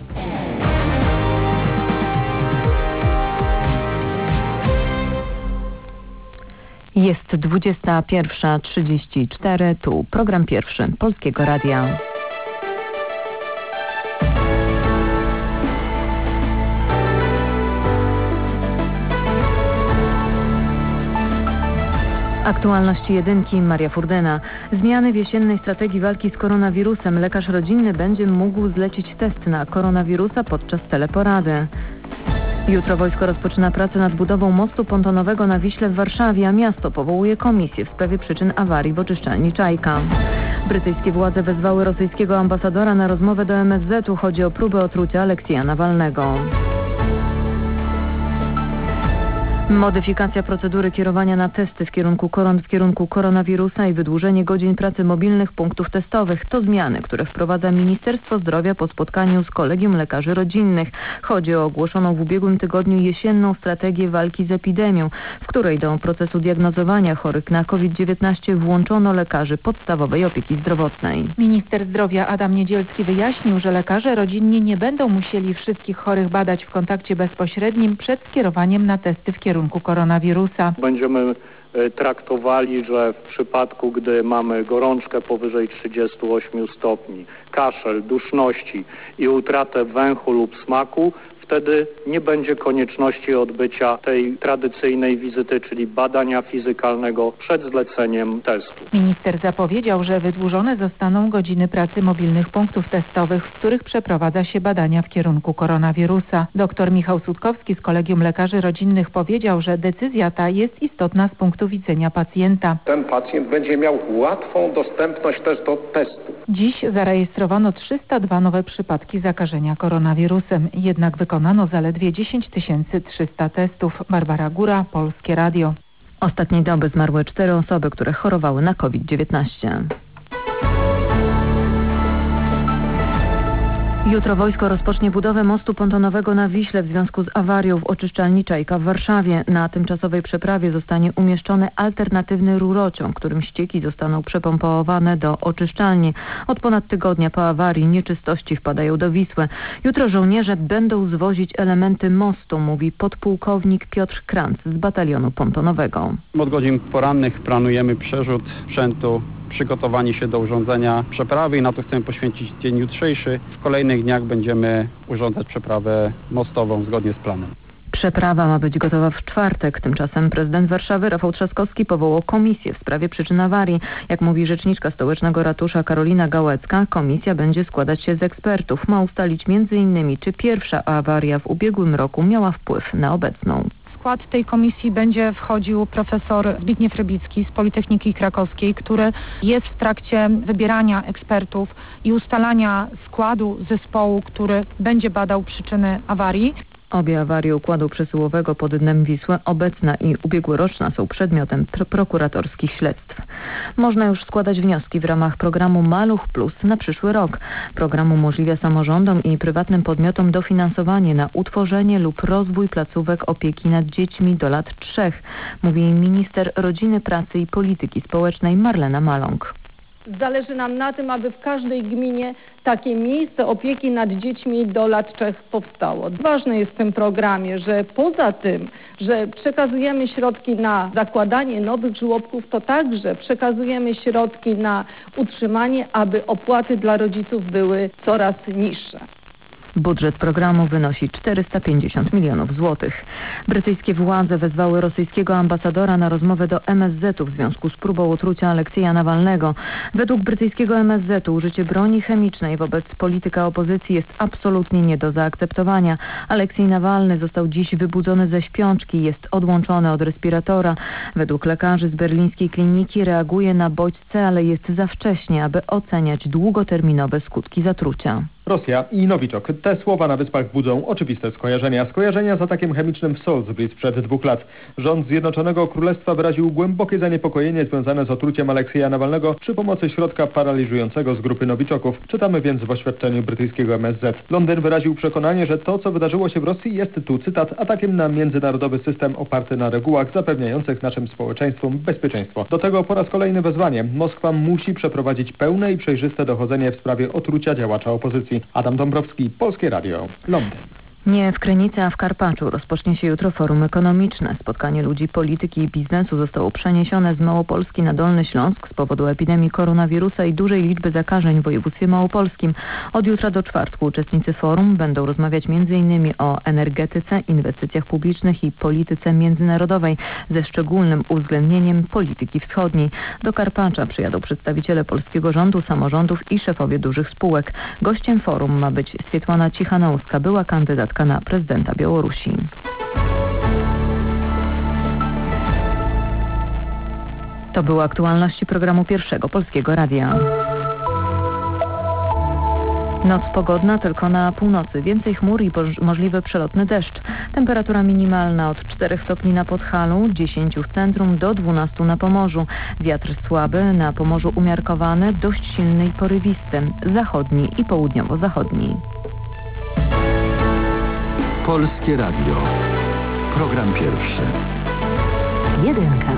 Speaker 13: Jest 21:34, tu program pierwszy Polskiego Radia. Aktualności Jedynki, Maria Furdyna. Zmiany w jesiennej strategii walki z koronawirusem. Lekarz rodzinny będzie mógł zlecić test na koronawirusa podczas teleporady. Jutro wojsko rozpoczyna pracę nad budową mostu pontonowego na Wiśle w Warszawie, a miasto powołuje komisję w sprawie przyczyn awarii w oczyszczalni Czajka. Brytyjskie władze wezwały rosyjskiego ambasadora na rozmowę do MSZ-u. Chodzi o próbę otrucia Aleksieja Nawalnego. Modyfikacja procedury kierowania na testy w kierunku koronawirusa i wydłużenie godzin pracy mobilnych punktów testowych to zmiany, które wprowadza Ministerstwo Zdrowia po spotkaniu z Kolegium Lekarzy Rodzinnych. Chodzi o ogłoszoną w ubiegłym tygodniu jesienną strategię walki z epidemią, w której do procesu diagnozowania chorych na COVID-19 włączono lekarzy podstawowej opieki zdrowotnej.
Speaker 3: Minister zdrowia Adam Niedzielski wyjaśnił, że lekarze rodzinni nie będą musieli wszystkich chorych badać w kontakcie bezpośrednim przed skierowaniem na testy w kierunku koronawirusa.
Speaker 14: Będziemy traktowali, że w przypadku, gdy mamy gorączkę powyżej 38 stopni, kaszel, duszności i utratę węchu lub smaku, wtedy nie będzie konieczności odbycia tej tradycyjnej wizyty, czyli badania fizykalnego przed zleceniem testu.
Speaker 3: Minister zapowiedział, że wydłużone zostaną godziny pracy mobilnych punktów testowych, w których przeprowadza się badania w kierunku koronawirusa. Dr Michał Sutkowski z Kolegium Lekarzy Rodzinnych powiedział, że decyzja ta jest istotna z punktu widzenia pacjenta.
Speaker 15: Ten pacjent będzie miał łatwą dostępność też do testu.
Speaker 3: Dziś zarejestrowano 302 nowe przypadki zakażenia koronawirusem, jednak wykonano zaledwie 10 300 testów. Barbara Góra, Polskie Radio.
Speaker 13: Ostatniej doby zmarły 4 osoby, które chorowały na COVID-19. Jutro wojsko rozpocznie budowę mostu pontonowego na Wiśle w związku z awarią w oczyszczalni Czajka w Warszawie. Na tymczasowej przeprawie zostanie umieszczony alternatywny rurociąg, którym ścieki zostaną przepompowane do oczyszczalni. Od ponad tygodnia po awarii nieczystości wpadają do Wisły. Jutro żołnierze będą zwozić elementy mostu, mówi podpułkownik Piotr Kranc z batalionu pontonowego.
Speaker 22: Od godzin porannych planujemy przerzut sprzętu, przygotowanie się do urządzenia przeprawy i na to chcemy poświęcić dzień jutrzejszy. W kolejnych dniach będziemy urządzać przeprawę mostową zgodnie z planem.
Speaker 13: Przeprawa ma być gotowa w czwartek. Tymczasem prezydent Warszawy Rafał Trzaskowski powołał komisję w sprawie przyczyn awarii. Jak mówi rzeczniczka stołecznego ratusza Karolina Gałecka, komisja będzie składać się z ekspertów. Ma ustalić m.in. czy pierwsza awaria w ubiegłym roku miała wpływ na obecną.
Speaker 23: W skład tej komisji będzie wchodził profesor Zbigniew Rybicki z Politechniki Krakowskiej, który jest w trakcie wybierania ekspertów i ustalania składu zespołu, który będzie badał przyczyny awarii.
Speaker 13: Obie awarie układu przesyłowego pod dnem Wisły, obecna i ubiegłoroczna, są przedmiotem prokuratorskich śledztw. Można już składać wnioski w ramach programu Maluch Plus na przyszły rok. Program umożliwia samorządom i prywatnym podmiotom dofinansowanie na utworzenie lub rozwój placówek opieki nad dziećmi do lat 3, mówi minister Rodziny, Pracy i Polityki Społecznej Marlena Maląg.
Speaker 1: Zależy nam na tym, aby w każdej gminie takie miejsce opieki nad dziećmi do lat 3 powstało. Ważne jest w tym programie, że poza tym, że przekazujemy środki na zakładanie nowych żłobków, to także przekazujemy środki na utrzymanie, aby opłaty dla rodziców były coraz niższe.
Speaker 13: Budżet programu wynosi 450 milionów złotych. Brytyjskie władze wezwały rosyjskiego ambasadora na rozmowę do MSZ-u w związku z próbą otrucia Aleksieja Nawalnego. Według brytyjskiego MSZ-u użycie broni chemicznej wobec polityka opozycji jest absolutnie nie do zaakceptowania. Aleksiej Nawalny został dziś wybudzony ze śpiączki i jest odłączony od respiratora. Według lekarzy z berlińskiej kliniki reaguje na bodźce, ale jest za wcześnie, aby oceniać długoterminowe skutki zatrucia.
Speaker 5: Rosja i Nowiczok. Te słowa na Wyspach budzą oczywiste skojarzenia. Skojarzenia z atakiem chemicznym w Salisbury sprzed 2 lat. Rząd Zjednoczonego Królestwa wyraził głębokie zaniepokojenie związane z otruciem Aleksieja Nawalnego przy pomocy środka paraliżującego z grupy Nowiczoków. Czytamy więc w oświadczeniu brytyjskiego MSZ. Londyn wyraził przekonanie, że to, co wydarzyło się w Rosji, jest tu, cytat, atakiem na międzynarodowy system oparty na regułach zapewniających naszym społeczeństwom bezpieczeństwo. Do tego po raz kolejny wezwanie. Moskwa musi przeprowadzić pełne i przejrzyste dochodzenie w sprawie otrucia działacza opozycji. Adam Dąbrowski, Polskie Radio, Londyn.
Speaker 13: Nie w Krynicy, a w Karpaczu rozpocznie się jutro forum ekonomiczne. Spotkanie ludzi polityki i biznesu zostało przeniesione z Małopolski na Dolny Śląsk z powodu epidemii koronawirusa i dużej liczby zakażeń w województwie małopolskim. Od jutra do czwartku uczestnicy forum będą rozmawiać m.in. o energetyce, inwestycjach publicznych i polityce międzynarodowej ze szczególnym uwzględnieniem polityki wschodniej. Do Karpacza przyjadą przedstawiciele polskiego rządu, samorządów i szefowie dużych spółek. Gościem forum ma być Swietłana Cichanouska, była kandydatka na prezydenta Białorusi. To były aktualności programu Pierwszego Polskiego Radia. Noc pogodna tylko na północy. Więcej chmur i możliwy przelotny deszcz. Temperatura minimalna od 4 stopni na Podhalu, 10 w centrum do 12 na Pomorzu. Wiatr słaby, na Pomorzu umiarkowany, dość silny i porywisty. Zachodni i południowo-zachodni.
Speaker 4: Polskie Radio. Program pierwszy.
Speaker 6: Jedynka.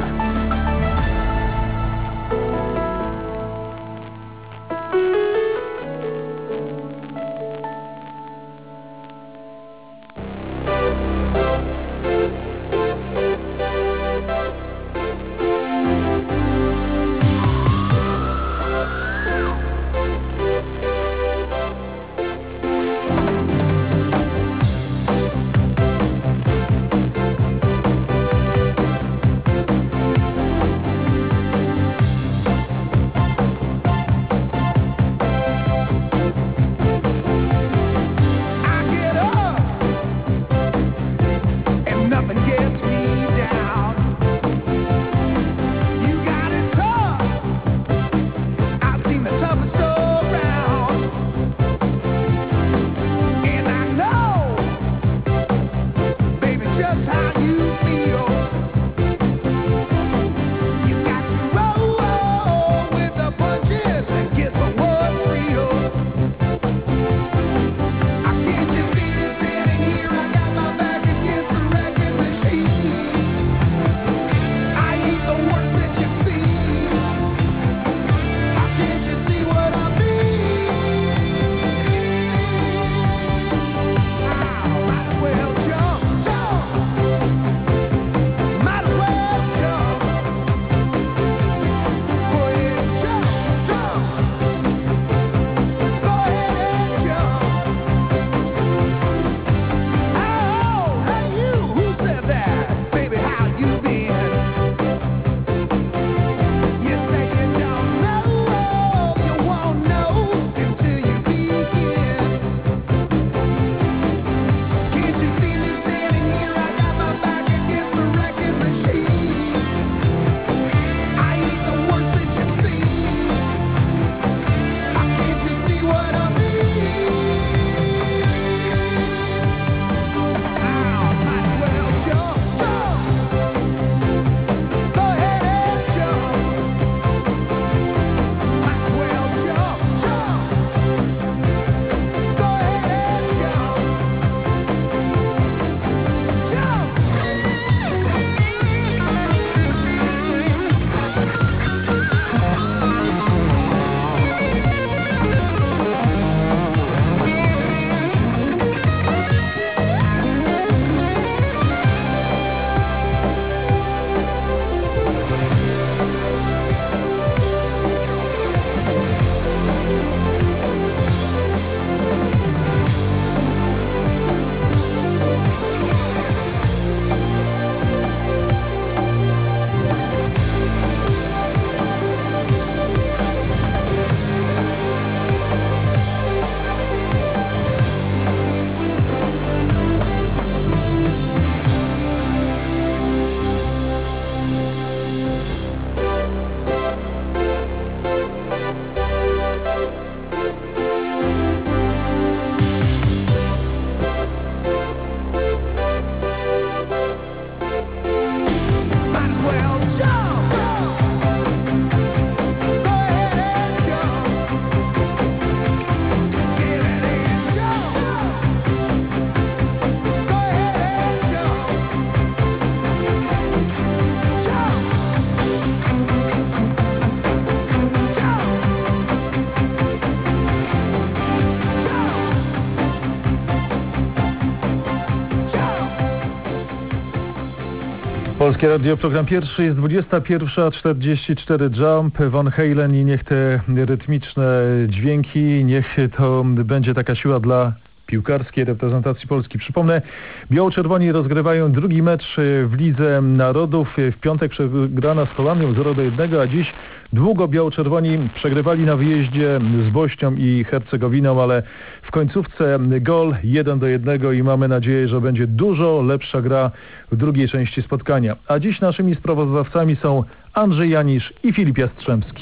Speaker 21: Polskie Radio, program pierwszy, jest 21:44, Jump, Van Halen i niech te rytmiczne dźwięki, niech to będzie taka siła dla piłkarskiej reprezentacji Polski. Przypomnę, biało-czerwoni rozgrywają drugi mecz w Lidze Narodów. W piątek przegrana z Holandią 0-1, a dziś długo biało-czerwoni przegrywali na wyjeździe z Bośnią i Hercegowiną, ale w końcówce gol 1-1 i mamy nadzieję, że będzie dużo lepsza gra w drugiej części spotkania. A dziś naszymi sprawozdawcami są Andrzej Janisz i Filip Jastrzębski.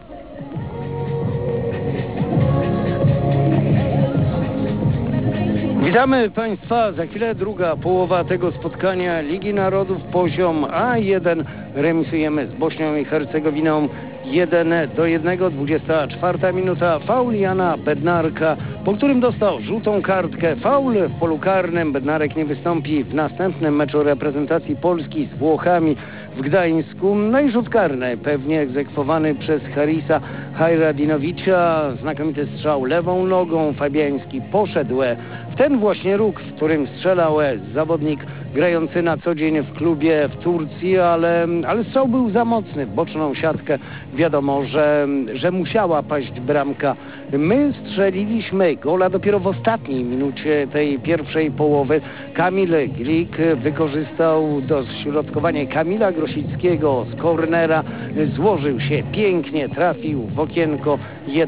Speaker 19: Witamy Państwa. Za chwilę druga połowa tego spotkania Ligi Narodów, poziom A1. Remisujemy z Bośnią i Hercegowiną 1-1. 24 minuta. Faul Jana Bednarka, po którym dostał żółtą kartkę. Faul w polu karnym. Bednarek nie wystąpi w następnym meczu reprezentacji Polski z Włochami w Gdańsku. No i rzut karny, pewnie egzekwowany przez Harisa Hajradinowicza. Znakomity strzał lewą nogą. Fabiański poszedł w ten właśnie róg, w którym strzelał zawodnik grający na co dzień w klubie w Turcji, ale strzał był za mocny w boczną siatkę. Wiadomo, że musiała paść bramka. My strzeliliśmy gola dopiero w ostatniej minucie tej pierwszej połowy. Kamil Glik wykorzystał dośrodkowanie Kamila Grosickiego z kornera. Złożył się pięknie, trafił w okienko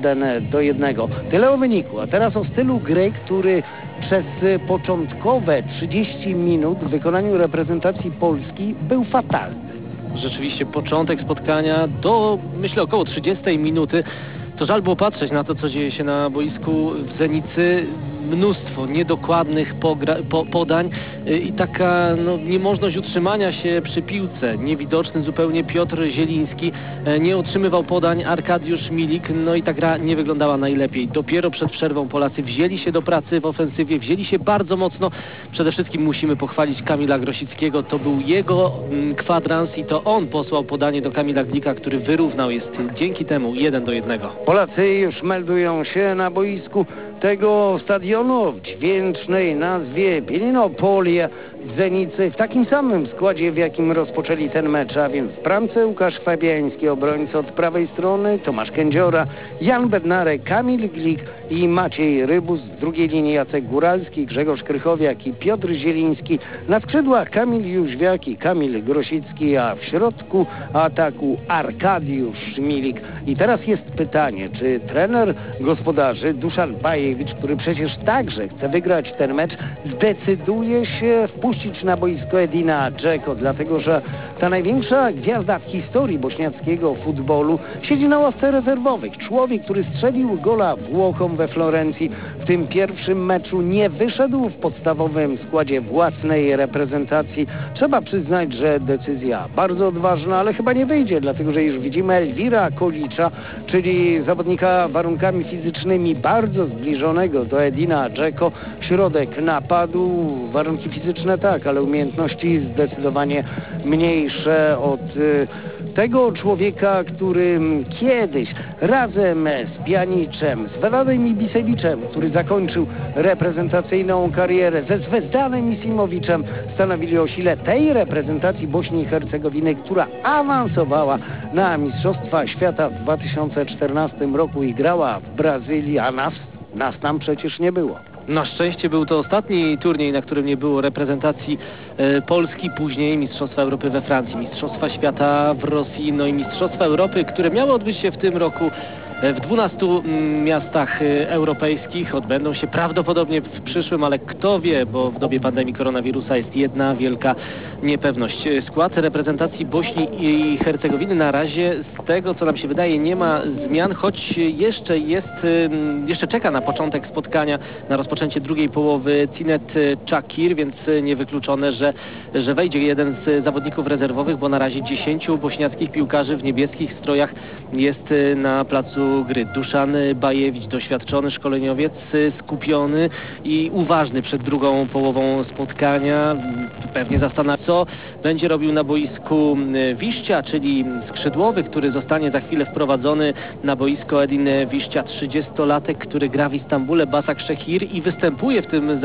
Speaker 19: 1-1. Tyle o wyniku. A teraz o stylu gry, który przez początkowe 30 minut w wykonaniu reprezentacji Polski był fatalny.
Speaker 2: Rzeczywiście początek spotkania do, myślę, około 30 minuty. To żal było patrzeć na to, co dzieje się na boisku w Zenicy. Mnóstwo niedokładnych podań i taka niemożność utrzymania się przy piłce. Niewidoczny zupełnie Piotr Zieliński nie otrzymywał podań, Arkadiusz Milik, no i ta gra nie wyglądała najlepiej. Dopiero przed przerwą Polacy wzięli się do pracy w ofensywie, wzięli się bardzo mocno. Przede wszystkim musimy pochwalić Kamila Grosickiego. To był jego kwadrans i to on posłał podanie do Kamila Glika, który wyrównał. Jest dzięki temu 1-1.
Speaker 19: Polacy już meldują się na boisku tego stadionu w dźwięcznej nazwie Pielinopolia w Zenicy, w takim samym składzie, w jakim rozpoczęli ten mecz, a więc w bramce Łukasz Fabiański, obrońca od prawej strony, Tomasz Kędziora, Jan Bednarek, Kamil Glik i Maciej Rybus, w drugiej linii Jacek Góralski, Grzegorz Krychowiak i Piotr Zieliński, na skrzydłach Kamil Jóźwiak i Kamil Grosicki, a w środku ataku Arkadiusz Milik. I teraz jest pytanie, czy trener gospodarzy Duszan Bajewicz, który przecież także chce wygrać ten mecz, zdecyduje się wpuścić na boisko Edina Dzeko, dlatego że ta największa gwiazda w historii bośniackiego futbolu siedzi na ławce rezerwowych. Człowiek, który strzelił gola Włochom we Florencji w tym pierwszym meczu, nie wyszedł w podstawowym składzie własnej reprezentacji. Trzeba przyznać, że decyzja bardzo odważna, ale chyba nie wyjdzie, dlatego że już widzimy Elwira Kolicza, czyli zawodnika warunkami fizycznymi bardzo zbliżonego do Edina Dzeko. Środek napadu, warunki fizyczne tak, ale umiejętności zdecydowanie mniejsze od tego człowieka, który kiedyś razem z Pjaniczem, z Veladem Ibiseviczem, który zakończył reprezentacyjną karierę, ze Zvezdanem Isimoviczem stanowili o sile tej reprezentacji Bośni i Hercegowiny, która awansowała na Mistrzostwa Świata w 2014 roku i grała w Brazylii, a nas tam przecież nie było.
Speaker 2: Na szczęście był to ostatni turniej, na którym nie było reprezentacji Polski, później Mistrzostwa Europy we Francji, Mistrzostwa Świata w Rosji, no i Mistrzostwa Europy, które miały odbyć się w tym roku w 12 miastach europejskich. Odbędą się prawdopodobnie w przyszłym, ale kto wie, bo w dobie pandemii koronawirusa jest jedna wielka niepewność. Skład reprezentacji Bośni i Hercegowiny na razie, z tego co nam się wydaje, nie ma zmian, choć jeszcze czeka na początek spotkania, na rozpoczęcie drugiej połowy Cinet Czakir, więc niewykluczone, że wejdzie jeden z zawodników rezerwowych, bo na razie 10 bośniackich piłkarzy w niebieskich strojach jest na placu gry. Duszan Bajewicz, doświadczony szkoleniowiec, skupiony i uważny przed drugą połową spotkania. Pewnie zastanawia, co będzie robił na boisku Wiszcia, czyli skrzydłowy, który zostanie za chwilę wprowadzony na boisko Edin Wiszcia, 30-latek, który gra w Istambule Başakşehir i występuje w tym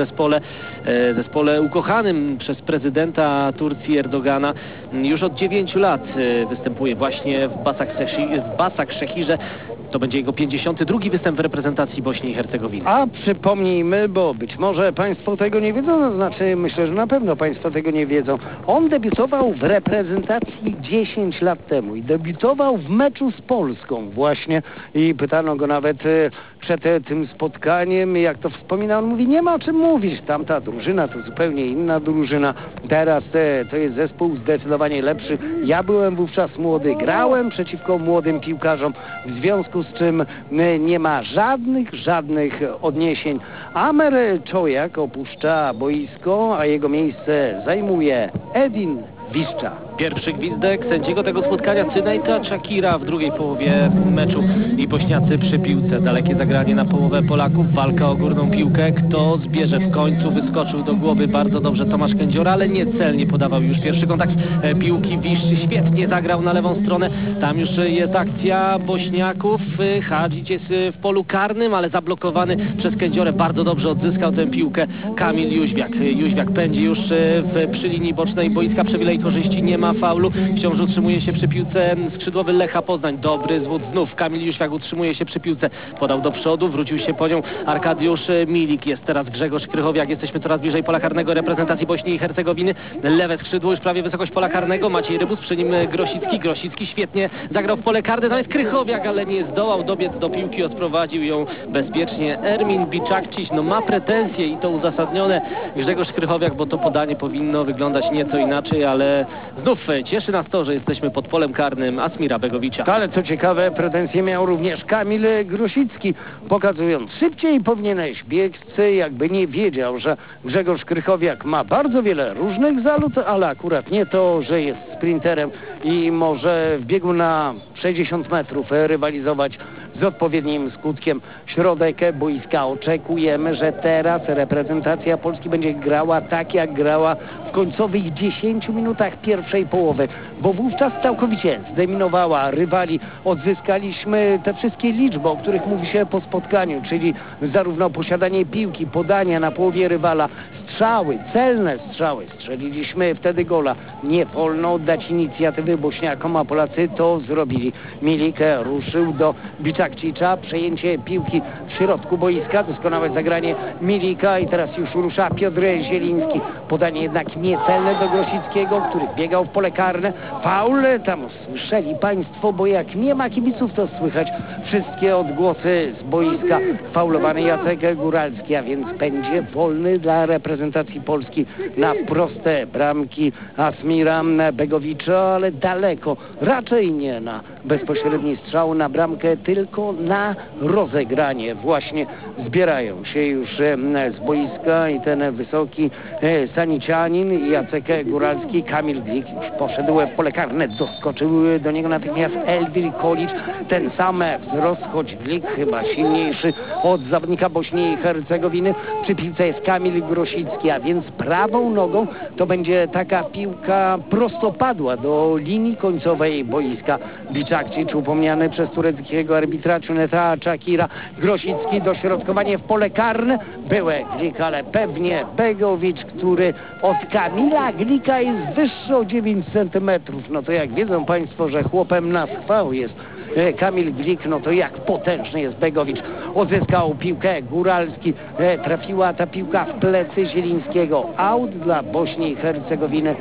Speaker 2: zespole ukochanym przez prezydenta Turcji Erdogana. Już od 9 lat występuje właśnie w Başakşehirze. To będzie jego 52. występ w reprezentacji Bośni i Hercegowiny.
Speaker 19: A przypomnijmy, bo być może Państwo tego nie wiedzą, to znaczy myślę, że na pewno Państwo tego nie wiedzą. On debiutował w reprezentacji 10 lat temu i debiutował w meczu z Polską właśnie i pytano go nawet przed tym spotkaniem, jak to wspomina, on mówi, nie ma o czym mówić, tamta drużyna to zupełnie inna drużyna, teraz to jest zespół zdecydowanie lepszy. Ja byłem wówczas młody, grałem przeciwko młodym piłkarzom, w związku z czym nie ma żadnych odniesień. Amer Czojak opuszcza boisko, a jego miejsce zajmuje Edin Wiszcza.
Speaker 2: Pierwszy gwizdek sędziego tego spotkania Cüneyta Çakira w drugiej połowie meczu i Bośniacy przy piłce. Dalekie zagranie na połowę Polaków, walka o górną piłkę. Kto zbierze w końcu? Wyskoczył do głowy bardzo dobrze Tomasz Kędziora, ale niecelnie podawał już pierwszy kontakt piłki. Wiszczy świetnie zagrał na lewą stronę. Tam już jest akcja Bośniaków. Hadžić jest w polu karnym, ale zablokowany przez Kędziorę. Bardzo dobrze odzyskał tę piłkę Kamil Jóźwiak. Jóźwiak pędzi już przy linii bocznej boiska. Przewilej korzyści, nie ma faulu. Wciąż utrzymuje się przy piłce skrzydłowy Lecha Poznań. Dobry zwód znów. Kamil Jóźwiak utrzymuje się przy piłce. Podał do przodu, wrócił się po nią Arkadiusz Milik. Jest teraz Grzegorz Krychowiak. Jesteśmy coraz bliżej pola karnego reprezentacji Bośni i Hercegowiny. Lewe skrzydło, już prawie wysokość pola karnego. Maciej Rybus, przy nim Grosicki. Grosicki świetnie zagrał w pole karne. Tam jest Krychowiak, ale nie zdołał dobiec do piłki. Odprowadził ją bezpiecznie Ermin Bičakčić. No ma pretensje i to uzasadnione Grzegorz Krychowiak, bo to podanie powinno wyglądać nieco inaczej, ale znów cieszy nas to, że jesteśmy pod polem karnym Asmira Begowicza.
Speaker 19: Ale co ciekawe, pretensje miał również Kamil Grosicki, pokazując szybciej powinieneś biec, jakby nie wiedział, że Grzegorz Krychowiak ma bardzo wiele różnych zalet, ale akurat nie to, że jest sprinterem i może w biegu na 60 metrów rywalizować z odpowiednim skutkiem. Środek boiska. Oczekujemy, że teraz reprezentacja Polski będzie grała tak, jak grała w końcowych 10 minutach pierwszej połowy, bo wówczas całkowicie zdominowała rywali. Odzyskaliśmy te wszystkie liczby, o których mówi się po spotkaniu, czyli zarówno posiadanie piłki, podania na połowie rywala, strzały, celne strzały. Strzeliliśmy wtedy gola. Nie wolno oddać inicjatywy Bośniakom, a Polacy to zrobili. Milik ruszył do Bičakčića, przejęcie piłki w środku boiska, doskonałe zagranie Milika i teraz już rusza Piotr Zieliński. Podanie jednak niecelne do Grosickiego, który biegał w pole karne. Faul, tam słyszeli Państwo, bo jak nie ma kibiców, to słychać wszystkie odgłosy z boiska. Faulowany Jacek Góralski, a więc będzie wolny dla reprezentacji Polski na proste bramki Asmira Begowicza, ale daleko, raczej nie na bezpośredni strzał na bramkę, tylko na rozegranie. Właśnie zbierają się już z boiska i ten wysoki Sanicianin, Jacek Góralski, Kamil Glik już poszedł w pole karne, doskoczył do niego natychmiast Elwir Kolic, ten sam wzrost, choć Glik chyba silniejszy od zawodnika Bośni i Hercegowiny. Przy piłce jest Kamil Grosicki, a więc prawą nogą to będzie taka piłka prostopadła do linii końcowej boiska. Bičakčić upomniany przez tureckiego arbitra Cüneyta Çakira. Grosicki, dośrodkowanie w pole karne. Były Glik, ale pewnie Begowicz, który od Kamila Glika jest wyższy o 9 cm. No to jak wiedzą Państwo, że chłopem na schwał jest Kamil Glik, no to jak potężny jest Begowicz. Odzyskał piłkę Góralski, trafiła ta piłka w plecy Zielińskiego. Aut dla Bośni i Hercegowiny.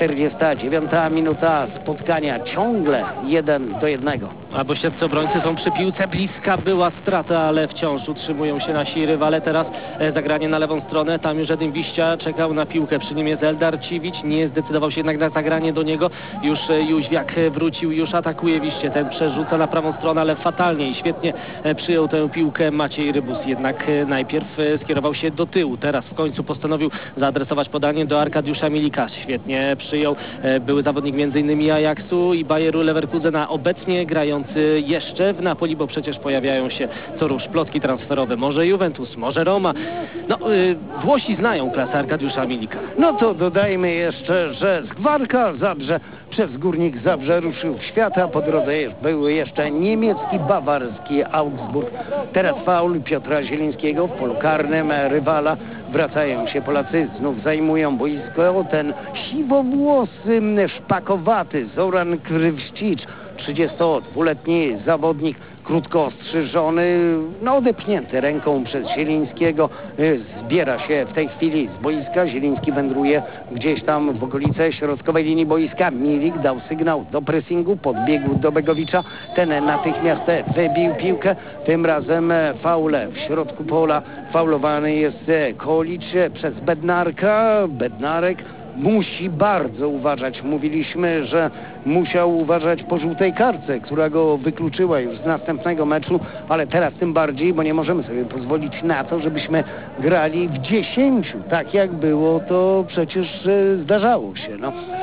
Speaker 19: 49 minuta spotkania, ciągle 1-1.
Speaker 2: A bośniaccy obrońcy są przy piłce, bliska była strata, ale wciąż utrzymują się nasi rywale. Teraz zagranie na lewą stronę, tam już Edin Wiszcia czekał na piłkę, przy nim jest Eldar Ćivić, nie zdecydował się jednak na zagranie do niego. Już Jóźwiak wrócił, już atakuje Wiszcie, ten przerzuca na prawą stronę, ale fatalnie i świetnie przyjął tę piłkę Maciej Rybus, jednak najpierw skierował się do tyłu, teraz w końcu postanowił zaadresować podanie do Arkadiusza Milika. Świetnie przyjął były zawodnik m.in. Ajaxu i Bayeru Leverkusena, obecnie grający jeszcze w Napoli, bo przecież pojawiają się co rusz plotki transferowe. Może Juventus, może Roma. No, Włosi znają klasę Arkadiusza Milika.
Speaker 19: No to dodajmy jeszcze, że z Gwarka Zabrze Przez Górnik Zabrze ruszył w świat, a po drodze były jeszcze niemiecki, bawarski Augsburg. Teraz faul Piotra Zielińskiego w polu karnym rywala. Wracają się Polacy, znów zajmują boisko. Ten siwowłosy, szpakowaty Zoran Krywścicz, 32-letni zawodnik, krótko ostrzyżony, odepchnięty ręką przez Zielińskiego. Zbiera się w tej chwili z boiska. Zieliński wędruje gdzieś tam w okolice środkowej linii boiska. Milik dał sygnał do pressingu, podbiegł do Begowicza. Ten natychmiast wybił piłkę. Tym razem faule w środku pola. Faulowany jest Kolicz przez Bednarka. Bednarek musi bardzo uważać. Mówiliśmy, że musiał uważać po żółtej kartce, która go wykluczyła już z następnego meczu, ale teraz tym bardziej, bo nie możemy sobie pozwolić na to, żebyśmy grali w 10. Tak jak było, to przecież zdarzało się.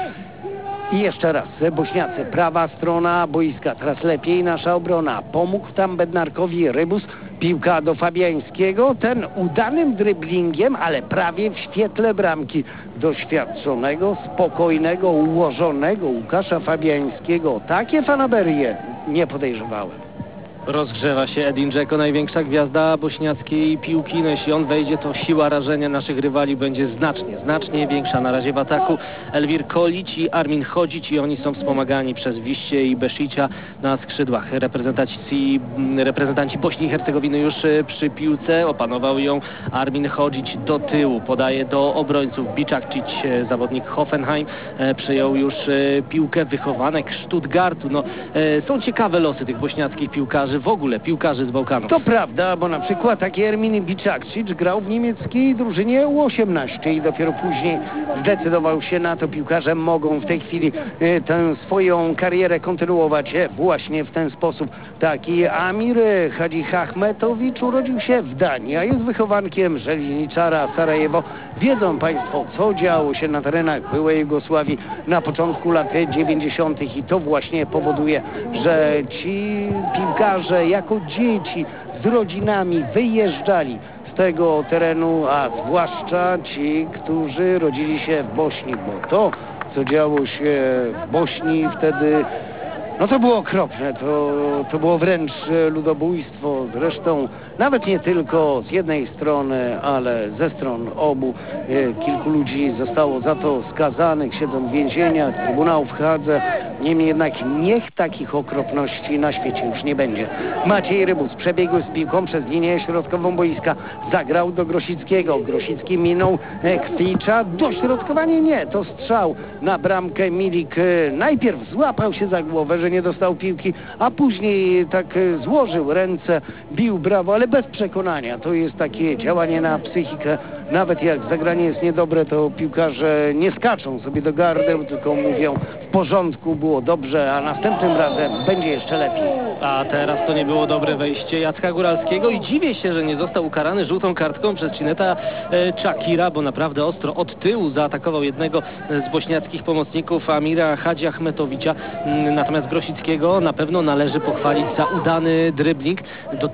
Speaker 19: I jeszcze raz, Bośniacy, prawa strona boiska, teraz lepiej nasza obrona. Pomógł tam Bednarkowi Rybus, piłka do Fabiańskiego, ten udanym dryblingiem, ale prawie w świetle bramki doświadczonego, spokojnego, ułożonego Łukasza Fabiańskiego. Takie fanaberie nie podejrzewałem.
Speaker 2: Rozgrzewa się Edin Dzeko, największa gwiazda bośniackiej piłki. No jeśli on wejdzie, to siła rażenia naszych rywali będzie znacznie większa. Na razie w ataku Elwir Kolić i Armin Chodzić i oni są wspomagani przez Wiście i Beszicia na skrzydłach. Reprezentanci Bośni i Hercegowiny już przy piłce. Opanował ją Armin Chodzić do tyłu. Podaje do obrońców. Biczakcic, zawodnik Hoffenheim, przyjął już piłkę. Wychowanek Stuttgartu. Są ciekawe losy tych bośniackich piłkarzy, w ogóle piłkarzy z Bałkanów.
Speaker 19: To prawda, bo na przykład taki Ermin Biczakcic grał w niemieckiej drużynie U18 i dopiero później zdecydował się na to. Piłkarze mogą w tej chwili tę swoją karierę kontynuować właśnie w ten sposób. Taki Amir Hadjiahmetowicz urodził się w Danii, a jest wychowankiem Żelezniczara Sarajewo. Wiedzą Państwo, co działo się na terenach byłej Jugosławii na początku lat 90. i to właśnie powoduje, że ci piłkarze jako dzieci z rodzinami wyjeżdżali z tego terenu, a zwłaszcza ci, którzy rodzili się w Bośni, bo to, co działo się w Bośni wtedy, to było okropne, to było wręcz ludobójstwo. Zresztą nawet nie tylko z jednej strony, ale ze stron obu. Kilku ludzi zostało za to skazanych, siedzą w więzieniach, trybunał w Hadze. Niemniej jednak niech takich okropności na świecie już nie będzie. Maciej Rybus przebiegł z piłką przez linię środkową boiska. Zagrał do Grosickiego. Grosicki minął Kwicza. Dośrodkowanie nie, to strzał na bramkę. Milik najpierw złapał się za głowę, że nie dostał piłki, a później tak złożył ręce, bił brawo, ale bez przekonania. To jest takie działanie na psychikę. Nawet jak zagranie jest niedobre, to piłkarze nie skaczą sobie do gardeł, tylko mówią w porządku, było dobrze, a następnym razem będzie jeszcze lepiej.
Speaker 2: A teraz to nie było dobre wejście Jacka Góralskiego i dziwię się, że nie został ukarany żółtą kartką przez Cineta Czakira, bo naprawdę ostro od tyłu zaatakował jednego z bośniackich pomocników Amira Hadjiahmetowicza. Natomiast Grosickiego na pewno należy pochwalić za udany dribbling,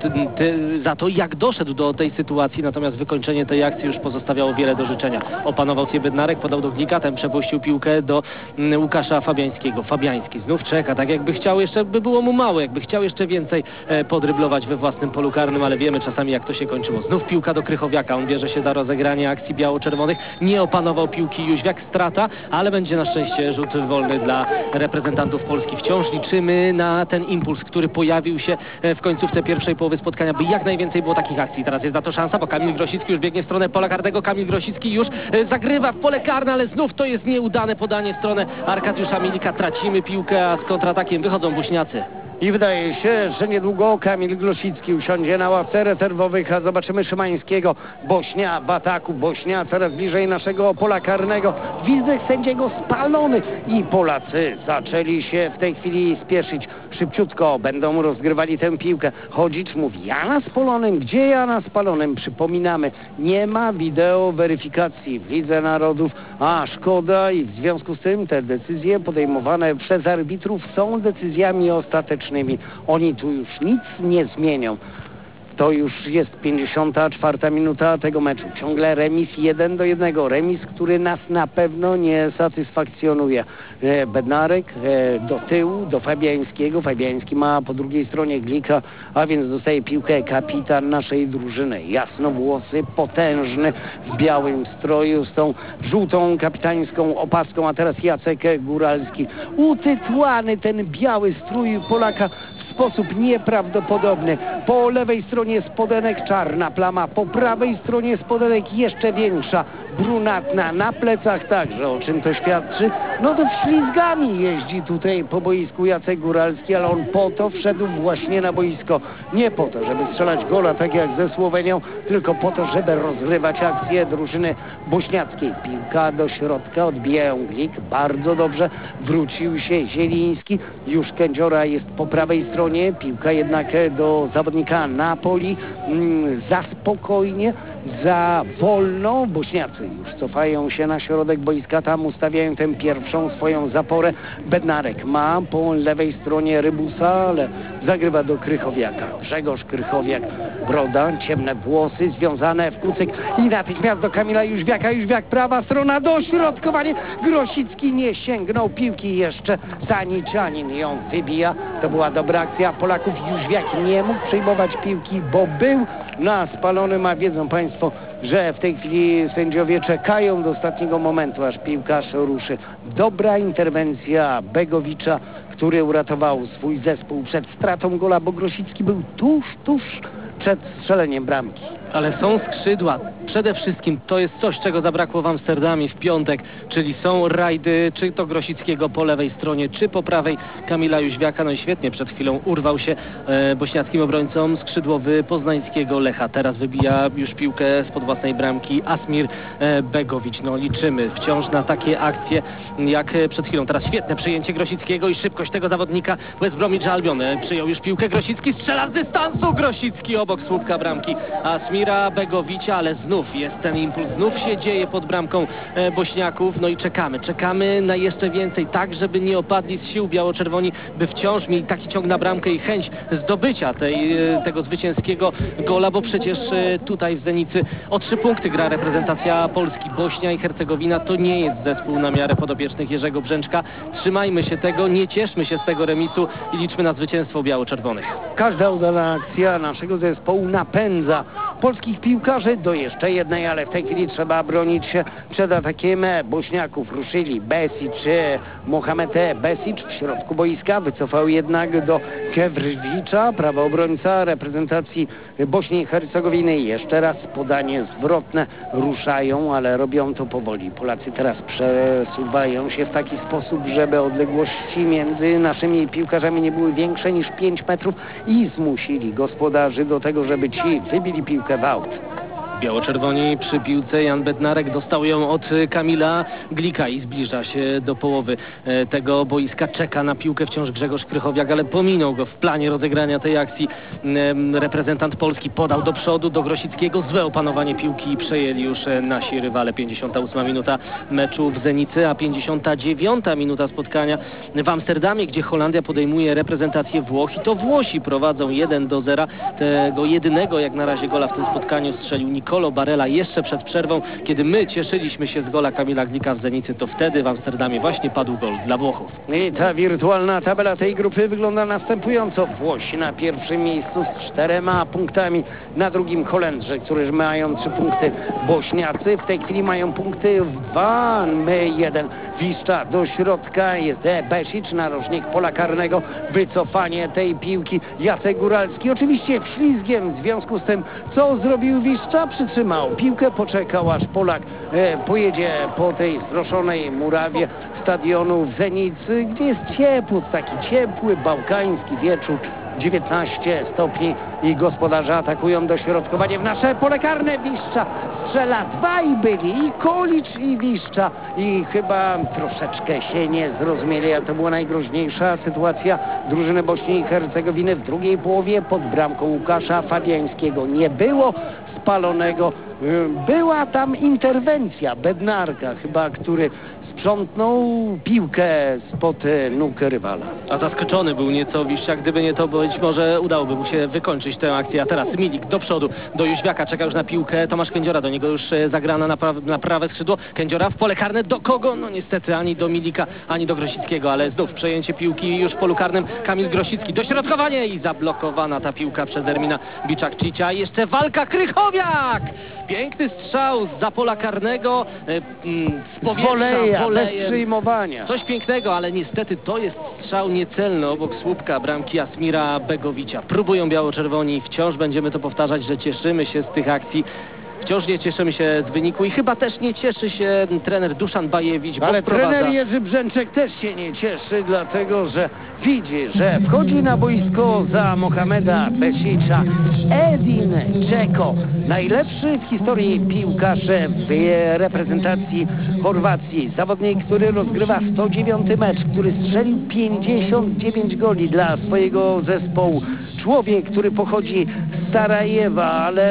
Speaker 2: za to jak doszedł do tej sytuacji, natomiast wykończenie tej akcji już pozostawiało wiele do życzenia. Opanował sobie Bednarek, podał do Glika, ten przepuścił piłkę do Łukasza Fabiańskiego. Fabiański znów czeka, tak jakby chciał jeszcze, by było mu mało, jakby chciał jeszcze więcej podryblować we własnym polu karnym, ale wiemy czasami jak to się kończyło. Znów piłka do Krychowiaka, on bierze się za rozegranie akcji biało-czerwonych. Nie opanował piłki Jóźwiak, strata, ale będzie na szczęście rzut wolny dla reprezentantów Polski. Wciąż liczymy na ten impuls, który pojawił się w końcówce pierwszej połowy spotkania, by jak najwięcej było takich akcji. Teraz jest na to szansa, bo Kamil Grosicki już biegnie w stronę pola karnego. Kamil Grosicki już zagrywa w pole karne, ale znów to jest nieudane podanie w stronę Arkadiusza Milika. Tracimy piłkę, a z kontratakiem wychodzą Bośniacy.
Speaker 19: I wydaje się, że niedługo Kamil Grosicki usiądzie na ławce rezerwowych, a zobaczymy Szymańskiego. Bośnia w ataku, Bośnia coraz bliżej naszego pola karnego. Widzę sędziego spalony i Polacy zaczęli się w tej chwili spieszyć. Szybciutko będą rozgrywali tę piłkę. Chodzić mówi, ja na spalonym. Gdzie ja na spalonym? Przypominamy, nie ma wideo weryfikacji w Lidze Narodów, a szkoda i w związku z tym te decyzje podejmowane przez arbitrów są decyzjami ostatecznymi. Oni tu już nic nie zmienią. To już jest 54 minuta tego meczu. Ciągle remis 1-1. Remis, który nas na pewno nie satysfakcjonuje. Bednarek do tyłu, do Fabiańskiego. Fabiański ma po drugiej stronie Glika, a więc dostaje piłkę kapitan naszej drużyny. Jasnowłosy, potężny, w białym stroju z tą żółtą kapitańską opaską, a teraz Jacek Góralski. Utytłany ten biały strój Polaka w sposób nieprawdopodobny. Po lewej stronie spodenek czarna plama, po prawej stronie spodenek jeszcze większa, brunatna, na plecach także. O czym to świadczy? No to wślizgami jeździ tutaj po boisku Jacek Góralski, ale on po to wszedł właśnie na boisko. Nie po to, żeby strzelać gola tak jak ze Słowenią, tylko po to, żeby rozgrywać akcję drużyny bośniackiej. Piłka do środka, odbijają Glik, bardzo dobrze, wrócił się Zieliński, już Kędziora jest po prawej stronie, piłka jednak do zawodnika Napoli, za spokojnie, za wolno. Bośniacy już cofają się na środek boiska, tam ustawiają tę pierwszą swoją zaporę. Bednarek ma po lewej stronie Rybusa, ale zagrywa do Krychowiaka. Grzegorz Krychowiak, broda, ciemne włosy związane w kucyk i natychmiast do Kamila Jóźwiaka. Jóźwiak, prawa strona, dośrodkowanie. Grosicki nie sięgnął piłki jeszcze. Sanicianin ją wybija. To była dobra akcja Polaków. Jóźwiak nie mógł przejmować piłki, bo był na spalonym, a wiedzą Państwo, że w tej chwili sędziowie czekają do ostatniego momentu, aż piłkarz ruszy. Dobra interwencja Begowicza, który uratował swój zespół przed stratą gola, bo Grosicki był tuż przed strzeleniem bramki.
Speaker 2: Ale są skrzydła. Przede wszystkim to jest coś, czego zabrakło w Amsterdamie w piątek, czyli są rajdy, czy to Grosickiego po lewej stronie, czy po prawej Kamila Jóźwiaka. No i świetnie przed chwilą urwał się bośniackim obrońcom skrzydłowy poznańskiego Lecha. Teraz wybija już piłkę spod własnej bramki Asmir Begowicz. No liczymy wciąż na takie akcje jak przed chwilą. Teraz świetne przyjęcie Grosickiego i szybkość tego zawodnika West Bromwich Albion. Przyjął już piłkę Grosicki, strzela z dystansu. Grosicki obok słupka bramki Asmira Begowicza, ale znów jest ten impuls, znów się dzieje pod bramką Bośniaków. No i czekamy na jeszcze więcej, tak żeby nie opadli z sił biało-czerwoni, by wciąż mieli taki ciąg na bramkę i chęć zdobycia tego zwycięskiego gola, bo przecież tutaj w Zenicy o 3 punkty gra reprezentacja Polski. Bośnia i Hercegowina to nie jest zespół na miarę podopiecznych Jerzego Brzęczka. Trzymajmy się tego, nie cieszmy się z tego remisu i liczmy na zwycięstwo biało-czerwonych.
Speaker 19: Każda udana akcja naszego zespołu napędza polskich piłkarzy do jeszcze jednej, ale w tej chwili trzeba bronić się przed atakiem Bośniaków. Ruszyli Besic, Mohamed Besic w środku boiska, wycofał jednak do Kewrwicza, prawy obrońca reprezentacji Bośni i Hercegowiny. Jeszcze raz podanie zwrotne, ruszają, ale robią to powoli. Polacy teraz przesuwają się w taki sposób, żeby odległości między naszymi piłkarzami nie były większe niż 5 metrów i zmusili gospodarzy do tego, żeby ci wybili piłkę w aut.
Speaker 2: Biało-czerwoni przy piłce. Jan Bednarek dostał ją od Kamila Glika i zbliża się do połowy tego boiska. Czeka na piłkę wciąż Grzegorz Krychowiak, ale pominął go w planie rozegrania tej akcji. Reprezentant Polski podał do przodu, do Grosickiego. Złe opanowanie piłki i przejęli już nasi rywale. 58 minuta meczu w Zenicy, a 59 minuta spotkania w Amsterdamie, gdzie Holandia podejmuje reprezentację Włoch i to Włosi prowadzą 1-0. Tego jedynego jak na razie gola w tym spotkaniu strzelił Nicolo Barella jeszcze przed przerwą. Kiedy my cieszyliśmy się z gola Kamila Glika w Zenicy, to wtedy w Amsterdamie właśnie padł gol dla Włochów.
Speaker 19: I ta wirtualna tabela tej grupy wygląda następująco. Włosi na pierwszym miejscu z 4 punktami, na drugim Holendrzy, którzy mają 3 punkty. Bośniacy w tej chwili mają punkty 2, my 1. Wiszcza do środka, jest Besic, narożnik pola karnego, wycofanie tej piłki. Jacek Góralski oczywiście wślizgiem, w związku z tym co zrobił Wiszcza? Przytrzymał piłkę, poczekał aż Polak pojedzie po tej zroszonej murawie stadionu w Zenicy, gdzie jest ciepło, taki ciepły bałkański wieczór. 19 stopni i gospodarze atakują dośrodkowanie w nasze pole karne. Wiszcza strzela, 2 i byli, i Kolicz i Wiszcza, i chyba troszeczkę się nie zrozumieli, a to była najgroźniejsza sytuacja drużyny Bośni i Hercegowiny w drugiej połowie. Pod bramką Łukasza Fabiańskiego nie było spalonego Była tam interwencja Bednarka chyba, który sprzątnął piłkę spod nóg rywala.
Speaker 2: A zaskoczony był nieco Wiszczak, gdyby nie to być może udałoby mu się wykończyć tę akcję. A teraz Milik do przodu, do Jóźwiaka, czeka już na piłkę Tomasz Kędziora, do niego już zagrana na prawe skrzydło. Kędziora w pole karne, do kogo? No niestety ani do Milika, ani do Grosickiego, ale znów przejęcie piłki już w polu karnym. Kamil Grosicki, dośrodkowanie i zablokowana ta piłka przez Ermina Biczak-Cicia. Jeszcze walka, Krychowiak! Piękny strzał zza pola karnego, z powietrza,
Speaker 19: bez przyjmowania.
Speaker 2: Coś pięknego, ale niestety to jest strzał niecelny obok słupka bramki Asmira Begowicia. Próbują biało-czerwoni, wciąż będziemy to powtarzać, że cieszymy się z tych akcji. Wciąż nie cieszymy się z wyniku i chyba też nie cieszy się trener Duszan Bajewicz, bo
Speaker 19: ale
Speaker 2: wprowadza...
Speaker 19: trener Jerzy Brzęczek też się nie cieszy, dlatego że widzi, że wchodzi na boisko za Mohameda Besicza Edin Dzeko, najlepszy w historii piłkarz w reprezentacji Chorwacji. Zawodnik, który rozgrywa 109 mecz, który strzelił 59 goli dla swojego zespołu. Człowiek, który pochodzi z Sarajewa,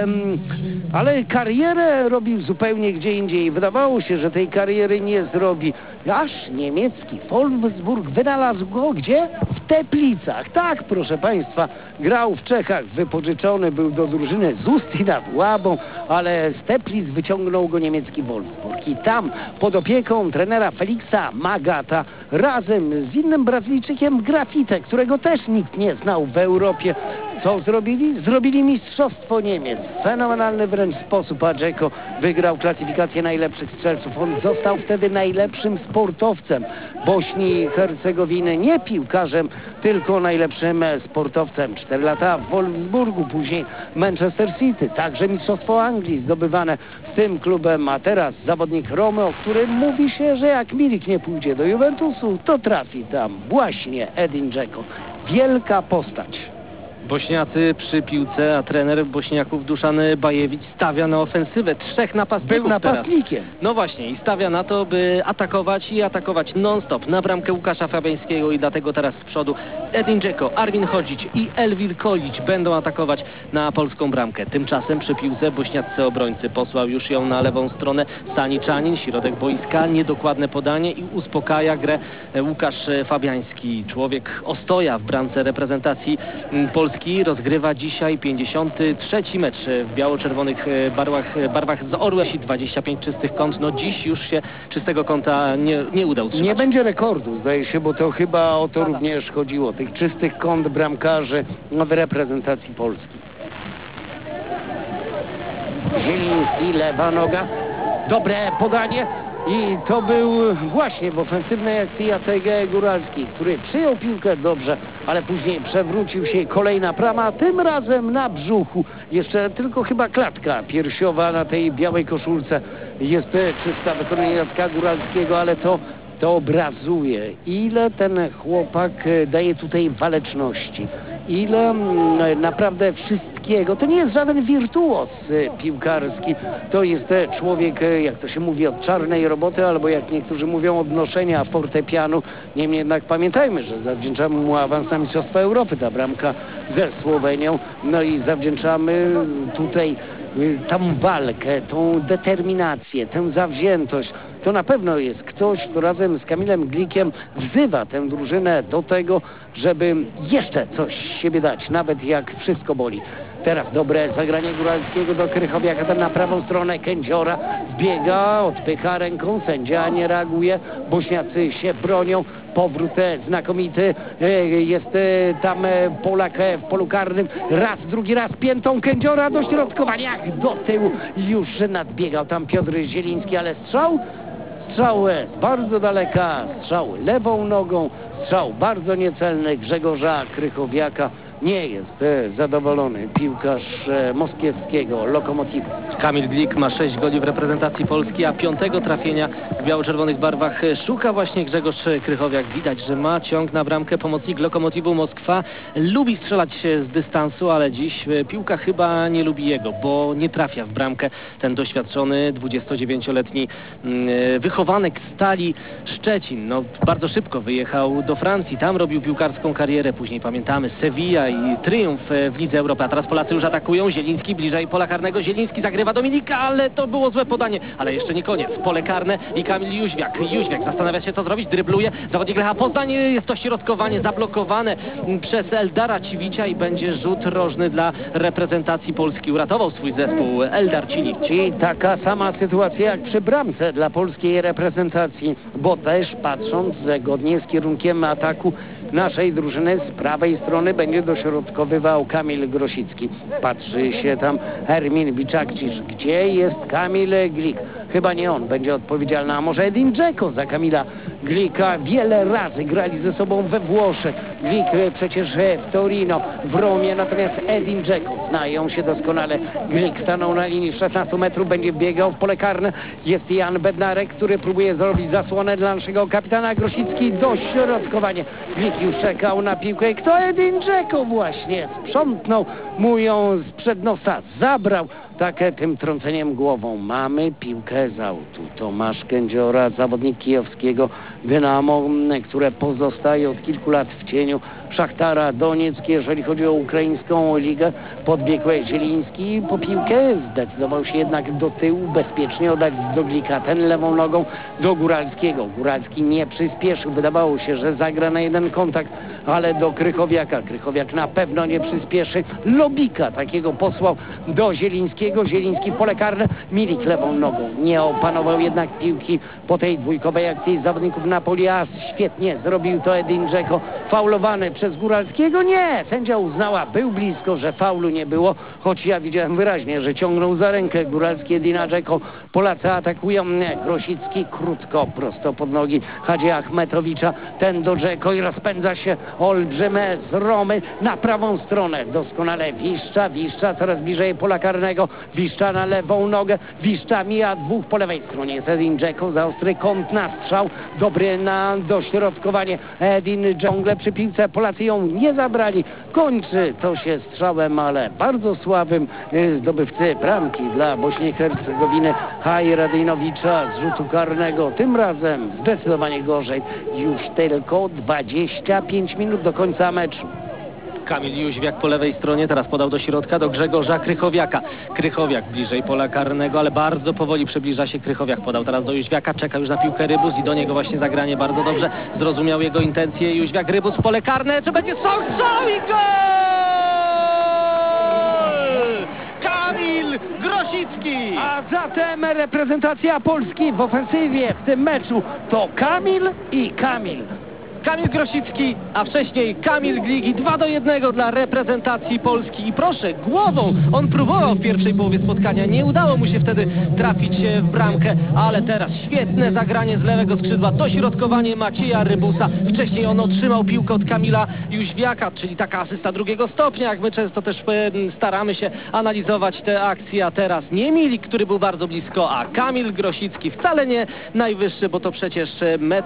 Speaker 19: ale karierę robił zupełnie gdzie indziej. Wydawało się, że tej kariery nie zrobi. Aż niemiecki Wolfsburg wynalazł go gdzie? W Teplicach. Tak, proszę Państwa, grał w Czechach, wypożyczony był do drużyny z Ustí nad Łabą, ale z Teplic wyciągnął go niemiecki Wolfsburg. I tam pod opieką trenera Felixa Magata razem z innym Brazylijczykiem Grafite, którego też nikt nie znał w Europie. Co zrobili? Zrobili mistrzostwo Niemiec. Fenomenalny wręcz sposób, a Dzeko wygrał klasyfikację najlepszych strzelców. On został wtedy najlepszym sportowcem Bośni i Hercegowiny. Nie piłkarzem, tylko najlepszym sportowcem. 4 lata w Wolfsburgu, później Manchester City. Także mistrzostwo Anglii zdobywane z tym klubem. A teraz zawodnik Romy, o którym mówi się, że jak Milik nie pójdzie do Juventusu, to trafi tam właśnie Edin Dzeko. Wielka postać.
Speaker 2: Bośniacy przy piłce, a trener Bośniaków Duszan Bajewicz stawia na ofensywę. 3 napastników
Speaker 19: był napastnikiem.
Speaker 2: Teraz. No właśnie i stawia na to, by atakować i atakować non-stop na bramkę Łukasza Fabiańskiego i dlatego teraz z przodu Edin Dzeko, Armin Chodzić i Elwir Kolić będą atakować na polską bramkę. Tymczasem przy piłce bośniaccy obrońcy, posłał już ją na lewą stronę Staniczanin, środek boiska, niedokładne podanie i uspokaja grę Łukasz Fabiański. Człowiek ostoja w bramce reprezentacji Polski. Rozgrywa dzisiaj 53. mecz w biało-czerwonych barwach z Orłem. 25 czystych kąt. No dziś już się czystego kąta nie uda utrzymać.
Speaker 19: Nie będzie rekordu, zdaje się, bo to chyba o to również chodziło. Tych czystych kąt bramkarzy w reprezentacji Polski. Zieliński, lewa noga. Dobre podanie. I to był właśnie w ofensywnej akcji Jacek Góralski, który przyjął piłkę dobrze, ale później przewrócił się kolejna brama, tym razem na brzuchu. Jeszcze tylko chyba klatka piersiowa na tej białej koszulce jest czysta, wykonanie Jacka Góralskiego, ale to obrazuje, ile ten chłopak daje tutaj waleczności. Ile naprawdę wszystkiego. To nie jest żaden wirtuoz piłkarski. To jest człowiek, jak to się mówi, od czarnej roboty, albo jak niektórzy mówią, od noszenia fortepianu. Niemniej jednak pamiętajmy, że zawdzięczamy mu awans na Mistrzostwa Europy. Ta bramka ze Słowenią. No i zawdzięczamy tutaj tą walkę, tą determinację, tę zawziętość. To na pewno jest ktoś, kto razem z Kamilem Glikiem wzywa tę drużynę do tego, żeby jeszcze coś z siebie dać, nawet jak wszystko boli. Teraz dobre zagranie Góralskiego do Krychowiaka, ten na prawą stronę Kędziora wbiega, odpycha ręką, sędzia nie reaguje, bośniacy się bronią, powrót znakomity, jest tam Polak w polu karnym, raz, drugi raz piętą Kędziora, dośrodkowania, do tyłu już nadbiegał tam Piotr Zieliński, ale strzał z bardzo daleka, strzał lewą nogą, strzał bardzo niecelny Grzegorza Krychowiaka. Nie jest zadowolony piłkarz moskiewskiego Lokomotivu.
Speaker 2: Kamil Glik ma 6 goli w reprezentacji Polski, a 5. trafienia w biało-czerwonych barwach szuka właśnie Grzegorz Krychowiak. Widać, że ma ciąg na bramkę. Pomocnik Lokomotivu Moskwa lubi strzelać z dystansu, ale dziś piłka chyba nie lubi jego, bo nie trafia w bramkę. Ten doświadczony 29-letni wychowanek Stali Szczecin. No, bardzo szybko wyjechał do Francji. Tam robił piłkarską karierę. Później pamiętamy Sevilla, dzisiaj triumf w Lidze Europy, a teraz Polacy już atakują. Zieliński bliżej pola karnego. Zieliński zagrywa Dominika, ale to było złe podanie. Ale jeszcze nie koniec. Pole karne i Kamil Jóźwiak. Jóźwiak zastanawia się, co zrobić. Drybluje. Zawodnik Lecha Poznań. Jest to środkowanie zablokowane przez Eldara Ciwicia i będzie rzut rożny dla reprezentacji Polski. Uratował swój zespół Eldar Cilic.
Speaker 19: I taka sama sytuacja jak przy bramce dla polskiej reprezentacji, bo też patrząc zgodnie z kierunkiem ataku naszej drużyny z prawej strony będzie dośrodkowywał Kamil Grosicki. Patrzy się tam Hermin Wiczakcisz. Gdzie jest Kamil Glik? Chyba nie on będzie odpowiedzialny, a może Edin Dzeko za Kamila Glika. Wiele razy grali ze sobą we Włoszech. Glik przecież w Torino, w Romie, natomiast Edin Dzeko znają się doskonale. Glik stanął na linii 16 metrów, będzie biegał w pole karne. Jest Jan Bednarek, który próbuje zrobić zasłonę dla naszego kapitana. Grosicki dośrodkowanie. Glik już czekał na piłkę i kto? Edin Dzeko właśnie sprzątnął mu ją sprzed nosa, zabrał takie tym trąceniem głową. Mamy piłkę z autu. Tomasz Kędziora, zawodnik kijowskiego Dynamo, które pozostaje od kilku lat w cieniu Szachtara Donieck. Jeżeli chodzi o ukraińską ligę, podbiegł Zieliński po piłkę, zdecydował się jednak do tyłu, bezpiecznie oddać do Glika, ten lewą nogą do Góralskiego. Góralski nie przyspieszył, wydawało się, że zagra na jeden kontakt, ale do Krychowiaka. Krychowiak na pewno nie przyspieszy. Lobika takiego posłał do Zielińskiego. Zieliński pole karne. Milik lewą nogą nie opanował jednak piłki po tej dwójkowej akcji zawodników Napoli. A świetnie zrobił to Edin Dzeko. Faulowany przez Góralskiego. Nie! Sędzia uznała, był blisko, że faulu nie było, choć ja widziałem wyraźnie, że ciągnął za rękę Góralski Edina Dzeko. Polacy atakują. Grosicki krótko, prosto pod nogi Hadzi Achmetowicza. Ten do Dzeko i rozpędza się olbrzym z Romy na prawą stronę. Doskonale Wiszcza coraz bliżej pola karnego. Wiszcza na lewą nogę. Wiszcza mija dwóch po lewej stronie. Jest Edin Dzeko za ostry kąt na strzał. Dobry na dośrodkowanie. Edin ciągle przy piłce. Polacy ją nie zabrali. Kończy to się strzałem, ale bardzo słabym zdobywcy bramki dla Bośni i Hercegowiny Hajradinowicza z rzutu karnego. Tym razem zdecydowanie gorzej. Już tylko 25 minut do końca meczu.
Speaker 2: Kamil Jóźwiak po lewej stronie, teraz podał do środka do Grzegorza Krychowiaka. Krychowiak bliżej pola karnego, ale bardzo powoli przybliża się Krychowiak. Podał teraz do Jóźwiaka, czeka już na piłkę Rybus i do niego właśnie zagranie bardzo dobrze. Zrozumiał jego intencje. Jóźwiak, Rybus, pole karne, czy będzie strzał i gol! Kamil Grosicki!
Speaker 19: A zatem reprezentacja Polski w ofensywie w tym meczu to Kamil i Kamil.
Speaker 2: Kamil Grosicki, a wcześniej Kamil Glik i 2-1 dla reprezentacji Polski. I proszę, głową on próbował w pierwszej połowie spotkania. Nie udało mu się wtedy trafić w bramkę, ale teraz świetne zagranie z lewego skrzydła. Dośrodkowanie Macieja Rybusa. Wcześniej on otrzymał piłkę od Kamila Jóźwiaka, czyli taka asysta drugiego stopnia, jak my często też staramy się analizować te akcje. A teraz nie Milik, który był bardzo blisko, a Kamil Grosicki. Wcale nie najwyższy, bo to przecież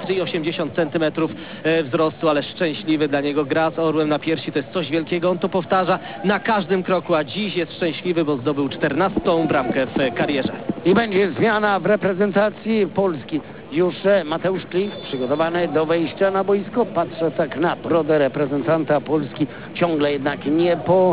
Speaker 2: 1,80 m wzrostu, ale szczęśliwy dla niego. Gra z orłem na piersi to jest coś wielkiego. On to powtarza na każdym kroku, a dziś jest szczęśliwy, bo zdobył 14. bramkę w karierze.
Speaker 19: I będzie zmiana w reprezentacji Polski. Już Mateusz Klich przygotowany do wejścia na boisko. Patrzę tak na brodę reprezentanta Polski. Ciągle jednak nie po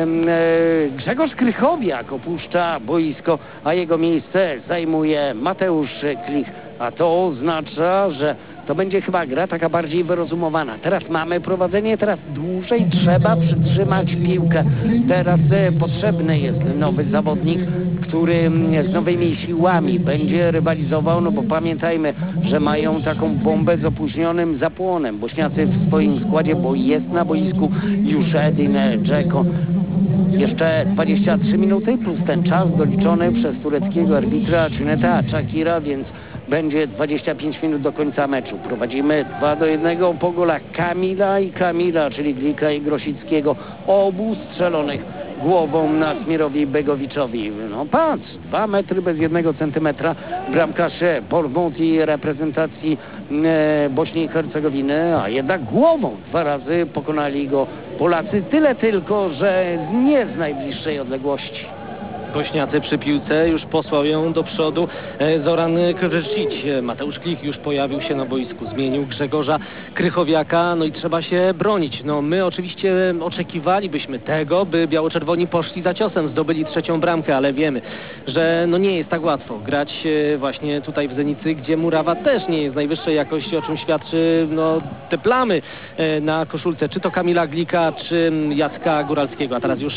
Speaker 19: Grzegorz Krychowiak opuszcza boisko, a jego miejsce zajmuje Mateusz Klich. A to oznacza, że to będzie chyba gra taka bardziej wyrozumowana. Teraz mamy prowadzenie, teraz dłużej trzeba przytrzymać piłkę. Teraz potrzebny jest nowy zawodnik, który z nowymi siłami będzie rywalizował, no bo pamiętajmy, że mają taką bombę z opóźnionym zapłonem. Bośniacy w swoim składzie, bo jest na boisku już Edin Dzeko. Jeszcze 23 minuty plus ten czas doliczony przez tureckiego arbitra Cüneyta Çakir'a, więc będzie 25 minut do końca meczu. Prowadzimy 2-1 po golach Kamila i Kamila, czyli Glika i Grosickiego. Obu strzelonych głową na Smirowi Begowiczowi. No patrz, 2 metry bez 1 centymetra. Bramkarz Bournemouth i reprezentacji Bośni i Hercegowiny, a jednak głową 2 razy pokonali go Polacy. Tyle tylko, że nie z najbliższej odległości.
Speaker 2: Bośniacy przy piłce, już posłał ją do przodu Zoran Krzyć. Mateusz Klich już pojawił się na boisku, zmienił Grzegorza Krychowiaka, no i trzeba się bronić. No my oczywiście oczekiwalibyśmy tego, by biało-czerwoni poszli za ciosem, zdobyli trzecią bramkę, ale wiemy, że no nie jest tak łatwo grać właśnie tutaj w Zenicy, gdzie murawa też nie jest najwyższej jakości, o czym świadczy no, te plamy na koszulce, czy to Kamila Glika, czy Jacka Góralskiego. A teraz już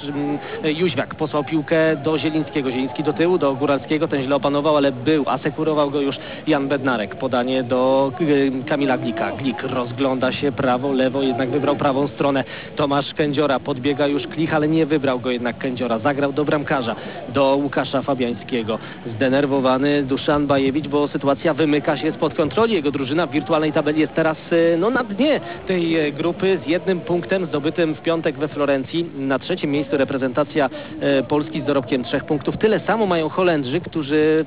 Speaker 2: Jóźwiak posłał piłkę do Zielińskiego. Zieliński do tyłu, do Góralskiego. Ten źle opanował, ale asekurował go już Jan Bednarek. Podanie do Kamila Glika. Glik rozgląda się prawo, lewo, jednak wybrał prawą stronę. Tomasz Kędziora, podbiega już Klich, ale nie wybrał go jednak Kędziora. Zagrał do bramkarza, do Łukasza Fabiańskiego. Zdenerwowany Duszan Bajewicz, bo sytuacja wymyka się spod kontroli. Jego drużyna w wirtualnej tabeli jest teraz no, na dnie tej grupy z 1 punktem zdobytym w piątek we Florencji. Na 3. miejscu reprezentacja Polski z dorobkiem 3 punktów. Tyle samo mają Holendrzy, którzy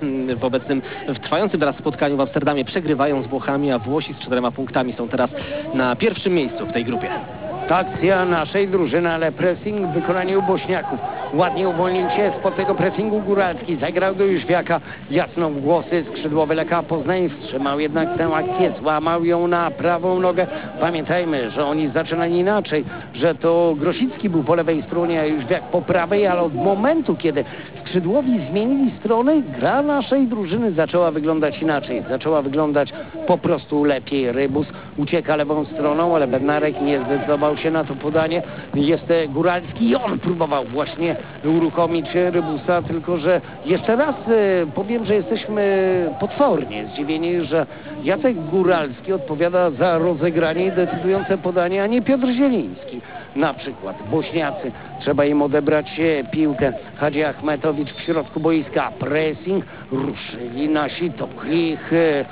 Speaker 2: w trwającym teraz spotkaniu w Amsterdamie przegrywają z Włochami, a Włosi z 4 punktami są teraz na 1. miejscu w tej grupie.
Speaker 19: Akcja naszej drużyny, ale pressing w wykonaniu Bośniaków. Ładnie uwolnił się spod tego pressingu Góralski. Zagrał do Jóźwiaka. Jasną głosy skrzydłowy Lecha Poznań wstrzymał jednak tę akcję. Złamał ją na prawą nogę. Pamiętajmy, że oni zaczynali inaczej, że to Grosicki był po lewej stronie, a Jóźwiak po prawej, ale od momentu, kiedy skrzydłowi zmienili strony, gra naszej drużyny zaczęła wyglądać inaczej. Zaczęła wyglądać po prostu lepiej. Rybus ucieka lewą stroną, ale Bednarek nie zdecydował się na to podanie. Jest Góralski i on próbował właśnie uruchomić Rybusa, tylko że jeszcze raz powiem, że jesteśmy potwornie zdziwieni, że Jacek Góralski odpowiada za rozegranie i decydujące podanie, a nie Piotr Zieliński. Na przykład Bośniacy, trzeba im odebrać piłkę. Hadzi Achmetowicz w środku boiska, pressing, ruszyli nasi, to Klich,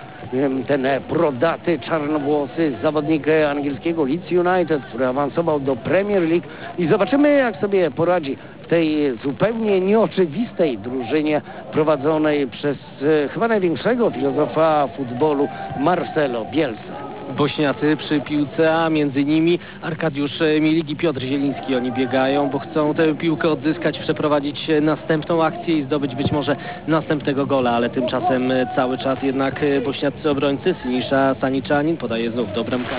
Speaker 19: ten brodaty, czarnowłosy zawodnik angielskiego Leeds United, który awansował do Premier League i zobaczymy, jak sobie poradzi w tej zupełnie nieoczywistej drużynie prowadzonej przez chyba największego filozofa futbolu Marcelo Bielsę.
Speaker 2: Bośniacy przy piłce, a między nimi Arkadiusz Milik i Piotr Zieliński. Oni biegają, bo chcą tę piłkę odzyskać, przeprowadzić następną akcję i zdobyć być może następnego gola, ale tymczasem cały czas jednak bośniaccy obrońcy. Sinisza Saniczanin podaje znów do bramkarza.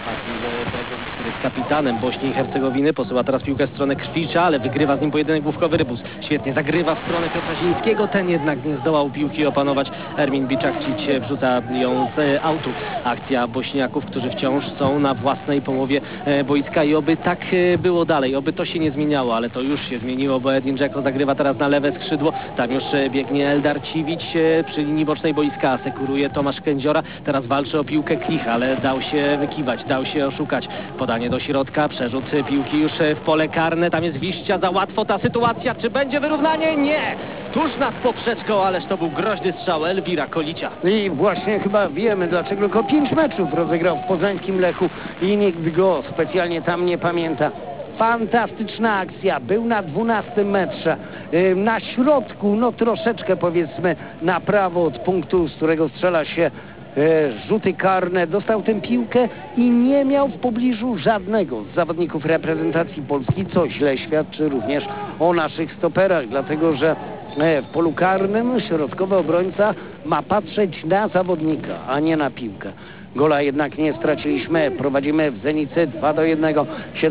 Speaker 2: Który jest kapitanem Bośni i Hercegowiny, posyła teraz piłkę w stronę Krwicza, ale wygrywa z nim pojedynek główkowy Rybus. Świetnie zagrywa w stronę Piotra Zielińskiego, ten jednak nie zdołał piłki opanować. Ermin Biczakcić wrzuca ją z autu. Akcja Bośniaków, którzy wciąż są na własnej połowie boiska i oby tak było dalej, oby to się nie zmieniało, ale to już się zmieniło, bo Edin Dzeko zagrywa teraz na lewe skrzydło, tam już biegnie Eldar Ciwić przy linii bocznej boiska, asekuruje Tomasz Kędziora, teraz walczy o piłkę Klich, ale dał się wykiwać, dał się oszukać. Podanie do środka, przerzut piłki już w pole karne, tam jest Wiścia, za łatwo ta sytuacja, czy będzie wyrównanie? Nie! Tuż nad poprzeczką, ależ to był groźny strzał Elwira Kolicia.
Speaker 19: I właśnie chyba wiemy, dlaczego tylko 5 meczów rozegrał w poznańskim Lechu i nikt go specjalnie tam nie pamięta. Fantastyczna akcja, był na 12 metrze, na środku, no troszeczkę powiedzmy na prawo od punktu, z którego strzela się rzuty karne, dostał tę piłkę i nie miał w pobliżu żadnego z zawodników reprezentacji Polski, co źle świadczy również o naszych stoperach, dlatego że w polu karnym środkowy obrońca ma patrzeć na zawodnika, a nie na piłkę. Gola jednak nie straciliśmy. Prowadzimy w Zenicy 2-1.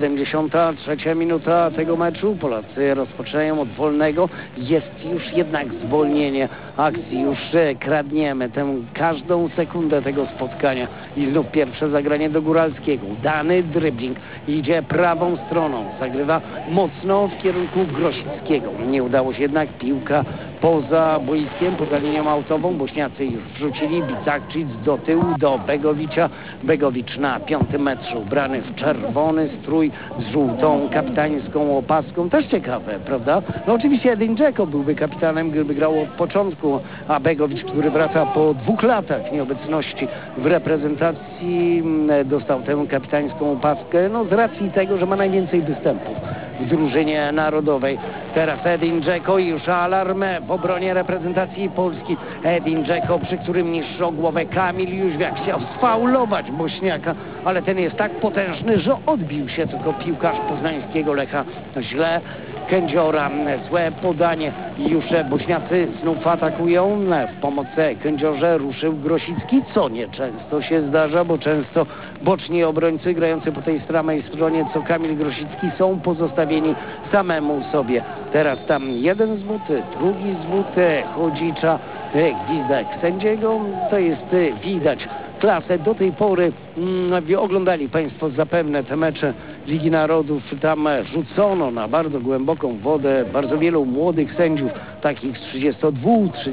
Speaker 19: 73 minuta tego meczu. Polacy rozpoczynają od wolnego. Jest już jednak zwolnienie akcji. Już kradniemy tę każdą sekundę tego spotkania. I znów pierwsze zagranie do Góralskiego. Udany dribbling. Idzie prawą stroną. Zagrywa mocno w kierunku Grosickiego. Nie udało się jednak, piłka poza boiskiem, poza linią autową. Bośniacy już wrzucili. Bicakcic do tyłu, do Begowicza. Begowicz na 5 metrze, ubrany w czerwony strój z żółtą kapitańską opaską. Też ciekawe, prawda? No oczywiście Edin Dzeko byłby kapitanem, gdyby grał od początku, a Begowicz, który wraca po 2 latach nieobecności w reprezentacji, dostał tę kapitańską opaskę, no z racji tego, że ma najwięcej występów w drużynie narodowej. Teraz Edin Dzeko i już alarm w obronie reprezentacji Polski. Edin Dzeko, przy którym niższy o głowę Kamil Jóźwiak, chciał sfaulować Bośniaka, ale ten jest tak potężny, że odbił się tylko piłkarz poznańskiego Lecha źle. Kędziora. Złe podanie. Już Bośniacy znów atakują. W pomoc Kędziorze ruszył Grosicki, co nieczęsto się zdarza, bo często boczni obrońcy grający po tej samej stronie co Kamil Grosicki są pozostawieni samemu sobie. Teraz tam jeden zwód, drugi zwód Chodzicza, gwizdek sędziego. To jest widać klasę. Do tej pory oglądali Państwo zapewne te mecze Ligi Narodów. Tam rzucono na bardzo głęboką wodę bardzo wielu młodych sędziów, takich z 32,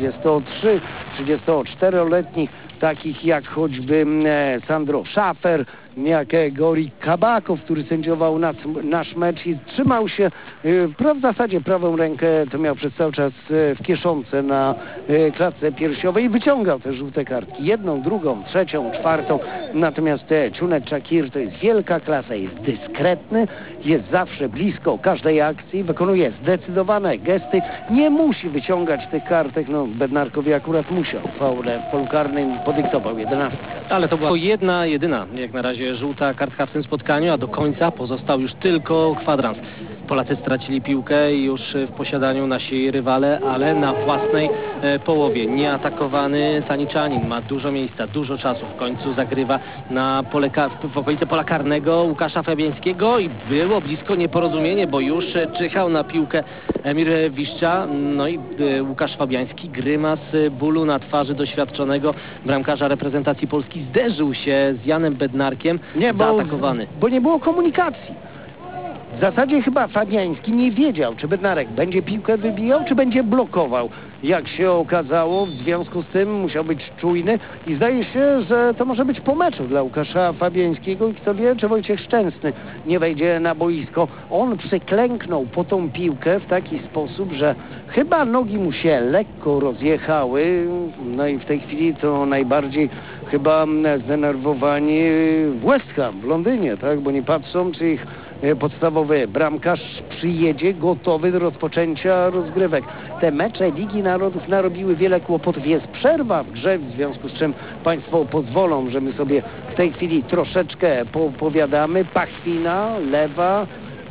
Speaker 19: 33, 34-letnich, takich jak choćby Sandro Schafer, jak Gori Kabakow, który sędziował nasz mecz i trzymał się w zasadzie prawą rękę, to miał przez cały czas w kieszonce na klatce piersiowej i wyciągał te żółte kartki. Jedną, drugą, trzecią, czwartą. Natomiast Czunet Czakir to jest wielka klasa, jest dyskretny, jest zawsze blisko każdej akcji, wykonuje zdecydowane gesty, nie musi wyciągać tych kartek. No, Bednarkowi akurat musiał. Faulę w polu karnym podyktował 11.
Speaker 2: Ale to była jedyna jak na razie żółta kartka w tym spotkaniu, a do końca pozostał już tylko kwadrans. Polacy stracili piłkę już w posiadaniu nasi rywale, ale na własnej połowie. Nieatakowany Taniczanin ma dużo miejsca, dużo czasu. W końcu zagrywa na w okolice pola karnego Łukasza Fabiańskiego i było blisko nieporozumienie, bo już czyhał na piłkę Emir Wiszcza. No i Łukasz Fabiański, grymas bólu na twarzy doświadczonego bramkarza reprezentacji Polski, zderzył się z Janem Bednarkiem, zaatakowany.
Speaker 19: Bo nie było komunikacji. W zasadzie chyba Fabiański nie wiedział, czy Bednarek będzie piłkę wybijał, czy będzie blokował. Jak się okazało, w związku z tym musiał być czujny i zdaje się, że to może być po meczu dla Łukasza Fabiańskiego i kto wie, czy Wojciech Szczęsny nie wejdzie na boisko. On przyklęknął po tą piłkę w taki sposób, że chyba nogi mu się lekko rozjechały. No i w tej chwili to najbardziej chyba zdenerwowani w West Ham w Londynie, tak? Bo nie patrzą, czy ich podstawowy bramkarz przyjedzie gotowy do rozpoczęcia rozgrywek. Te mecze Ligi Narodów narobiły wiele kłopotów. Jest przerwa w grze, w związku z czym Państwo pozwolą, że my sobie w tej chwili troszeczkę poopowiadamy. Pachwina, lewa,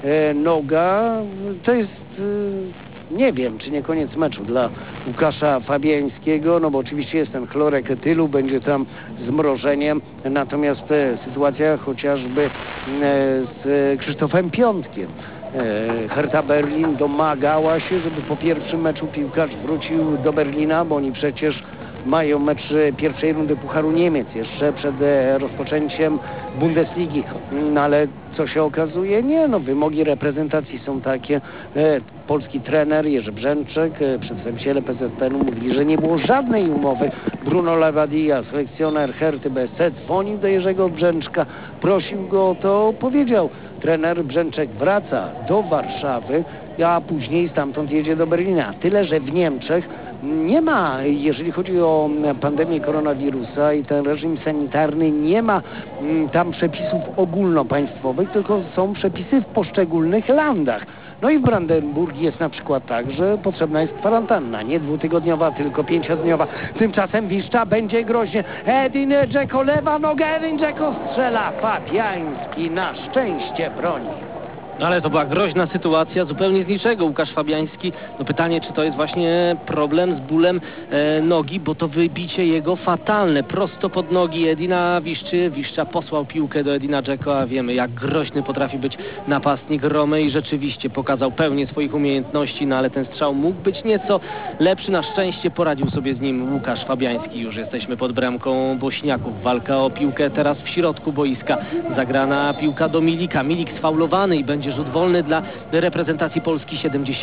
Speaker 19: noga. To jest... Nie wiem, czy nie koniec meczu dla Łukasza Fabiańskiego, no bo oczywiście jest ten chlorek etylu, będzie tam zmrożenie, natomiast sytuacja chociażby z Krzysztofem Piątkiem. Hertha Berlin domagała się, żeby po pierwszym meczu piłkarz wrócił do Berlina, bo oni przecież mają mecz pierwszej rundy Pucharu Niemiec jeszcze przed rozpoczęciem Bundesligi. No ale co się okazuje? Nie, no wymogi reprezentacji są takie. Polski trener Jerzy Brzęczek, przedstawiciele PZPN-u mówili, że nie było żadnej umowy. Bruno Lavadia, selekcjoner Herty BSC, dzwonił do Jerzego Brzęczka, prosił go o to, powiedział. Trener Brzęczek wraca do Warszawy, a później stamtąd jedzie do Berlina. Tyle, że w Niemczech nie ma, jeżeli chodzi o pandemię koronawirusa i ten reżim sanitarny, nie ma tam przepisów ogólnopaństwowych, tylko są przepisy w poszczególnych landach. No i w Brandenburgii jest na przykład tak, że potrzebna jest kwarantanna, nie 2-tygodniowa, tylko 5-dniowa. Tymczasem Wiszcza będzie groźnie. Edin Dzeko, lewa noga, Edin Dzeko strzela. Fabiański na szczęście broni.
Speaker 2: Ale to była groźna sytuacja, zupełnie z niczego. Łukasz Fabiański, no pytanie, czy to jest właśnie problem z bólem nogi, bo to wybicie jego fatalne, prosto pod nogi Edina Wiszczy. Wiszcza posłał piłkę do Edina Dzeko, a wiemy, jak groźny potrafi być napastnik Romy i rzeczywiście pokazał pełnię swoich umiejętności, no ale ten strzał mógł być nieco lepszy. Na szczęście poradził sobie z nim Łukasz Fabiański. Już jesteśmy pod bramką Bośniaków. Walka o piłkę teraz w środku boiska. Zagrana piłka do Milika. Milik sfaulowany i będzie rzut wolny dla reprezentacji Polski.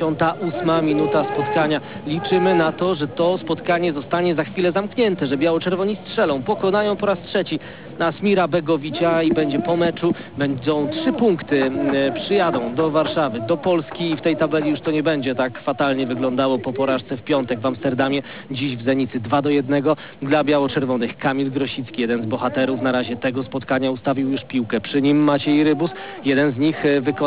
Speaker 2: 78 minuta spotkania. Liczymy na to, że to spotkanie zostanie za chwilę zamknięte, że biało-czerwoni strzelą, pokonają po raz trzeci Asmira Begovicia i będzie po meczu. Będą 3 punkty, przyjadą do Warszawy, do Polski i w tej tabeli już to nie będzie tak fatalnie wyglądało po porażce w piątek w Amsterdamie. Dziś w Zenicy 2-1 dla biało-czerwonych. Kamil Grosicki, jeden z bohaterów na razie tego spotkania, ustawił już piłkę. Przy nim Maciej Rybus, jeden z nich wykona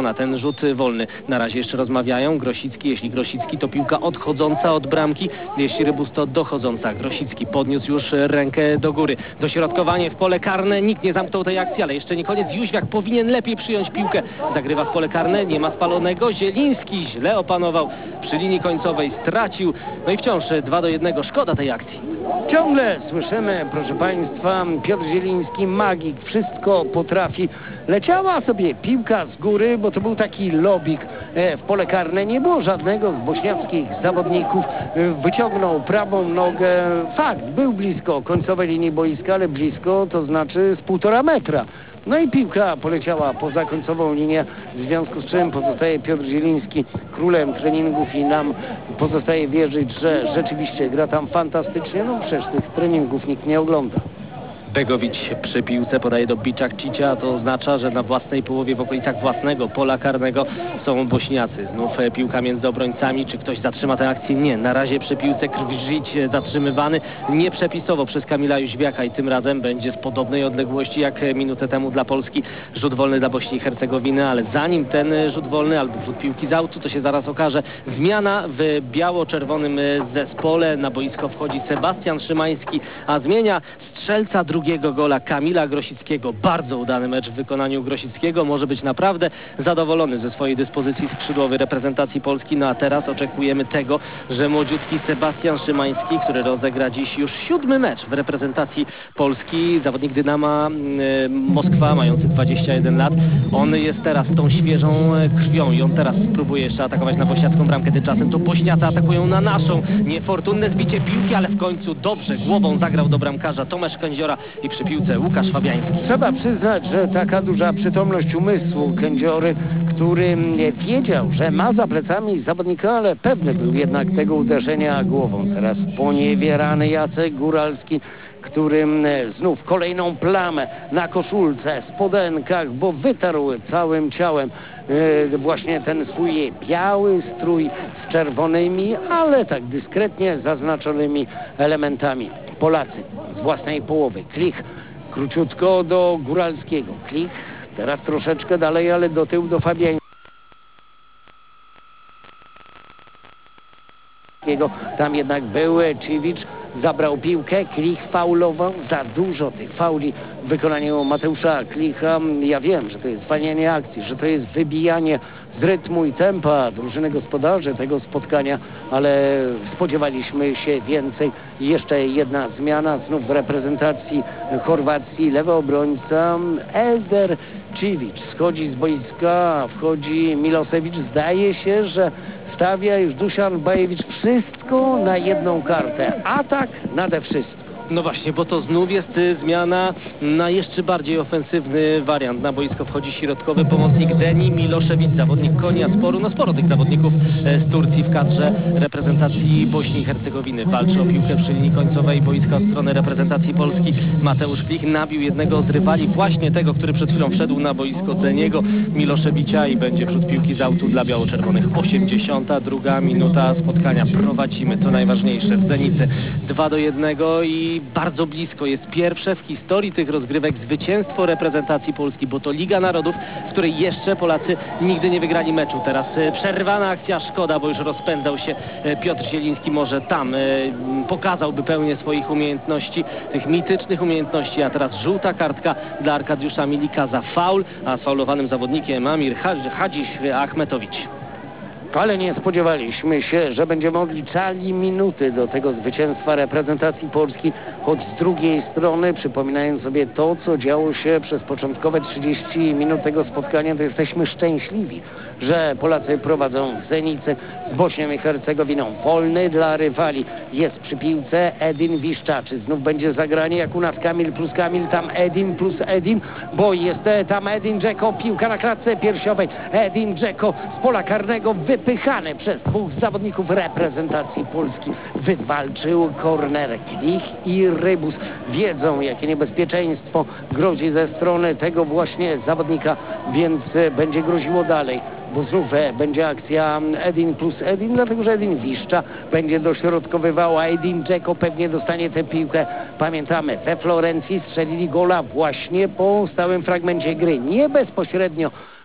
Speaker 2: Zmiana, ten rzut wolny. Na razie jeszcze rozmawiają. Grosicki, jeśli Grosicki, to piłka odchodząca od bramki. Jeśli Rybus, to dochodząca. Grosicki podniósł już rękę do góry. Dośrodkowanie w pole karne. Nikt nie zamknął tej akcji, ale jeszcze nie koniec. Jóźwiak powinien lepiej przyjąć piłkę. Zagrywa w pole karne. Nie ma spalonego. Zieliński źle opanował przy linii końcowej. Stracił. No i wciąż 2-1. Szkoda tej akcji.
Speaker 19: Ciągle słyszymy, proszę Państwa, Piotr Zieliński, magik, wszystko potrafi. Leciała sobie piłka z góry, bo to był taki lobik w pole karne. Nie było żadnego z bośniackich zawodników. Wyciągnął prawą nogę. Fakt, był blisko końcowej linii boiska, ale blisko to znaczy z 1,5 metra. No i piłka poleciała poza końcową linię, w związku z czym pozostaje Piotr Zieliński królem treningów i nam pozostaje wierzyć, że rzeczywiście gra tam fantastycznie. No przecież tych treningów nikt nie ogląda.
Speaker 2: Begović przy piłce podaje do Biczak-Cicia, to oznacza, że na własnej połowie, w okolicach własnego pola karnego są Bośniacy. Znów piłka między obrońcami. Czy ktoś zatrzyma tę akcję? Nie. Na razie przy piłce Krwżyć zatrzymywany nieprzepisowo przez Kamila Jóźwiaka i tym razem będzie z podobnej odległości jak minutę temu dla Polski. Rzut wolny dla Bośni i Hercegowiny, ale zanim ten rzut wolny albo wrzut piłki z autu, to się zaraz okaże. Zmiana w biało-czerwonym zespole. Na boisko wchodzi Sebastian Szymański, a zmienia strzelca drugiego gola Kamila Grosickiego. Bardzo udany mecz w wykonaniu Grosickiego. Może być naprawdę zadowolony ze swojej dyspozycji skrzydłowy reprezentacji Polski. No a teraz oczekujemy tego, że młodziutki Sebastian Szymański, który rozegra dziś już 7. mecz w reprezentacji Polski, zawodnik Dynama Moskwa, mający 21 lat. On jest teraz tą świeżą krwią i on teraz spróbuje jeszcze atakować na bośniacką bramkę. Tymczasem to Bośniacy atakują na naszą. Niefortunne zbicie piłki, ale w końcu dobrze głową zagrał do bramkarza Tomasz Kędziora i przy piłce Łukasz Fabiański.
Speaker 19: Trzeba przyznać, że taka duża przytomność umysłu Kędziory, który wiedział, że ma za plecami zawodnika, ale pewny był jednak tego uderzenia głową. Teraz poniewierany Jacek Góralski, którym znów kolejną plamę na koszulce, spodenkach, bo wytarł całym ciałem właśnie ten swój biały strój z czerwonymi, ale tak dyskretnie zaznaczonymi elementami. Polacy z własnej połowy. Klich króciutko do Góralskiego. Klich teraz troszeczkę dalej, ale do tyłu do Fabiańskiego. Tam jednak był Čivić, zabrał piłkę, Klich faulował, za dużo tych fauli w wykonaniu Mateusza Klicha. Ja wiem, że to jest zwalnianie akcji, że to jest wybijanie z rytmu i tempa drużyny gospodarzy tego spotkania, ale spodziewaliśmy się więcej. Jeszcze jedna zmiana, znów w reprezentacji Chorwacji, lewy obrońca Elder Čivić schodzi z boiska, wchodzi Milosewicz. Zdaje się, że stawia już Dušan Bajewicz wszystko na jedną kartę. Atak nade wszystko.
Speaker 2: No właśnie, bo to znów jest zmiana na jeszcze bardziej ofensywny wariant. Na boisko wchodzi środkowy pomocnik Deni Milošević, zawodnik Konyasporu. No sporo tych zawodników z Turcji w kadrze reprezentacji Bośni i Hercegowiny. Walczy o piłkę przy linii końcowej boiska od strony reprezentacji Polski. Mateusz Klich nabił jednego z rywali, właśnie tego, który przed chwilą wszedł na boisko, Deniego Miloševića, i będzie wrzut piłki z autu dla biało-czerwonych. 82 minuta spotkania. Prowadzimy, to najważniejsze, w Zenicy 2-1 i bardzo blisko jest pierwsze w historii tych rozgrywek zwycięstwo reprezentacji Polski, bo to Liga Narodów, w której jeszcze Polacy nigdy nie wygrali meczu. Teraz przerwana akcja, szkoda, bo już rozpędzał się Piotr Zieliński. Może tam pokazałby pełnię swoich umiejętności, tych mitycznych umiejętności, a teraz żółta kartka dla Arkadiusza Milika za faul, a sfaulowanym zawodnikiem Amir Hadžić Achmetowicz.
Speaker 19: Ale nie spodziewaliśmy się, że będziemy odliczali minuty do tego zwycięstwa reprezentacji Polski, choć z drugiej strony, przypominając sobie to, co działo się przez początkowe 30 minut tego spotkania, to jesteśmy szczęśliwi, że Polacy prowadzą w Zenicy z Bośnią i Hercegowiną. Wolny dla rywali jest przy piłce Edin Wiszcza. Czy znów będzie zagranie jak u nas Kamil plus Kamil, tam Edin plus Edin, bo jest tam Edin Dzeko, piłka na klatce piersiowej. Edin Dzeko z pola karnego wypychany przez dwóch zawodników reprezentacji Polski. Wywalczył korner. Klich i Rybus wiedzą, jakie niebezpieczeństwo grozi ze strony tego właśnie zawodnika, więc będzie groziło dalej, bo znów będzie akcja Edin plus Edin, dlatego że Edin Wiszcza będzie dośrodkowywał, a Edin Dzeko pewnie dostanie tę piłkę. Pamiętamy, we Florencji strzelili gola właśnie po stałym fragmencie gry, nie bezpośrednio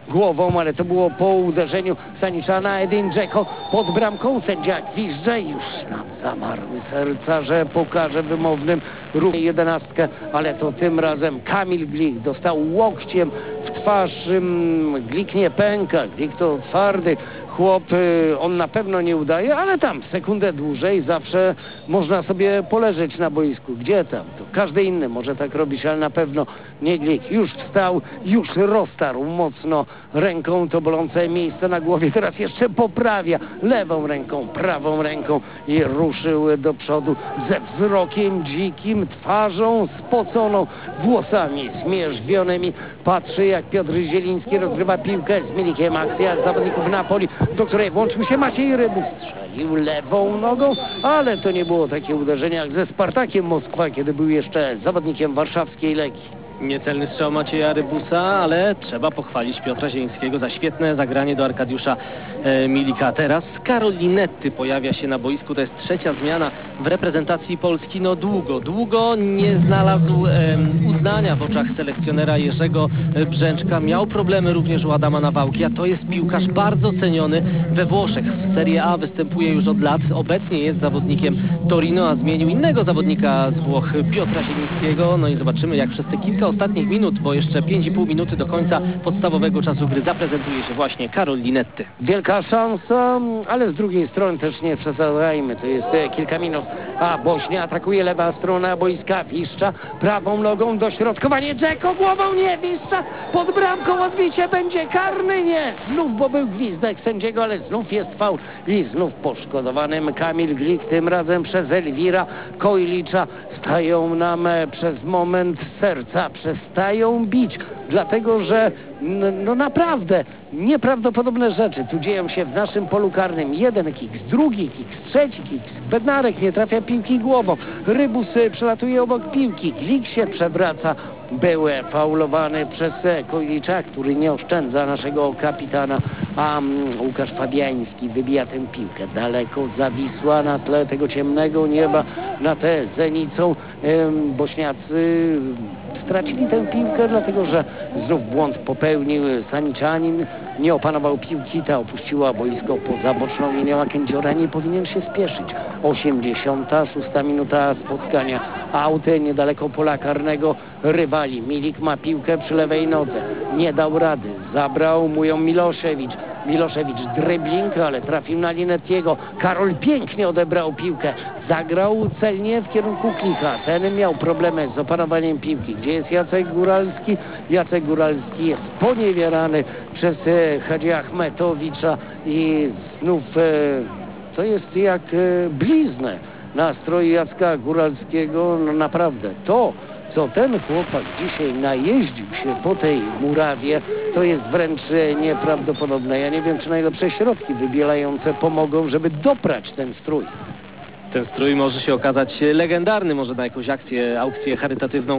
Speaker 19: głową, ale to było po uderzeniu Saniczana. Edin Dzeko pod bramką, sędzia gwizdże, już nam zamarły serca, że pokaże wymownym ruch 11, ale to tym razem Kamil Glik dostał łokciem w twarz. Glik nie pęka, Glik to twardy chłop, on na pewno nie udaje, ale tam sekundę dłużej zawsze można sobie poleżeć na boisku. Gdzie tam? To każdy inny może tak robić, ale na pewno nie Glik. Już wstał, już roztarł mocno ręką to bolące miejsce na głowie. Teraz jeszcze poprawia lewą ręką, prawą ręką i ruszył do przodu ze wzrokiem dzikim, twarzą spoconą, włosami zmierzwionymi. Patrzy, jak Piotr Zieliński rozgrywa piłkę z Milikiem. Akcja zawodników Napoli, do której włączył się Maciej Rybus. Strzelił lewą nogą, ale to nie było takie uderzenie jak ze Spartakiem Moskwa, kiedy był jeszcze zawodnikiem warszawskiej Legii.
Speaker 2: Niecelny strzał Macieja Rybusa, ale trzeba pochwalić Piotra Zielińskiego za świetne zagranie do Arkadiusza Milika. Teraz Karol Linetty pojawia się na boisku. To jest trzecia zmiana w reprezentacji Polski. No długo nie znalazł uznania w oczach selekcjonera Jerzego Brzęczka. Miał problemy również u Adama Nawałki, a to jest piłkarz bardzo ceniony we Włoszech. W Serie A występuje już od lat. Obecnie jest zawodnikiem Torino, a zmienił innego zawodnika z Włoch, Piotra Zielińskiego. No i zobaczymy, jak przez te kilka ostatnich minut, bo jeszcze 5,5 minuty do końca podstawowego czasu gry, zaprezentuje się właśnie Karol Linetty.
Speaker 19: Wielka szansa, ale z drugiej strony też nie przesadzajmy. To jest kilka minut, a Bośnia atakuje, lewa strona boiska. Wiszcza prawą nogą, dośrodkowanie. Dzeko głową, nie. Wiszcza pod bramką, odbicie będzie karny, nie. Znów, bo był gwizdek sędziego, ale znów jest faul i znów poszkodowanym Kamil Glik, tym razem przez Elwira Kojlicza. Stają nam przez moment serca, przestają bić, dlatego że no naprawdę nieprawdopodobne rzeczy tu dzieją się w naszym polu karnym. Jeden kiks, drugi kiks, trzeci kiks. Bednarek nie trafia piłki głową. Rybus przelatuje obok piłki. Glik się przewraca. Był faulowany przez Kojlicza, który nie oszczędza naszego kapitana, a Łukasz Fabiański wybija tę piłkę daleko, zawisła na tle tego ciemnego nieba, na tę zenicą. Bośniacy stracili tę piłkę, dlatego że znów błąd popełnił Saniczanin. Nie opanował piłki, ta opuściła boisko poza boczną linią, a Kędziora nie powinien się spieszyć. 86 minuta spotkania. Aut niedaleko pola karnego rywali. Milik ma piłkę przy lewej nodze. Nie dał rady. Zabrał mu ją Miloszewicz. Miloszewicz dribbling, ale trafił na Linettiego. Karol pięknie odebrał piłkę. Zagrał celnie w kierunku Klicha. Ten miał problemy z opanowaniem piłki. Gdzie jest Jacek Góralski? Jacek Góralski jest poniewierany przez Hadzi Achmetowicza i znów to jest jak bliznę na stroju Jacka Góralskiego. No naprawdę to, co ten chłopak dzisiaj najeździł się po tej murawie, to jest wręcz nieprawdopodobne. Ja nie wiem, czy najlepsze środki wybielające pomogą, żeby doprać ten strój.
Speaker 2: Ten strój może się okazać legendarny, może na jakąś aukcję charytatywną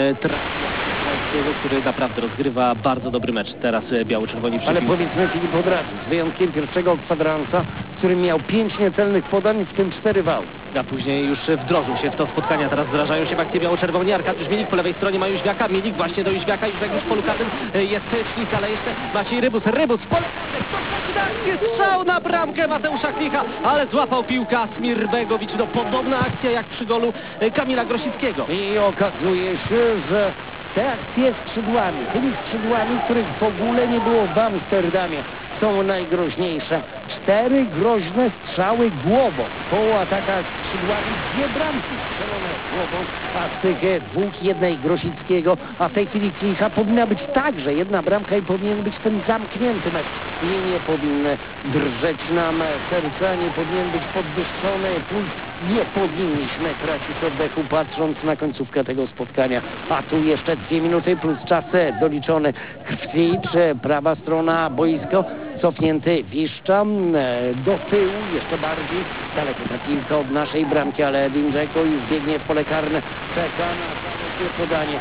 Speaker 2: który naprawdę rozgrywa bardzo dobry mecz. Teraz biało-czerwoni przy
Speaker 19: Ale
Speaker 2: piłce.
Speaker 19: powiedzmy Filip od razu, z wyjątkiem pierwszego kwadransa, w którym miał 5 niecelnych podań, w tym 4 wał.
Speaker 2: A później już wdrożył się w to spotkania. Teraz wdrażają się w akcję biało-czerwoni. Arkadiusz Milik po lewej stronie ma Jóźwiaka. Milik właśnie do Jóźwiaka. Jóźwiak już w polu karnym. Jest Klich, ale jeszcze Maciej Rybus. Rybus w pole karnym. Strzał na bramkę Mateusza Klicha, ale złapał piłkę Smirbegowicz. No podobna akcja jak przy golu Kamila Grosickiego.
Speaker 19: I okazuje się, że te akcje skrzydłami, tymi skrzydłami, których w ogóle nie było w Amsterdamie, są najgroźniejsze. 4 groźne strzały głową. Po atakach skrzydłami 2 bramki strzelone głową, a z tych 2 jednej Grosickiego, a w tej chwili Klicha powinna być także 1 bramka i powinien być ten zamknięty mecz. I nie powinny drżeć nam serca, nie powinien być podwyższony puls, nie powinniśmy tracić oddechu patrząc na końcówkę tego spotkania. A tu jeszcze 2 minuty plus czas doliczony. Krwicz, prawa strona boisko, cofnięty Wiszcza do tyłu, jeszcze bardziej daleko ta piłka od naszej bramki, ale Edin Dzeko już biegnie w pole karne, czeka na dalekie podanie.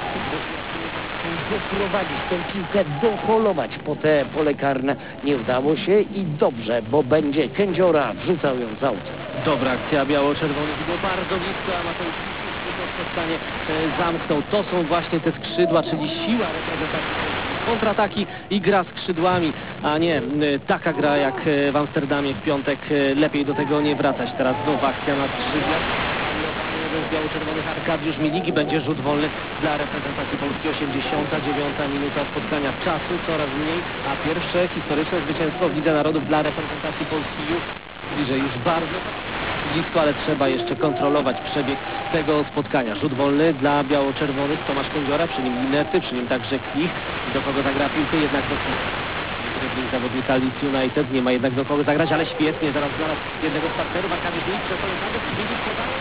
Speaker 19: Doprowadzić tę piłkę, doholować po te pole karne. Nie udało się i dobrze, bo będzie Kędziora wrzucał ją z auta.
Speaker 2: Dobra akcja biało-czerwonych, było bardzo blisko, a Mateusz to spotkanie zamknął. To są właśnie te skrzydła, czyli siła reprezentacji. kontrataki i gra skrzydłami, a nie taka gra jak w Amsterdamie w piątek. Lepiej do tego nie wracać. Teraz znów akcja na skrzydłach. Z biało-czerwonych Arkadiusz Milik i będzie rzut wolny dla reprezentacji Polski. 89 minuta spotkania, czasu coraz mniej, a pierwsze historyczne zwycięstwo w Lidze Narodów dla reprezentacji Polski już bliżej, już bardzo blisko, ale trzeba jeszcze kontrolować przebieg tego spotkania. Rzut wolny dla biało-czerwonych, Tomasz Kędziora, przy nim Linetti, przy nim także Klich. Do kogo zagra piłkę? Jednak do zawodnika Leeds United, nie ma jednak do kogo zagrać, ale świetnie, zaraz znalazł jednego z partnerów, Arkadiusz Milik, przesunięty, Milik podaje.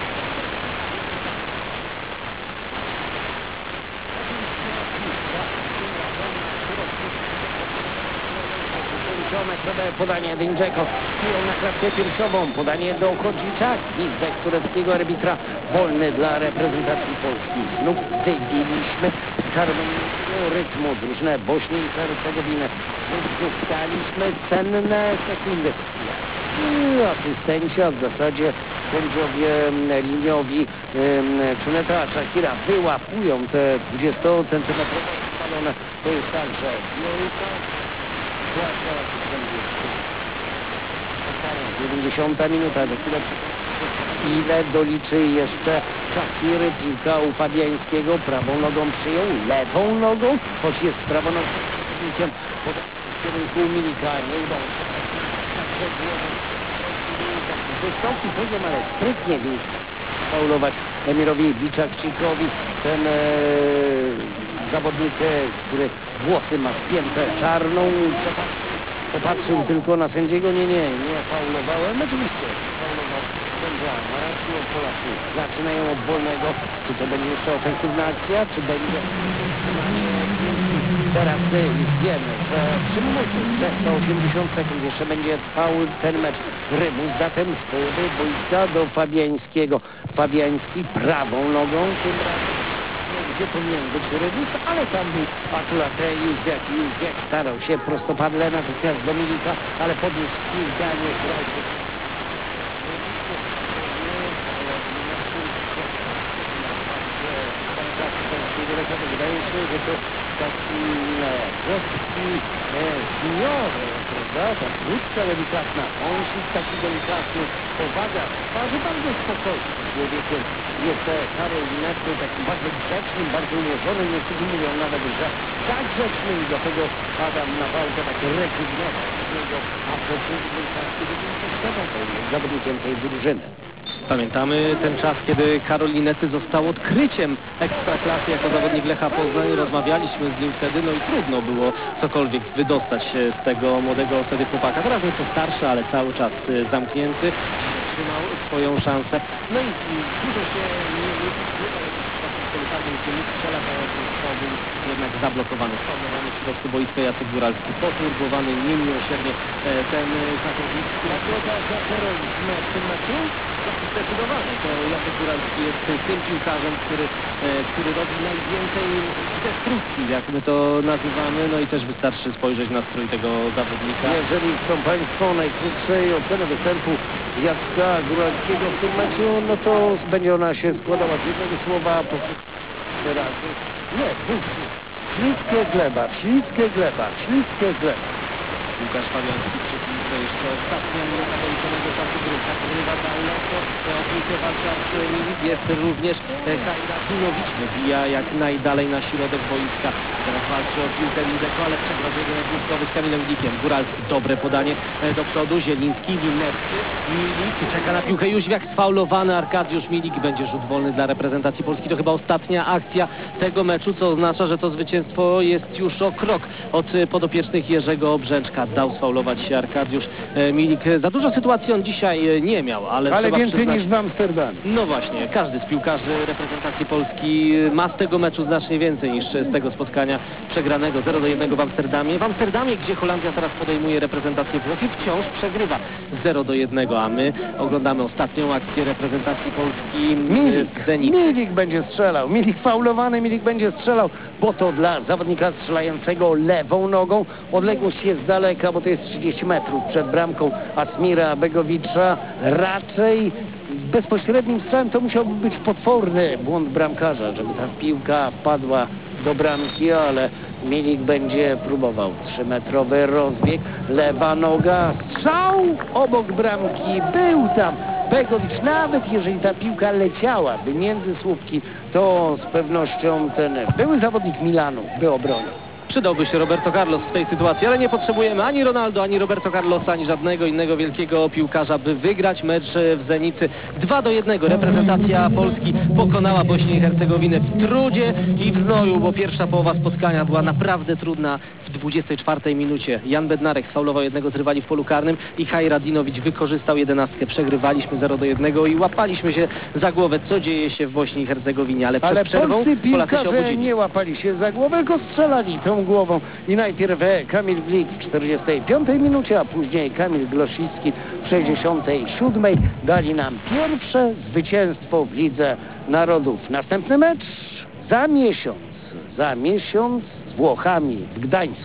Speaker 19: Podanie Dyńczeko, piją na klatkę piersiową, podanie do Chodzicza, gwizdek tureckiego arbitra, wolny dla reprezentacji Polski. Znów wybiliśmy z harmonijnego rytmu drużynę Bośni i Hercegowiny. Zyskaliśmy cenne sekundy. Asystenci, a w zasadzie sędziowie liniowi Czuneta Czakira wyłapują te 20-centymetrowe spalone. To jest także wielka 90 minuta, za chwilę ile doliczy jeszcze Czakiry, piłka u Fabiańskiego, prawą nogą przyjął, lewą nogą, choć jest prawonogą w kierunku Milika, nie udało się. Wysoki poziom, ale sprytnie faulować Emirowi Biczakczykowi, ten zawodnik, który włosy ma spięte czarną, popatrzył tylko na sędziego, nie faulowałem, oczywiście faulował sędzia, ma rację, Polacy zaczynają od wolnego, czy to będzie jeszcze ofensywna akcja, czy będzie teraz już wiemy, że przy minucie, że 180 sekund jeszcze będzie trwał ten mecz. Rymus zatem z połowy boiska do Fabiańskiego. Fabiański prawą nogą, tym razem gdzie powinien być Rymus, ale tam był akurat Józwiak starał się prostopadle natychmiast do Milika, ale podniósł piłkę, a nie grał się. Wydaje się, że to taki włoski senior, prawda? Ta krótka, delikatna, ąsik taki delikatny, powaga twarzy, bardzo spokojny człowiekiem. Jest Karol Linetti, taki bardzo grzeczny, bardzo ułożony, niektórzy mówią nawet, że za grzeczny i dlatego Adam Nawałka tak rezygnował z niego, a po prostu kiedy był zawodnikiem tej drużyny.
Speaker 2: Pamiętamy ten czas, kiedy Karol Linetti został odkryciem Ekstraklasy jako zawodnik Lecha Poznań. Rozmawialiśmy z nim wtedy, no i trudno było cokolwiek wydostać się z tego młodego wtedy chłopaka. Teraz nieco starszy, ale cały czas zamknięty. Trzymał swoją szansę. No i dużo się nie strzela, był jednak zablokowany, spawnowany w środku boiska Jacek Góralski, poturbowany niemiłosiernie ten zawodnik. W tym meczu zdecydowanie to Jacek Góralski jest tym piłkarzem, który robi najwięcej destrukcji, jak my to nazywamy, no i też wystarczy spojrzeć na strój tego zawodnika.
Speaker 19: Jeżeli chcą Państwo najkrótszej oceny występu Jacka Góralskiego w tym meczu, no to będzie ona się składała z jednego słowa, razy. Nie, śliskie gleba, śliskie gleba, śliskie gleba.
Speaker 2: Łukasz Fabiański przy piłce, jeszcze ostatnia minuta doliczonego czasu gry. Zagrywa daleko, o piłkę walczy Artur Milik, jest również Kajratynowicz, wybija jak najdalej na środek boiska. Teraz walczy o piłkę Lindeko, ale przegrodzenie bliskowy z Kamilem Glikiem. Góralski, dobre podanie do przodu, Zieliński, Linetti, Milik, czeka na piłkę Jóźwiak, sfaulowany Arkadiusz Milik, będzie rzut wolny dla reprezentacji Polski. To chyba ostatnia akcja tego meczu, co oznacza, że to zwycięstwo jest już o krok od podopiecznych Jerzego Brzęczka. Dał sfaulować się Arkadiusz Milik. Za dużo sytuacji on dzisiaj nie miał, ale trzeba
Speaker 19: więcej
Speaker 2: przyznać,
Speaker 19: niż w Amsterdamie.
Speaker 2: No właśnie, każdy z piłkarzy reprezentacji Polski ma z tego meczu znacznie więcej niż z tego spotkania przegranego 0-1 w Amsterdamie. W Amsterdamie, gdzie Holandia teraz podejmuje reprezentację Włoch i wciąż przegrywa 0-1, a my oglądamy ostatnią akcję reprezentacji Polski z Zenitem.
Speaker 19: Milik będzie strzelał, Milik faulowany, Milik będzie strzelał, bo to dla zawodnika strzelającego lewą nogą. Odległość jest daleka, bo to jest 30 metrów przed bramką Asmira Begowicza. Raczej bezpośrednim strzałem to musiałby być potworny błąd bramkarza, żeby ta piłka wpadła do bramki, ale Milik będzie próbował 3-metrowy rozbieg, lewa noga, strzał obok bramki, był tam Begovic. Nawet jeżeli ta piłka leciałaby między słupki, to z pewnością ten były zawodnik Milanu by obronił.
Speaker 2: Przydałby się Roberto Carlos w tej sytuacji, ale nie potrzebujemy ani Ronaldo, ani Roberto Carlosa, ani żadnego innego wielkiego piłkarza, by wygrać mecz w Zenicy. 2-1. Reprezentacja Polski pokonała Bośnię i Hercegowinę w trudzie i w znoju, bo pierwsza połowa spotkania była naprawdę trudna. W 24 minucie Jan Bednarek sfaulował jednego z rywali w polu karnym i Hajradinowicz wykorzystał 11. Przegrywaliśmy 0-1 i łapaliśmy się za głowę, co dzieje się w Bośni i Hercegowinie, ale przed przerwą
Speaker 19: polscy
Speaker 2: Polacy się
Speaker 19: piłkarze
Speaker 2: obudzili.
Speaker 19: nie łapali się za głowę, tylko strzelali tą głową. I najpierw Kamil Glik w 45 minucie, a później Kamil Glosicki w 67 dali nam pierwsze zwycięstwo w Lidze Narodów. Następny mecz za miesiąc z Włochami w Gdańsku.